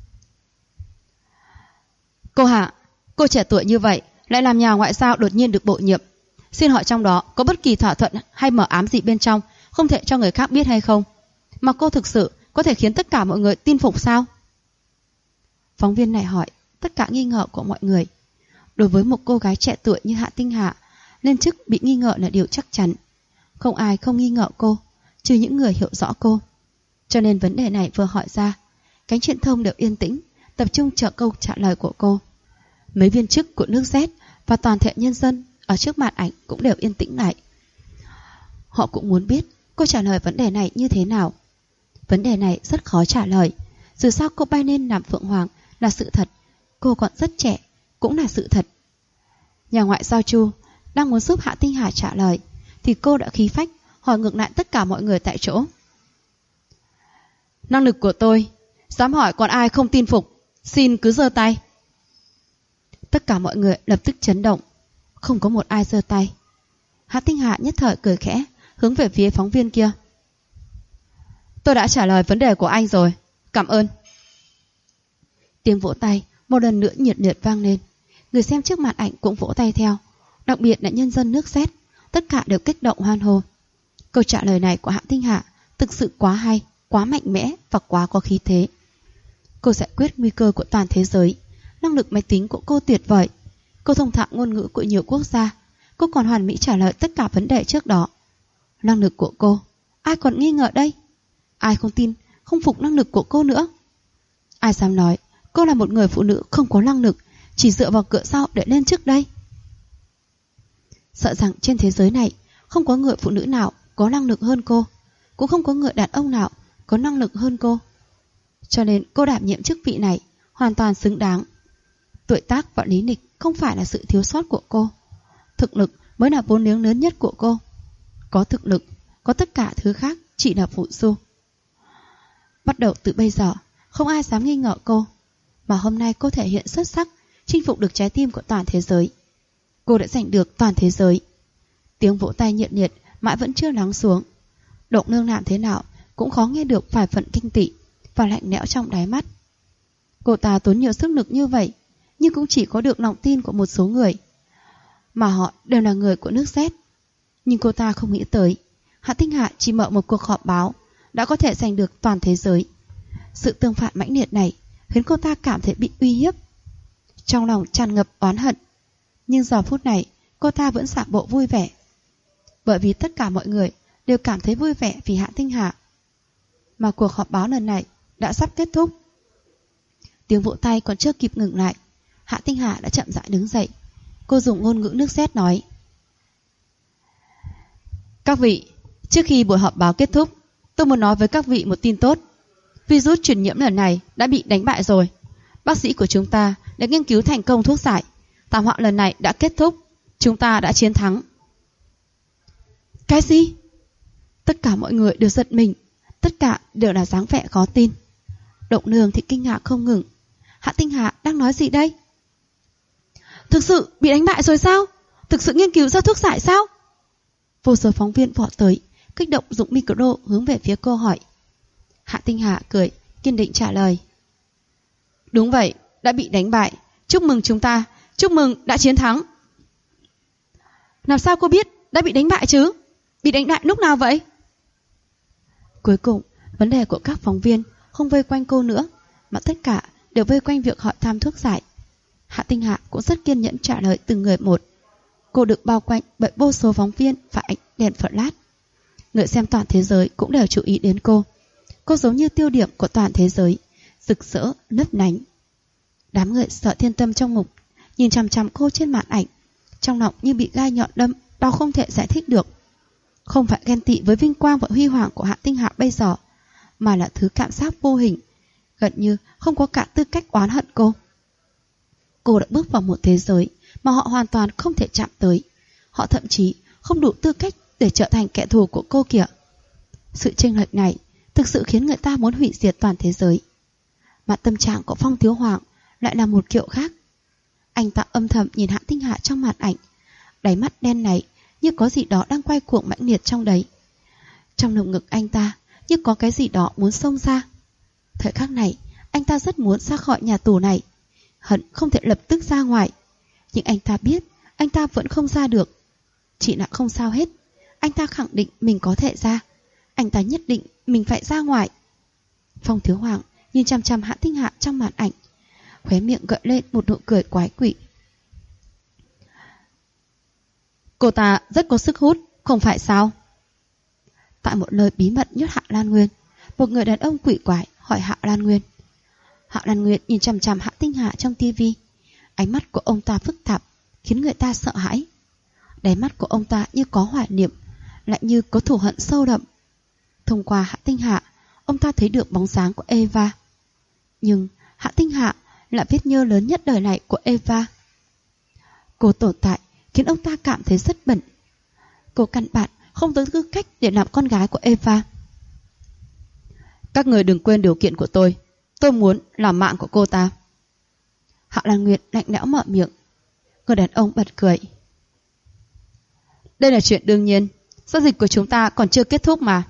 Cô Hạ, cô trẻ tuổi như vậy lại làm nhà ngoại giao đột nhiên được bổ nhiệm. Xin hỏi trong đó có bất kỳ thỏa thuận hay mờ ám gì bên trong, không thể cho người khác biết hay không? Mà cô thực sự có thể khiến tất cả mọi người tin phục sao? Phóng viên này hỏi tất cả nghi ngờ của mọi người. Đối với một cô gái trẻ tuổi như Hạ Tinh Hạ, lên chức bị nghi ngờ là điều chắc chắn. Không ai không nghi ngờ cô, trừ những người hiểu rõ cô. Cho nên vấn đề này vừa hỏi ra, cánh truyền thông đều yên tĩnh, tập trung chờ câu trả lời của cô. Mấy viên chức của nước Z và toàn thể nhân dân ở trước màn ảnh cũng đều yên tĩnh lại. Họ cũng muốn biết cô trả lời vấn đề này như thế nào. Vấn đề này rất khó trả lời. Dù sao cô bay lên làm Phượng Hoàng là sự thật, cô còn rất trẻ cũng là sự thật. Nhà ngoại giao Chu đang muốn giúp Hạ Tinh Hà trả lời, thì cô đã khí phách hỏi ngược lại tất cả mọi người tại chỗ. Năng lực của tôi, dám hỏi còn ai không tin phục, xin cứ giơ tay. Tất cả mọi người lập tức chấn động, không có một ai giơ tay. Hạ Tinh Hà nhất thời cười khẽ, hướng về phía phóng viên kia. Tôi đã trả lời vấn đề của anh rồi, cảm ơn. Tiếng vỗ tay một lần nữa nhiệt liệt vang lên. Người xem trước màn ảnh cũng vỗ tay theo, đặc biệt là nhân dân nước Z, tất cả đều kích động hoan hô. Câu trả lời này của Hạ Tinh Hạ thực sự quá hay, quá mạnh mẽ và quá có khí thế. Cô giải quyết nguy cơ của toàn thế giới. Năng lực máy tính của cô tuyệt vời. Cô thông thạo ngôn ngữ của nhiều quốc gia. Cô còn hoàn mỹ trả lời tất cả vấn đề trước đó. Năng lực của cô, ai còn nghi ngờ đây? Ai không tin, không phục năng lực của cô nữa? Ai dám nói cô là một người phụ nữ không có năng lực, chỉ dựa vào cửa sau để lên trước đây? Sợ rằng trên thế giới này không có người phụ nữ nào có năng lực hơn cô, cũng không có người đàn ông nào có năng lực hơn cô. Cho nên cô đảm nhiệm chức vị này hoàn toàn xứng đáng. Tuổi tác và lý lịch không phải là sự thiếu sót của cô. Thực lực mới là vốn liếng lớn nhất của cô. Có thực lực, có tất cả thứ khác chỉ là phụ du. Bắt đầu từ bây giờ, không ai dám nghi ngờ cô. Mà hôm nay cô thể hiện xuất sắc, chinh phục được trái tim của toàn thế giới. Cô đã giành được toàn thế giới. Tiếng vỗ tay nhiệt liệt mãi vẫn chưa lắng xuống. Độc Nương làm thế nào cũng khó nghe được vài phần kinh tị và lạnh lẽo trong đáy mắt. Cô ta tốn nhiều sức lực như vậy, nhưng cũng chỉ có được lòng tin của một số người, mà họ đều là người của nước Z. Nhưng cô ta không nghĩ tới, Hạ Tinh Hạ chỉ mở một cuộc họp báo đã có thể giành được toàn thế giới. Sự tương phản mãnh liệt này khiến cô ta cảm thấy bị uy hiếp, trong lòng tràn ngập oán hận. Nhưng giờ phút này cô ta vẫn giả bộ vui vẻ, bởi vì tất cả mọi người đều cảm thấy vui vẻ vì Hạ Tinh Hạ. Mà cuộc họp báo lần này đã sắp kết thúc. Tiếng vỗ tay còn chưa kịp ngừng lại, Hạ Tinh Hạ đã chậm rãi đứng dậy. Cô dùng ngôn ngữ nước Z nói: Các vị, trước khi buổi họp báo kết thúc, tôi muốn nói với các vị một tin tốt. Virus truyền nhiễm lần này đã bị đánh bại rồi. Bác sĩ của chúng ta đã nghiên cứu thành công thuốc giải. Thảm họa lần này đã kết thúc. Chúng ta đã chiến thắng. Cái gì? Tất cả mọi người đều giật mình. Tất cả đều là dáng vẻ khó tin. Động Nương thì kinh ngạc không ngừng. Hạ Tinh Hạ đang nói gì đây? Thực sự bị đánh bại rồi sao? Thực sự nghiên cứu ra thuốc giải sao? Vô số phóng viên vọt tới, kích động dùng micro hướng về phía cô hỏi. Hạ Tinh Hạ cười, kiên định trả lời: Đúng vậy, đã bị đánh bại. Chúc mừng chúng ta, chúc mừng đã chiến thắng. Làm sao cô biết đã bị đánh bại chứ? Bị đánh bại lúc nào vậy? Cuối cùng, vấn đề của các phóng viên không vây quanh cô nữa, mà tất cả đều vây quanh việc hỏi thăm thuốc giải. Hạ Tinh Hạ cũng rất kiên nhẫn trả lời từng người một. Cô được bao quanh bởi vô số phóng viên và ánh đèn flash. Người xem toàn thế giới cũng đều chú ý đến cô. Cô giống như tiêu điểm của toàn thế giới, rực rỡ, lấp lánh. Đám người sợ thiên tâm trong mục nhìn chằm chằm cô trên màn ảnh, trong lòng như bị gai nhọn đâm, đau không thể giải thích được. Không phải ghen tị với vinh quang và huy hoàng của Hạ Tinh Hạ bây giờ, mà là thứ cảm giác vô hình, gần như không có cả tư cách oán hận cô. Cô đã bước vào một thế giới mà họ hoàn toàn không thể chạm tới. Họ thậm chí không đủ tư cách để trở thành kẻ thù của cô kìa. Sự chênh lệch này thực sự khiến người ta muốn hủy diệt toàn thế giới. Mà tâm trạng của Phong Thiếu Hoàng lại là một kiểu khác. Anh ta âm thầm nhìn Hạ Tinh Hạ trong màn ảnh, đáy mắt đen này như có gì đó đang quay cuồng mãnh liệt trong đấy. Trong lồng ngực anh ta như có cái gì đó muốn xông ra. Thời khắc này, anh ta rất muốn ra khỏi nhà tù này, hận không thể lập tức ra ngoài. Nhưng anh ta biết anh ta vẫn không ra được. Chỉ là không sao hết. Anh ta khẳng định mình có thể ra. Anh ta nhất định mình phải ra ngoài. Phong Thiếu Hoàng nhìn chằm chằm Hạ Tinh Hạ trong màn ảnh, khóe miệng gợi lên một nụ cười quái quỷ. Cô ta rất có sức hút, không phải sao? Tại một nơi bí mật nhất Hạ Lan Nguyên, một người đàn ông quỷ quái hỏi Hạ Lan Nguyên. Hạ Lan Nguyên nhìn chằm chằm Hạ Tinh Hạ trong tivi. Ánh mắt của ông ta phức tạp, khiến người ta sợ hãi. Đáy mắt của ông ta như có hoài niệm, lại như có thù hận sâu đậm. Thông qua Hạ Tinh Hạ, ông ta thấy được bóng dáng của Eva. Nhưng Hạ Tinh Hạ là vết nhơ lớn nhất đời này của Eva. Cô tồn tại khiến ông ta cảm thấy rất bận. Cô căn bản không có tư cách để làm con gái của Eva. Các người đừng quên điều kiện của tôi. Tôi muốn làm mạng của cô ta. Hạ Lan Nguyệt lạnh lẽo mở miệng. Người đàn ông bật cười. Đây là chuyện đương nhiên. Giao dịch của chúng ta còn chưa kết thúc mà.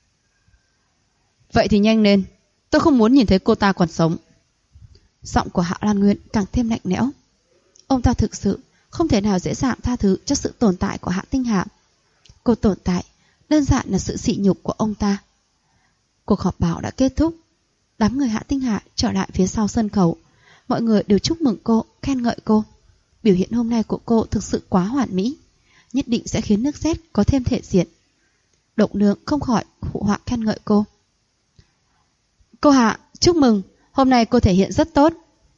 Vậy thì nhanh lên. Tôi không muốn nhìn thấy cô ta còn sống. Giọng của Hạ Lan Nguyệt càng thêm lạnh lẽo. Ông ta thực sự không thể nào dễ dàng tha thứ cho sự tồn tại của Hạ Tinh Hạ. Cô tồn tại đơn giản là sự sỉ nhục của ông ta. Cuộc họp báo đã kết thúc. Đám người Hạ Tinh Hạ trở lại phía sau sân khấu. Mọi người đều chúc mừng cô, khen ngợi cô. Biểu hiện hôm nay của cô thực sự quá hoàn mỹ, nhất định sẽ khiến nước Z có thêm thể diện. Động Nương không khỏi phụ họa khen ngợi cô. Cô Hạ, chúc mừng, hôm nay cô thể hiện rất tốt.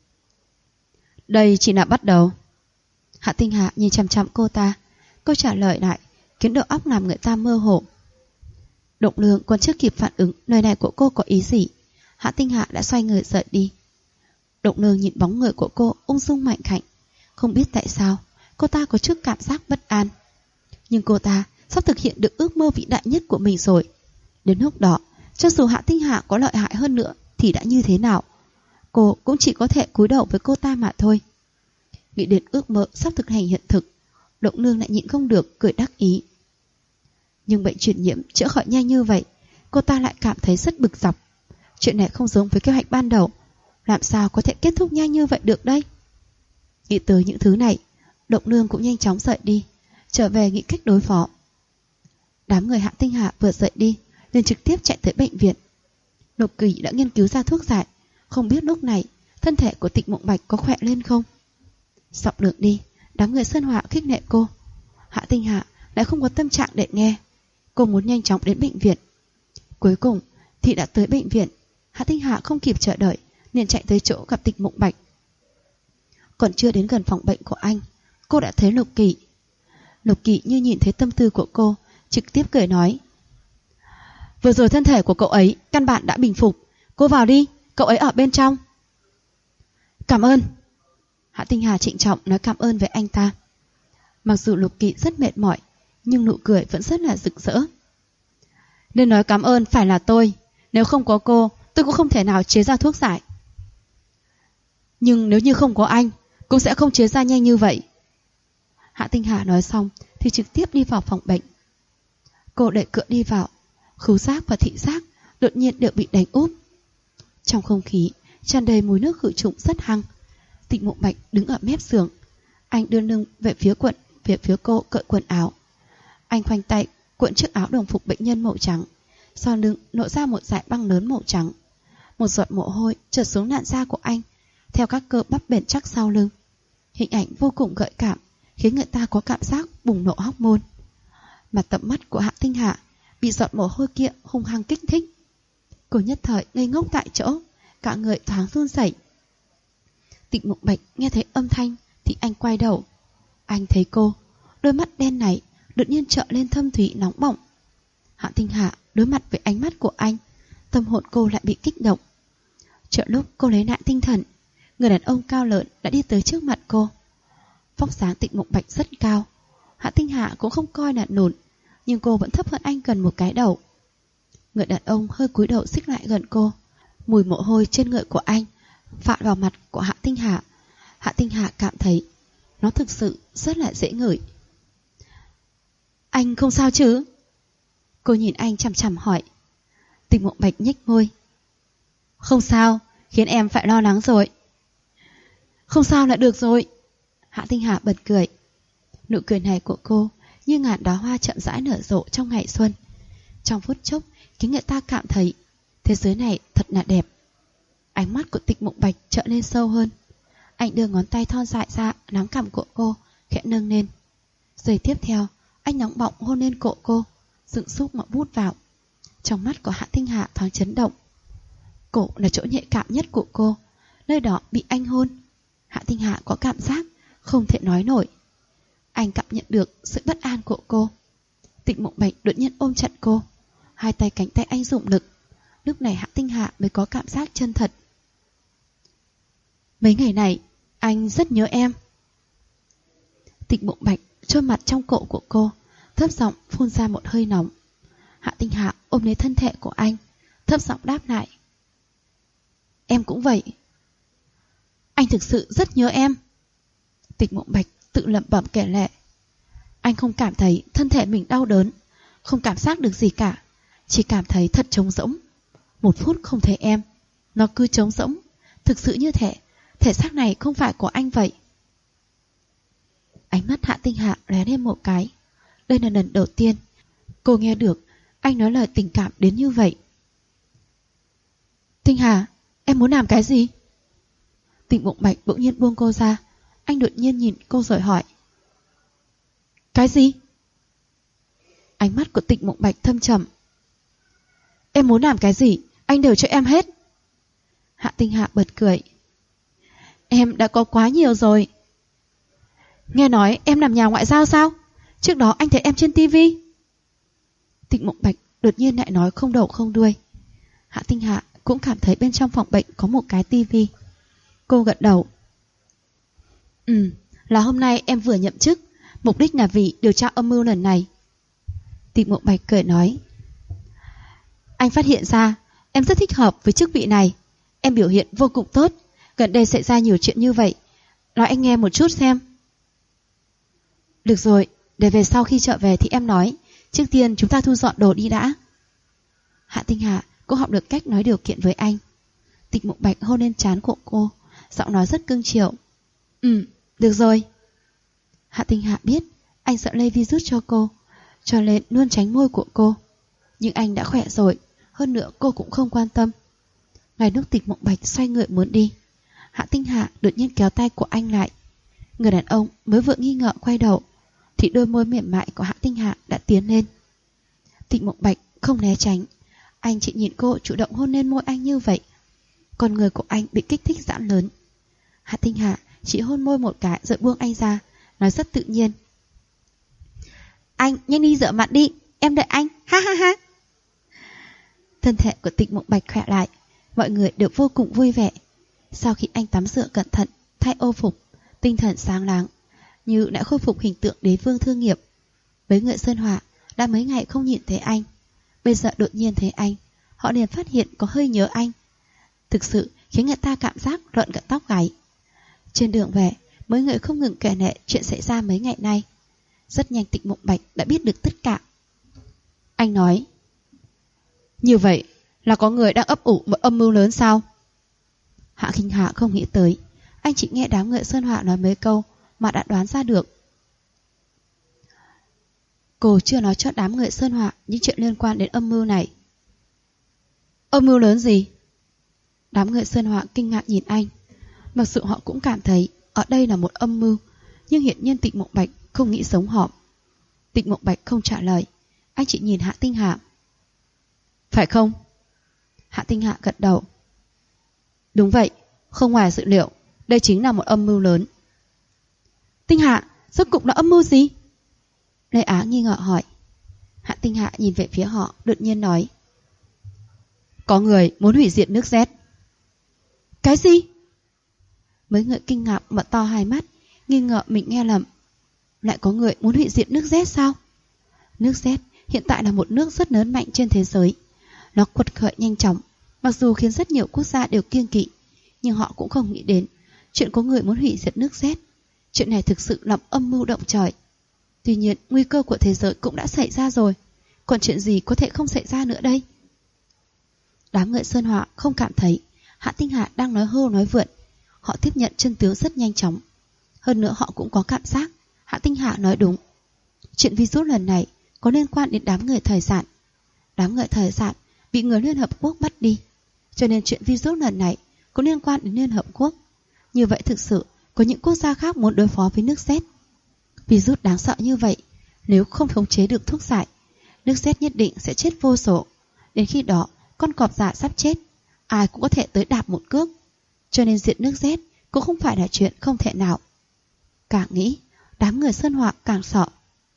Đây chỉ là bắt đầu. Hạ Tinh Hạ nhìn chằm chằm cô ta. Câu trả lời lại khiến đầu óc làm người ta mơ hồ. Động Nương còn chưa kịp phản ứng lời này của cô có ý gì, Hạ Tinh Hạ đã xoay người rời đi. Động Nương nhìn bóng người của cô ung dung mạnh khảnh. Không biết tại sao cô ta có chút cảm giác bất an. Nhưng cô ta sắp thực hiện được ước mơ vĩ đại nhất của mình rồi. Đến lúc đó, cho dù Hạ Tinh Hạ có lợi hại hơn nữa thì đã như thế nào, cô cũng chỉ có thể cúi đầu với cô ta mà thôi. Nghĩ đến ước mơ sắp thực hành hiện thực, Động Nương lại nhịn không được cười đắc ý. Nhưng bệnh truyền nhiễm chữa khỏi nhanh như vậy, cô ta lại cảm thấy rất bực dọc. Chuyện này không giống với kế hoạch ban đầu, làm sao có thể kết thúc nhanh như vậy được đây? Nghĩ tới những thứ này, Động Nương cũng nhanh chóng dậy đi, trở về nghĩ cách đối phó. Đám người Hạ Tinh Hạ vừa dậy đi, liền trực tiếp chạy tới bệnh viện. Lục Kỳ đã nghiên cứu ra thuốc giải, không biết lúc này thân thể của Tịch Mộng Bạch có khỏe lên không. Dọc đường đi, đám người Sơn Họa khích lệ cô. Hạ Tinh Hạ lại không có tâm trạng để nghe. Cô muốn nhanh chóng đến bệnh viện. Cuối cùng thì đã tới bệnh viện. Hạ Tinh Hạ không kịp chờ đợi, liền chạy tới chỗ gặp Tịch Mộng Bạch. Còn chưa đến gần phòng bệnh của anh, cô đã thấy Lục Kỳ. Lục Kỳ như nhìn thấy tâm tư của cô, trực tiếp cười nói: vừa rồi thân thể của cậu ấy căn bản đã bình phục, cô vào đi, cậu ấy ở bên trong. Cảm ơn. Hạ Tinh Hà trịnh trọng nói cảm ơn với anh ta. Mặc dù Lục Kỳ rất mệt mỏi, nhưng nụ cười vẫn rất là rực rỡ. Nên nói cảm ơn phải là tôi, nếu không có cô, tôi cũng không thể nào chế ra thuốc giải. Nhưng nếu như không có anh, cũng sẽ không chế ra nhanh như vậy. Hạ Tinh Hà nói xong thì trực tiếp đi vào phòng bệnh. Cô đẩy cửa đi vào, khứu giác và thị giác đột nhiên đều bị đánh úp. Trong không khí tràn đầy mùi nước khử trùng rất hăng. Tịch Mộng Bạch đứng ở mép giường, anh đưa lưng về phía cô cởi quần áo. Anh khoanh tay cuộn chiếc áo đồng phục bệnh nhân màu trắng, sau lưng lộ ra một dải băng lớn màu trắng. Một giọt mồ hôi trượt xuống làn da của anh, theo các cơ bắp bền chắc sau lưng. Hình ảnh vô cùng gợi cảm, khiến người ta có cảm giác bùng nổ hormone. Mà tầm mắt của Hạ Tinh Hạ bị giọt mồ hôi kia hung hăng kích thích. Cô nhất thời ngây ngốc tại chỗ, cả người thoáng run rẩy. Tịch Mộng Bạch nghe thấy âm thanh thì anh quay đầu. Anh thấy cô, đôi mắt đen này đột nhiên trợn lên thâm thúy nóng bỏng. Hạ Tinh Hạ đối mặt với ánh mắt của anh, tâm hồn cô lại bị kích động. Chợ lúc cô lấy lại tinh thần, người đàn ông cao lớn đã đi tới trước mặt cô. Vóc dáng Tịch Mộng Bạch rất cao, Hạ Tinh Hạ cũng không coi là nổn, nhưng cô vẫn thấp hơn anh gần một cái đầu. Người đàn ông hơi cúi đầu xích lại gần cô, mùi mồ hôi trên người của anh phả vào mặt của Hạ Tinh Hạ. Hạ Tinh Hạ cảm thấy nó thực sự rất là dễ ngửi. Anh không sao chứ? Cô nhìn anh chằm chằm hỏi. Tịch Mộng Bạch nhếch môi. Không sao, khiến em phải lo lắng rồi. Không sao là được rồi. Hạ Tinh Hạ bật cười. Nụ cười này của cô như ngàn đóa hoa chậm rãi nở rộ trong ngày xuân, trong phút chốc khiến người ta cảm thấy thế giới này thật là đẹp. Ánh mắt của Tịch Mộng Bạch trở nên sâu hơn. Anh đưa ngón tay thon dài ra nắm cằm của cô, khẽ nâng lên. Giây tiếp theo, anh nóng bỏng hôn lên cổ cô, dựng xúc mà bút vào. Trong mắt của Hạ Tinh Hạ thoáng chấn động. Cổ là chỗ nhạy cảm nhất của cô, nơi đó bị anh hôn. Hạ Tinh Hạ có cảm giác không thể nói nổi. Anh cảm nhận được sự bất an của cô. Tịch Mộng Bạch đột nhiên ôm chặt cô, hai tay cánh tay anh dụng lực. Lúc này Hạ Tinh Hạ mới có cảm giác chân thật. Mấy ngày này anh rất nhớ em. Tịch Mộng Bạch chôn mặt trong cổ của cô, thấp giọng phun ra một hơi nóng. Hạ Tinh Hạ ôm lấy thân thể của anh, thấp giọng đáp lại. Em cũng vậy. Anh thực sự rất nhớ em. Tịch Mộng Bạch tự lẩm bẩm kể lể. Anh không cảm thấy thân thể mình đau đớn, không cảm giác được gì cả, chỉ cảm thấy thật trống rỗng. Một phút không thấy em, nó cứ trống rỗng, thực sự như thể xác này không phải của anh vậy. Ánh mắt Hạ Tinh Hạ lóe lên một cái. Đây là lần đầu tiên cô nghe được anh nói lời tình cảm đến như vậy. Tinh Hà, em muốn làm cái gì? Tịch Mộng Bạch bỗng nhiên buông cô ra. Anh đột nhiên nhìn cô rồi hỏi. Cái gì? Ánh mắt của Tịch Mộng Bạch thâm trầm. Em muốn làm cái gì, anh đều cho em hết. Hạ Tinh Hạ bật cười. Em đã có quá nhiều rồi. Nghe nói em làm nhà ngoại giao sao? Trước đó anh thấy em trên tivi. Tịch Mộng Bạch đột nhiên lại nói không đầu không đuôi. Hạ Tinh Hạ cũng cảm thấy bên trong phòng bệnh có một cái tivi. Cô gật đầu. Là hôm nay em vừa nhậm chức, mục đích là vì điều tra âm mưu lần này. Tịch Mộng Bạch cười nói. Anh phát hiện ra em rất thích hợp với chức vị này. Em biểu hiện vô cùng tốt. Gần đây xảy ra nhiều chuyện như vậy, nói anh nghe một chút xem. Được rồi, để về sau khi trở về thì em nói. Trước tiên chúng ta thu dọn đồ đi đã. Hạ Tinh Hạ cũng học được cách nói điều kiện với anh. Tịch Mộng Bạch hôn lên trán của cô, giọng nói rất cưng chiều. Được rồi. Hạ Tinh Hạ biết anh sợ lây virus cho cô, cho nên luôn tránh môi của cô. Nhưng anh đã khỏe rồi, hơn nữa cô cũng không quan tâm. Ngay lúc Tịch Mộng Bạch xoay người muốn đi, Hạ Tinh Hạ đột nhiên kéo tay của anh lại. Người đàn ông mới vừa nghi ngờ quay đầu thì đôi môi mềm mại của Hạ Tinh Hạ đã tiến lên. Tịch Mộng Bạch không né tránh, anh chỉ nhìn cô chủ động hôn lên môi anh như vậy. Con người của anh bị kích thích giãn lớn. Hạ Tinh Hạ chỉ hôn môi một cái rồi buông anh ra, nói rất tự nhiên: Anh nhanh đi rửa mặt đi, em đợi anh, ha ha ha. Thân thể của Tịch Mộng Bạch khỏe lại, mọi người đều vô cùng vui vẻ. Sau khi anh tắm rửa cẩn thận, thay ô phục, tinh thần sáng láng, như đã khôi phục hình tượng đế vương thương nghiệp. Với người Sơn Hỏa đã mấy ngày không nhìn thấy anh, bây giờ đột nhiên thấy anh, họ liền phát hiện có hơi nhớ anh. Thực sự khiến người ta cảm giác rợn cả tóc gáy. Trên đường về, mấy người không ngừng kể lể chuyện xảy ra mấy ngày nay. Rất nhanh Tịch Mộng Bạch đã biết được tất cả. Anh nói: Như vậy là có người đang ấp ủ một âm mưu lớn sao? Hạ Khinh Hạ không nghĩ tới, anh chỉ nghe đám người Sơn Hỏa nói mấy câu mà đã đoán ra được. Cô chưa nói cho đám người Sơn Hỏa những chuyện liên quan đến âm mưu này. Âm mưu lớn gì? Đám người Sơn Hỏa kinh ngạc nhìn anh. Mặc dù họ cũng cảm thấy ở đây là một âm mưu, nhưng hiển nhiên Tịch Mộng Bạch không nghĩ giống họ. Tịch Mộng Bạch không trả lời, anh chỉ nhìn Hạ Tinh Hạ. Phải không? Hạ Tinh Hạ gật đầu. Đúng vậy, không ngoài dự liệu, đây chính là một âm mưu lớn. Tinh Hạ, rốt cục là âm mưu gì? Lê Á nghi ngờ hỏi. Hạ Tinh Hạ nhìn về phía họ, đột nhiên nói: Có người muốn hủy diệt nước Z. Cái gì? Mấy người kinh ngạc mở to hai mắt, nghi ngờ mình nghe lầm. Lại có người muốn hủy diệt nước Z sao? Nước Z hiện tại là một nước rất lớn mạnh trên thế giới. Nó quật khởi nhanh chóng, mặc dù khiến rất nhiều quốc gia đều kiêng kỵ, nhưng họ cũng không nghĩ đến chuyện có người muốn hủy diệt nước Z. Chuyện này thực sự là âm mưu động trời. Tuy nhiên nguy cơ của thế giới cũng đã xảy ra rồi, còn chuyện gì có thể không xảy ra nữa đây? Đám người Sơn Hỏa không cảm thấy Hạ Tinh Hạ đang nói hưu nói vượn. Họ tiếp nhận chân tướng rất nhanh chóng. Hơn nữa họ cũng có cảm giác Hạ Tinh Hạ nói đúng. Chuyện virus lần này có liên quan đến đám người thời sản. Đám người thời sản bị người Liên Hợp Quốc bắt đi, cho nên chuyện virus lần này có liên quan đến Liên Hợp Quốc. Như vậy thực sự có những quốc gia khác muốn đối phó với nước Z. Virus đáng sợ như vậy, nếu không khống chế được thuốc giải, nước Z nhất định sẽ chết vô số. Đến khi đó con cọp giả sắp chết, ai cũng có thể tới đạp một cước. Cho nên diệt nước Z cũng không phải là chuyện không thể nào. Càng nghĩ, đám người Sơn Hỏa càng sợ.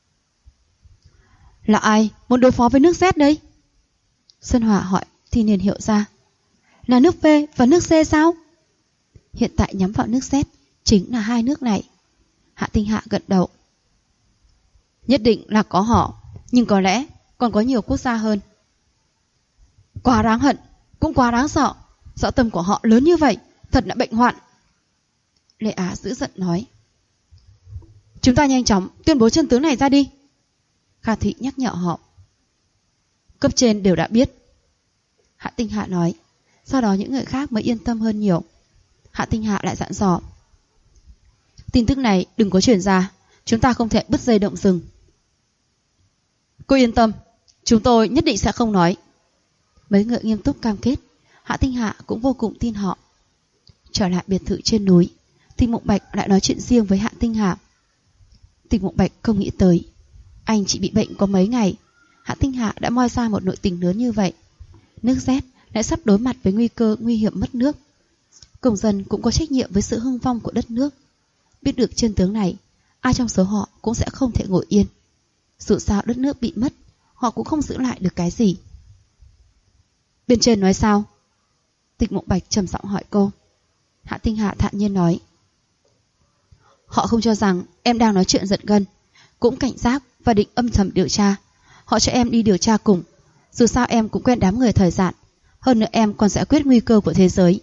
Là ai muốn đối phó với nước Z đây? Sơn Hỏa hỏi thì liền hiểu ra. Là nước V và nước C sao? Hiện tại nhắm vào nước Z chính là hai nước này. Hạ Tinh Hạ gật đầu. Nhất định là có họ, nhưng có lẽ còn có nhiều quốc gia hơn. Quá đáng hận, cũng quá đáng sợ. Dã tâm của họ lớn như vậy, thật là bệnh hoạn. Lê Á dữ giận nói. Chúng ta nhanh chóng tuyên bố chân tướng này ra đi. Kha Thị nhắc nhở họ. Cấp trên đều đã biết. Hạ Tinh Hạ nói. Sau đó những người khác mới yên tâm hơn nhiều. Hạ Tinh Hạ lại dặn dò. Tin tức này đừng có truyền ra, chúng ta không thể bứt dây động rừng. Cô yên tâm, chúng tôi nhất định sẽ không nói. Mấy người nghiêm túc cam kết. Hạ Tinh Hạ cũng vô cùng tin họ. Trở lại biệt thự trên núi, Tịch Mộng Bạch lại nói chuyện riêng với Hạ Tinh Hạ. Tịch Mộng Bạch không nghĩ tới anh chỉ bị bệnh có mấy ngày, Hạ Tinh Hạ đã moi ra một nội tình lớn như vậy. Nước Z lại sắp đối mặt với nguy cơ nguy hiểm mất nước. Công dân cũng có trách nhiệm với sự hưng vong của đất nước. Biết được chân tướng này, ai trong số họ cũng sẽ không thể ngồi yên. Dù sao đất nước bị mất, họ cũng không giữ lại được cái gì. Bên trên nói sao? Tịch Mộng Bạch trầm giọng hỏi cô. Hạ Tinh Hạ thản nhiên nói. Họ không cho rằng em đang nói chuyện giận gân, cũng cảnh giác và định âm thầm điều tra. Họ cho em đi điều tra cùng. Dù sao em cũng quen đám người thời gian, hơn nữa em còn giải quyết nguy cơ của thế giới.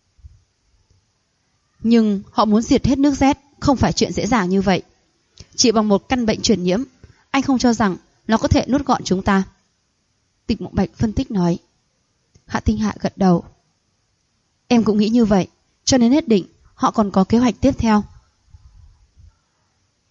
Nhưng họ muốn diệt hết nước Z không phải chuyện dễ dàng như vậy. Chỉ bằng một căn bệnh truyền nhiễm, anh không cho rằng nó có thể nuốt gọn chúng ta. Tịch Mộng Bạch phân tích nói. Hạ Tinh Hạ gật đầu. Em cũng nghĩ như vậy, cho nên nhất định họ còn có kế hoạch tiếp theo.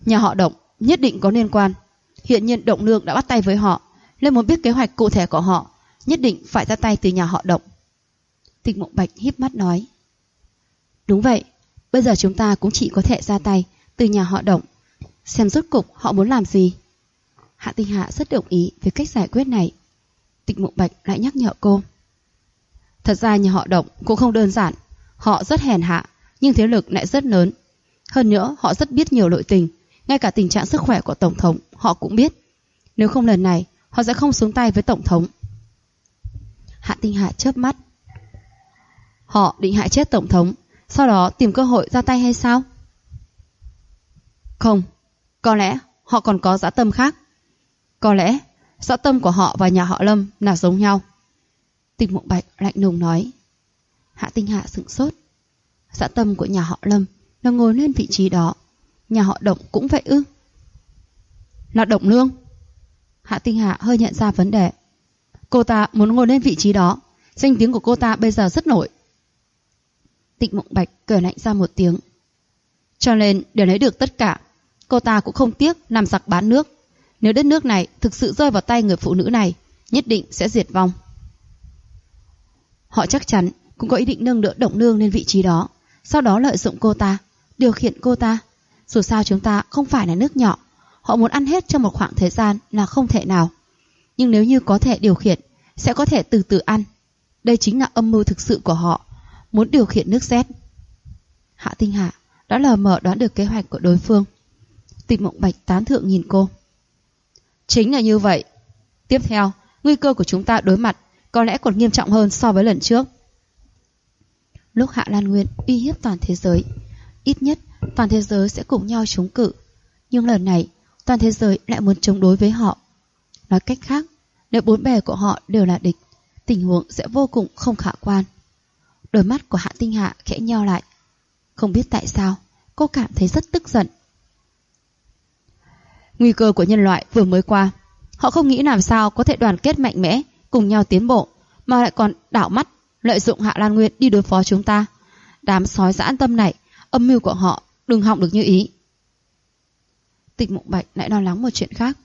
Nhà họ Động nhất định có liên quan. Hiện nhiên Động Nương đã bắt tay với họ, nên muốn biết kế hoạch cụ thể của họ, nhất định phải ra tay từ nhà họ Động.
Tịch Mộng Bạch híp mắt nói. Đúng vậy, bây giờ chúng ta cũng chỉ có thể ra tay từ nhà họ Động, xem rốt cục họ muốn làm gì. Hạ Tinh Hạ rất đồng ý với cách giải quyết này. Tịch Mộng Bạch lại nhắc nhở cô.
Thật ra nhà họ Động cũng không đơn giản. Họ rất hèn hạ, nhưng thế lực lại rất lớn. Hơn nữa họ rất biết nhiều nội tình, ngay cả tình trạng sức khỏe của Tổng thống họ cũng biết. Nếu không lần này, họ sẽ không xuống tay với Tổng thống.
Hạ Tinh Hạ chớp mắt.
Họ định hại chết Tổng thống, sau đó tìm cơ hội ra tay hay sao? Không, có lẽ họ còn có dã tâm khác. Có lẽ dã tâm của họ và nhà họ Lâm là giống nhau.
Tịch Mộng Bạch lạnh lùng nói. Hạ Tinh Hạ sửng sốt. Dã tâm của nhà họ Lâm là ngồi lên vị trí đó, nhà họ Động cũng vậy ư?
Là Động Nương.
Hạ Tinh Hạ hơi nhận ra vấn đề.
Cô ta muốn ngồi lên vị trí đó, danh tiếng của cô ta bây giờ rất nổi.
Tịch Mộng Bạch cười lạnh ra một tiếng.
Cho nên để lấy được tất cả, cô ta cũng không tiếc làm giặc bán nước. Nếu đất nước này thực sự rơi vào tay người phụ nữ này, nhất định sẽ diệt vong.
Họ chắc chắn cũng có ý định nâng đỡ Động Nương lên vị trí đó, sau đó lợi dụng cô ta, điều khiển cô ta. Dù sao chúng ta không phải là nước nhỏ, họ muốn ăn hết trong một khoảng thời gian là không thể nào. Nhưng nếu như có thể điều khiển, sẽ có thể từ từ ăn. Đây chính là âm mưu thực sự của họ, muốn điều khiển nước Z. Hạ Tinh Hạ đã lờ mờ đoán được kế hoạch của đối phương. Tịch Mộng Bạch tán thưởng nhìn cô.
Chính là như vậy. Tiếp theo, nguy cơ của chúng ta đối mặt có lẽ còn nghiêm trọng hơn so với lần trước.
Lúc Hạ Lan Nguyên uy hiếp toàn thế giới, ít nhất toàn thế giới sẽ cùng nhau chống cự. Nhưng lần này, toàn thế giới lại muốn chống đối với họ. Nói cách khác, nếu bốn bề của họ đều là địch, tình huống sẽ vô cùng không khả quan. Đôi mắt của Hạ Tinh Hạ khẽ nheo lại. Không biết tại sao, cô cảm thấy rất tức giận.
Nguy cơ của nhân loại vừa mới qua, họ không nghĩ làm sao có thể đoàn kết mạnh mẽ, cùng nhau tiến bộ, mà lại còn đảo mắt, lợi dụng Hạ Lan Nguyên đi đối phó chúng ta. Đám sói dã tâm này, âm mưu của họ đừng hỏng được như ý.
Tịch Mộng Bạch lại lo lắng một chuyện khác.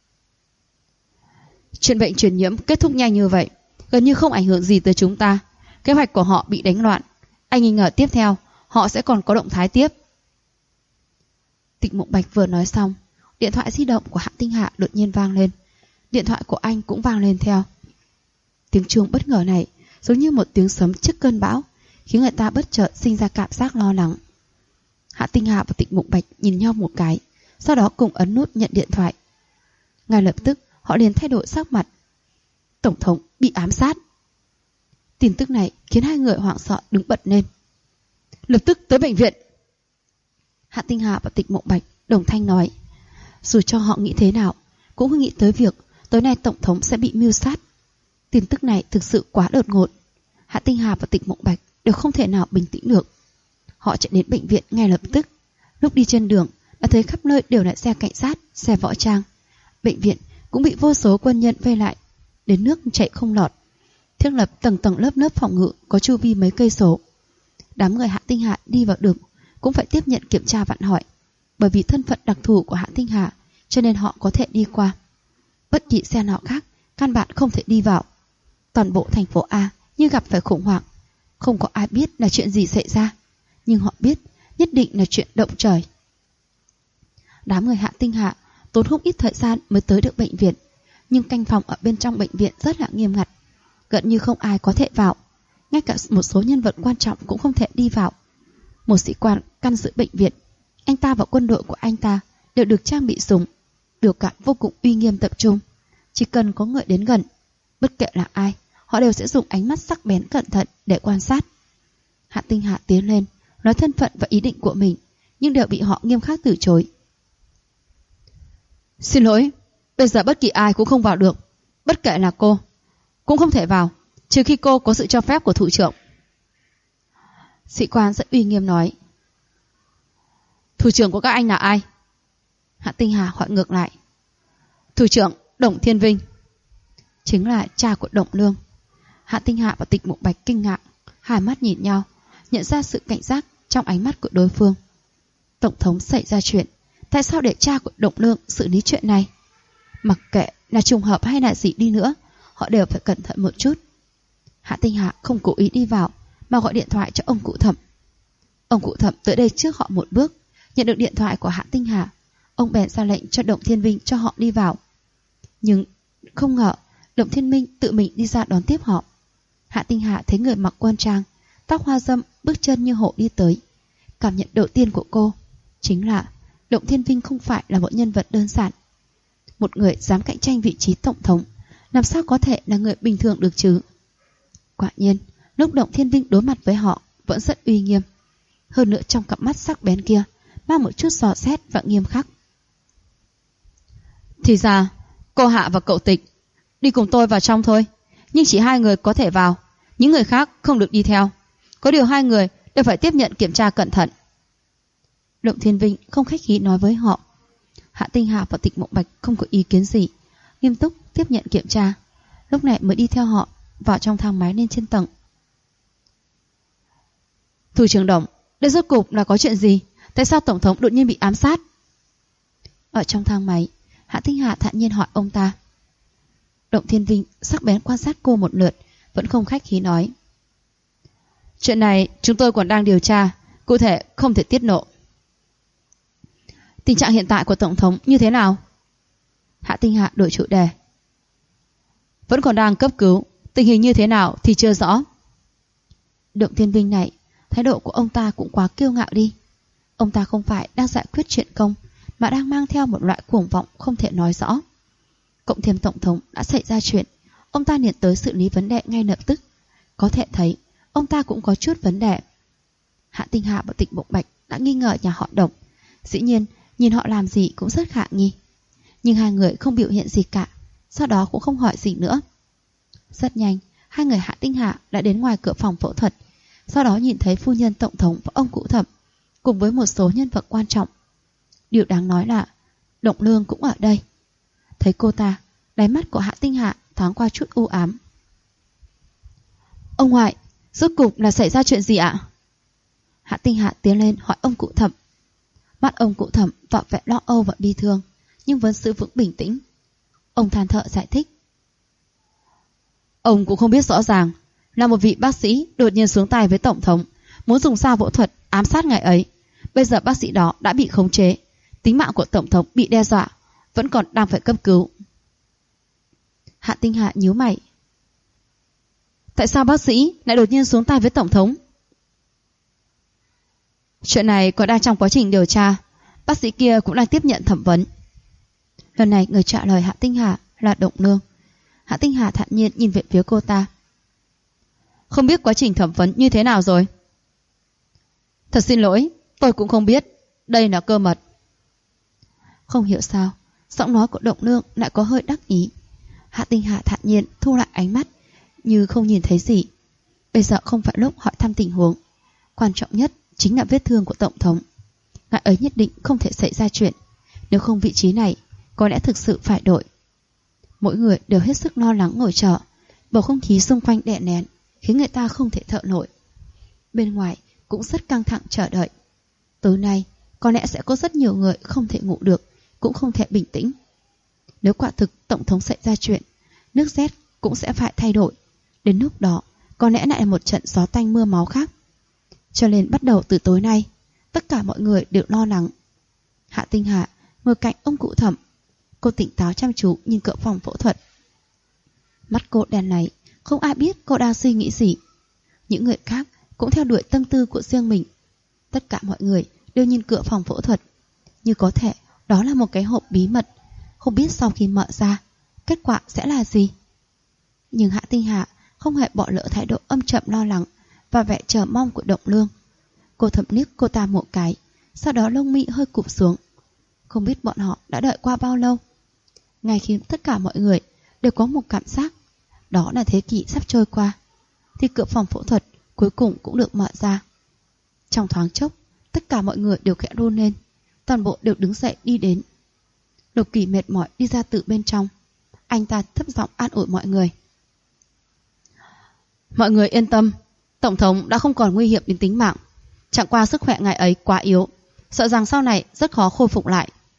Chuyện bệnh truyền nhiễm kết thúc nhanh như vậy, gần như không ảnh hưởng gì tới chúng ta. Kế hoạch của họ bị đánh loạn. Anh nghi ngờ tiếp theo họ sẽ còn có động thái tiếp.
Tịch Mộng Bạch vừa nói xong, điện thoại di động của Hạ Tinh Hạ đột nhiên vang lên. Điện thoại của anh cũng vang lên theo. Tiếng chuông bất ngờ này giống như một tiếng sấm trước cơn bão, khiến người ta bất chợt sinh ra cảm giác lo lắng. Hạ Tinh Hạ và Tịch Mộng Bạch nhìn nhau một cái, sau đó cùng ấn nút nhận điện thoại. Ngay lập tức họ liền thay đổi sắc mặt. Tổng thống bị ám sát. Tin tức này khiến hai người hoảng sợ đứng bật lên.
Lập tức tới bệnh viện.
Hạ Tinh Hạ và Tịch Mộng Bạch đồng thanh nói. Dù cho họ nghĩ thế nào, cũng không nghĩ tới việc tối nay tổng thống sẽ bị mưu sát. Tin tức này thực sự quá đột ngột. Hạ Tinh Hà và Tịch Mộng Bạch đều không thể nào bình tĩnh được. Họ chạy đến bệnh viện ngay lập tức. Lúc đi trên đường đã thấy khắp nơi đều là xe cảnh sát, xe võ trang. Bệnh viện cũng bị vô số quân nhân vây lại, đến nước chạy không lọt. Thiết lập tầng tầng lớp lớp phòng ngự có chu vi mấy cây số. Đám người Hạ Tinh Hà đi vào đường cũng phải tiếp nhận kiểm tra vặn hỏi. Bởi vì thân phận đặc thù của Hạ Tinh Hà, cho nên họ có thể đi qua. Bất kỳ xe nào khác căn bản không thể đi vào. Toàn bộ thành phố A như gặp phải khủng hoảng. Không có ai biết là chuyện gì xảy ra, nhưng họ biết nhất định là chuyện động trời. Đám người Hạ Tinh Hạ tốn không ít thời gian mới tới được bệnh viện, nhưng canh phòng ở bên trong bệnh viện rất là nghiêm ngặt, gần như không ai có thể vào. Ngay cả một số nhân vật quan trọng cũng không thể đi vào. Một sĩ quan canh giữ bệnh viện, anh ta và quân đội của anh ta đều được trang bị súng, biểu cảm vô cùng uy nghiêm tập trung. Chỉ cần có người đến gần, bất kể là ai, họ đều sẽ dùng ánh mắt sắc bén cẩn thận để quan sát. Hạ Tinh Hạ tiến lên, nói thân phận và ý định của mình, nhưng đều bị họ nghiêm khắc từ chối.
Xin lỗi, bây giờ bất kỳ ai cũng không vào được. Bất kể là cô, cũng không thể vào, trừ khi cô có sự cho phép của thủ trưởng.
Sĩ quan rất uy nghiêm nói.
Thủ trưởng của các anh là ai?
Hạ Tinh Hà hỏi ngược lại.
Thủ trưởng Đồng Thiên Vinh.
Chính là cha của Động Nương. Hạ Tinh Hạ và Tịch Mộng Bạch kinh ngạc, hai mắt nhìn nhau, nhận ra sự cảnh giác trong ánh mắt của đối phương. Tổng thống xảy ra chuyện, Tại sao để cha của Động Lương xử lý chuyện này? Mặc kệ là trùng hợp hay là gì đi nữa, họ đều phải cẩn thận một chút. Hạ Tinh Hà không cố ý đi vào, mà gọi điện thoại cho ông cụ Thẩm. Ông cụ Thẩm tới đây trước họ một bước, nhận được điện thoại của Hạ Tinh Hà, ông bèn ra lệnh cho Động Thiên Vinh cho họ đi vào. Nhưng không ngờ Động Thiên Minh tự mình đi ra đón tiếp họ. Hạ Tinh Hà thấy người mặc quân trang, tóc hoa râm, bước chân như hổ đi tới. Cảm nhận đầu tiên của cô chính là Động Thiên Vinh không phải là một nhân vật đơn giản. Một người dám cạnh tranh vị trí tổng thống, làm sao có thể là người bình thường được chứ? Quả nhiên, lúc Động Thiên Vinh đối mặt với họ vẫn rất uy nghiêm. Hơn nữa trong cặp mắt sắc bén kia mang một chút dò xét và nghiêm khắc.
Thì ra, cô Hạ và cậu Tịch đi cùng tôi vào trong thôi, nhưng chỉ 2 người có thể vào, những người khác không được đi theo. Có điều 2 người đều phải tiếp nhận kiểm tra cẩn thận.
Động Thiên Vinh không khách khí nói với họ. Hạ Tinh Hà và Tịch Mộng Bạch không có ý kiến gì, nghiêm túc tiếp nhận kiểm tra, lúc này mới đi theo họ vào trong thang máy lên trên tầng.
Thủ trưởng Động, đây rốt cục là có chuyện gì? Tại sao tổng thống đột nhiên bị ám sát?
Ở trong thang máy, Hạ Tinh Hà thản nhiên hỏi ông ta. Động Thiên Vinh sắc bén quan sát cô một lượt, vẫn không khách khí nói.
Chuyện này chúng tôi còn đang điều tra, cụ thể không thể tiết lộ.
Tình trạng hiện tại của tổng thống như thế nào? Hạ Tinh Hà đổi chủ đề.
Vẫn còn đang cấp cứu, tình hình như thế nào thì chưa rõ.
Động Thiên Vinh này, thái độ của ông ta cũng quá kiêu ngạo đi. Ông ta không phải đang giải quyết chuyện công, mà đang mang theo một loại cuồng vọng không thể nói rõ. Cộng thêm tổng thống đã xảy ra chuyện, ông ta liền tới xử lý vấn đề ngay lập tức. Có thể thấy ông ta cũng có chút vấn đề. Hạ Tinh Hà và Tịch Mộng Bạch đã nghi ngờ nhà họ Động. Dĩ nhiên nhìn họ làm gì cũng rất khả nghi, nhưng 2 người không biểu hiện gì cả, sau đó cũng không hỏi gì nữa. Rất nhanh 2 người Hạ Tinh Hà đã đến ngoài cửa phòng phẫu thuật, sau đó nhìn thấy phu nhân tổng thống và ông cụ Thẩm cùng với một số nhân vật quan trọng. Điều đáng nói là Động Lương cũng ở đây. Thấy cô ta, đáy mắt của Hạ Tinh Hà thoáng qua chút u ám.
Ông ngoại, rốt cục là xảy ra chuyện gì ạ?
Hạ Tinh Hà tiến lên hỏi ông cụ Thẩm. Mắt ông cụ Thẩm tỏ vẻ lo âu và bi thương, nhưng vẫn giữ vững bình tĩnh. Ông than thở giải thích.
Ông cũng không biết rõ ràng, là một vị bác sĩ đột nhiên xuống tay với tổng thống, muốn dùng dao phẫu thuật ám sát ngày ấy. Bây giờ bác sĩ đó đã bị khống chế, tính mạng của tổng thống bị đe dọa, vẫn còn đang phải cấp cứu.
Hạ Tinh Hà nhíu mày.
Tại sao bác sĩ lại đột nhiên xuống tay với tổng thống? Chuyện này còn đang trong quá trình điều tra, bác sĩ kia cũng đang tiếp nhận thẩm vấn.
Lần này người trả lời Hạ Tinh Hà là Động Lương. Hạ Tinh Hà thản nhiên nhìn về phía cô ta.
Không biết quá trình thẩm vấn như thế nào rồi? Thật xin lỗi, tôi cũng không biết, đây là cơ mật.
Không hiểu sao, giọng nói của Động Lương lại có hơi đắc ý. Hạ Tinh Hà thản nhiên thu lại ánh mắt, như không nhìn thấy gì. Bây giờ không phải lúc hỏi thăm tình huống, quan trọng nhất chính là vết thương của tổng thống. Ngài ấy nhất định không thể xảy ra chuyện, nếu không vị trí này có lẽ thực sự phải đổi. Mỗi người đều hết sức lo lắng ngồi chờ, bầu không khí xung quanh đè nén khiến người ta không thể thở nổi. Bên ngoài cũng rất căng thẳng chờ đợi. Tối nay có lẽ sẽ có rất nhiều người không thể ngủ được, cũng không thể bình tĩnh. Nếu quả thực tổng thống xảy ra chuyện, nước rét cũng sẽ phải thay đổi. Đến lúc đó có lẽ lại là một trận gió tanh mưa máu khác. Cho nên bắt đầu từ tối nay, tất cả mọi người đều lo lắng. Hạ Tinh Hà ngồi cạnh ông cụ Thẩm. Cô tỉnh táo chăm chú nhìn cửa phòng phẫu thuật. Mắt cô đen láy, không ai biết cô đang suy nghĩ gì. Những người khác cũng theo đuổi tâm tư của riêng mình. Tất cả mọi người đều nhìn cửa phòng phẫu thuật, như có thể đó là một cái hộp bí mật, không biết sau khi mở ra kết quả sẽ là gì. Nhưng Hạ Tinh Hà không hề bỏ lỡ thái độ âm trầm lo lắng và vẻ chờ mong của Động Lương. Cô thầm liếc cô ta một cái, sau đó lông mi hơi cụp xuống. Không biết bọn họ đã đợi qua bao lâu. Ngay khi tất cả mọi người đều có một cảm giác đó là thế kỷ sắp trôi qua, thì cửa phòng phẫu thuật cuối cùng cũng được mở ra. Trong thoáng chốc, tất cả mọi người đều khẽ run lên, toàn bộ đều đứng dậy đi đến. Lục Kỳ mệt mỏi đi ra từ bên trong. Anh ta thấp giọng an ủi mọi người.
Mọi người yên tâm, tổng thống đã không còn nguy hiểm đến tính mạng. Chẳng qua sức khỏe ngài ấy quá yếu, sợ rằng sau này rất khó khôi phục lại.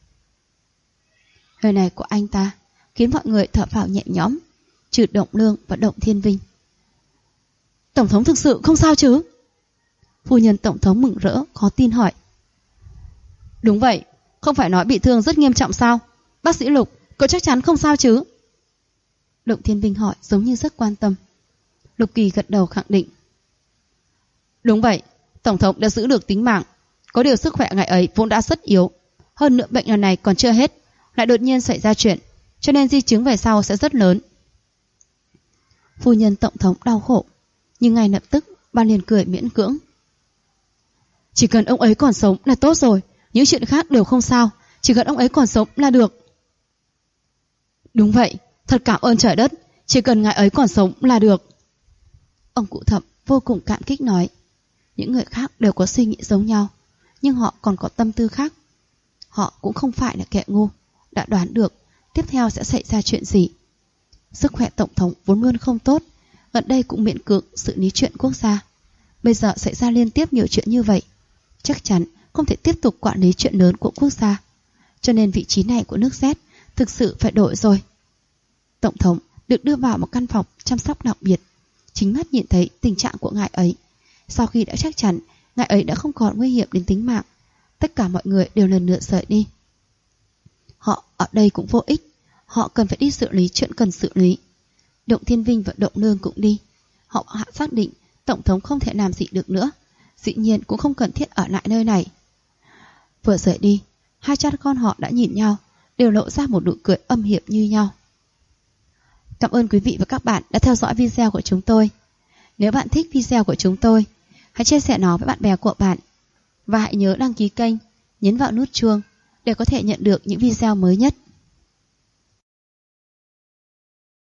Lời này của anh ta khiến mọi người thở phào nhẹ nhõm, trừ Động Lương và Động Thiên Vinh.
Tổng thống thực sự không sao chứ?
Phu nhân tổng thống mừng rỡ, khó tin hỏi.
Đúng vậy, không phải nói bị thương rất nghiêm trọng sao? Bác sĩ Lục, cậu chắc chắn không sao chứ?
Động Thiên Vinh hỏi giống như rất quan tâm. Lục Kỳ gật đầu khẳng định.
Đúng vậy, tổng thống đã giữ được tính mạng. Có điều sức khỏe ngài ấy vốn đã rất yếu. Hơn nữa bệnh lần này còn chưa hết, lại đột nhiên xảy ra chuyện, cho nên di chứng về sau sẽ rất lớn.
Phu nhân tổng thống đau khổ, nhưng ngay lập tức bà liền cười miễn cưỡng.
Chỉ cần ông ấy còn sống là tốt rồi, những chuyện khác đều không sao, chỉ cần ông ấy còn sống là được. Đúng vậy, thật cảm ơn trời đất, chỉ cần ngài ấy còn sống là được.
Ông cụ Thẩm vô cùng cảm kích nói. Những người khác đều có suy nghĩ giống nhau, nhưng họ còn có tâm tư khác. Họ cũng không phải là kẻ ngu, đã đoán được tiếp theo sẽ xảy ra chuyện gì. Sức khỏe tổng thống vốn luôn không tốt, gần đây cũng miễn cưỡng xử lý chuyện quốc gia. Bây giờ xảy ra liên tiếp nhiều chuyện như vậy, chắc chắn không thể tiếp tục quản lý chuyện lớn của quốc gia. Cho nên vị trí này của nước Z thực sự phải đổi rồi. Tổng thống được đưa vào một căn phòng chăm sóc đặc biệt, chính mắt nhìn thấy tình trạng của ngài ấy. Sau khi đã chắc chắn ngài ấy đã không còn nguy hiểm đến tính mạng, tất cả mọi người đều lần lượt rời đi. Họ ở đây cũng vô ích, họ cần phải đi xử lý chuyện cần xử lý. Động Thiên Vinh và Động Lương cũng đi. Họ hạ xác định tổng thống không thể làm gì được nữa, dĩ nhiên cũng không cần thiết ở lại nơi này. Vừa rời đi, hai cha con họ đã nhìn nhau, đều lộ ra một nụ cười âm hiểm như nhau. Cảm ơn quý vị và các bạn đã theo dõi video của chúng tôi. Nếu bạn thích video của chúng tôi, hãy chia sẻ nó với bạn bè của bạn. Và hãy nhớ đăng ký kênh, nhấn vào nút chuông để có thể nhận được những video mới nhất.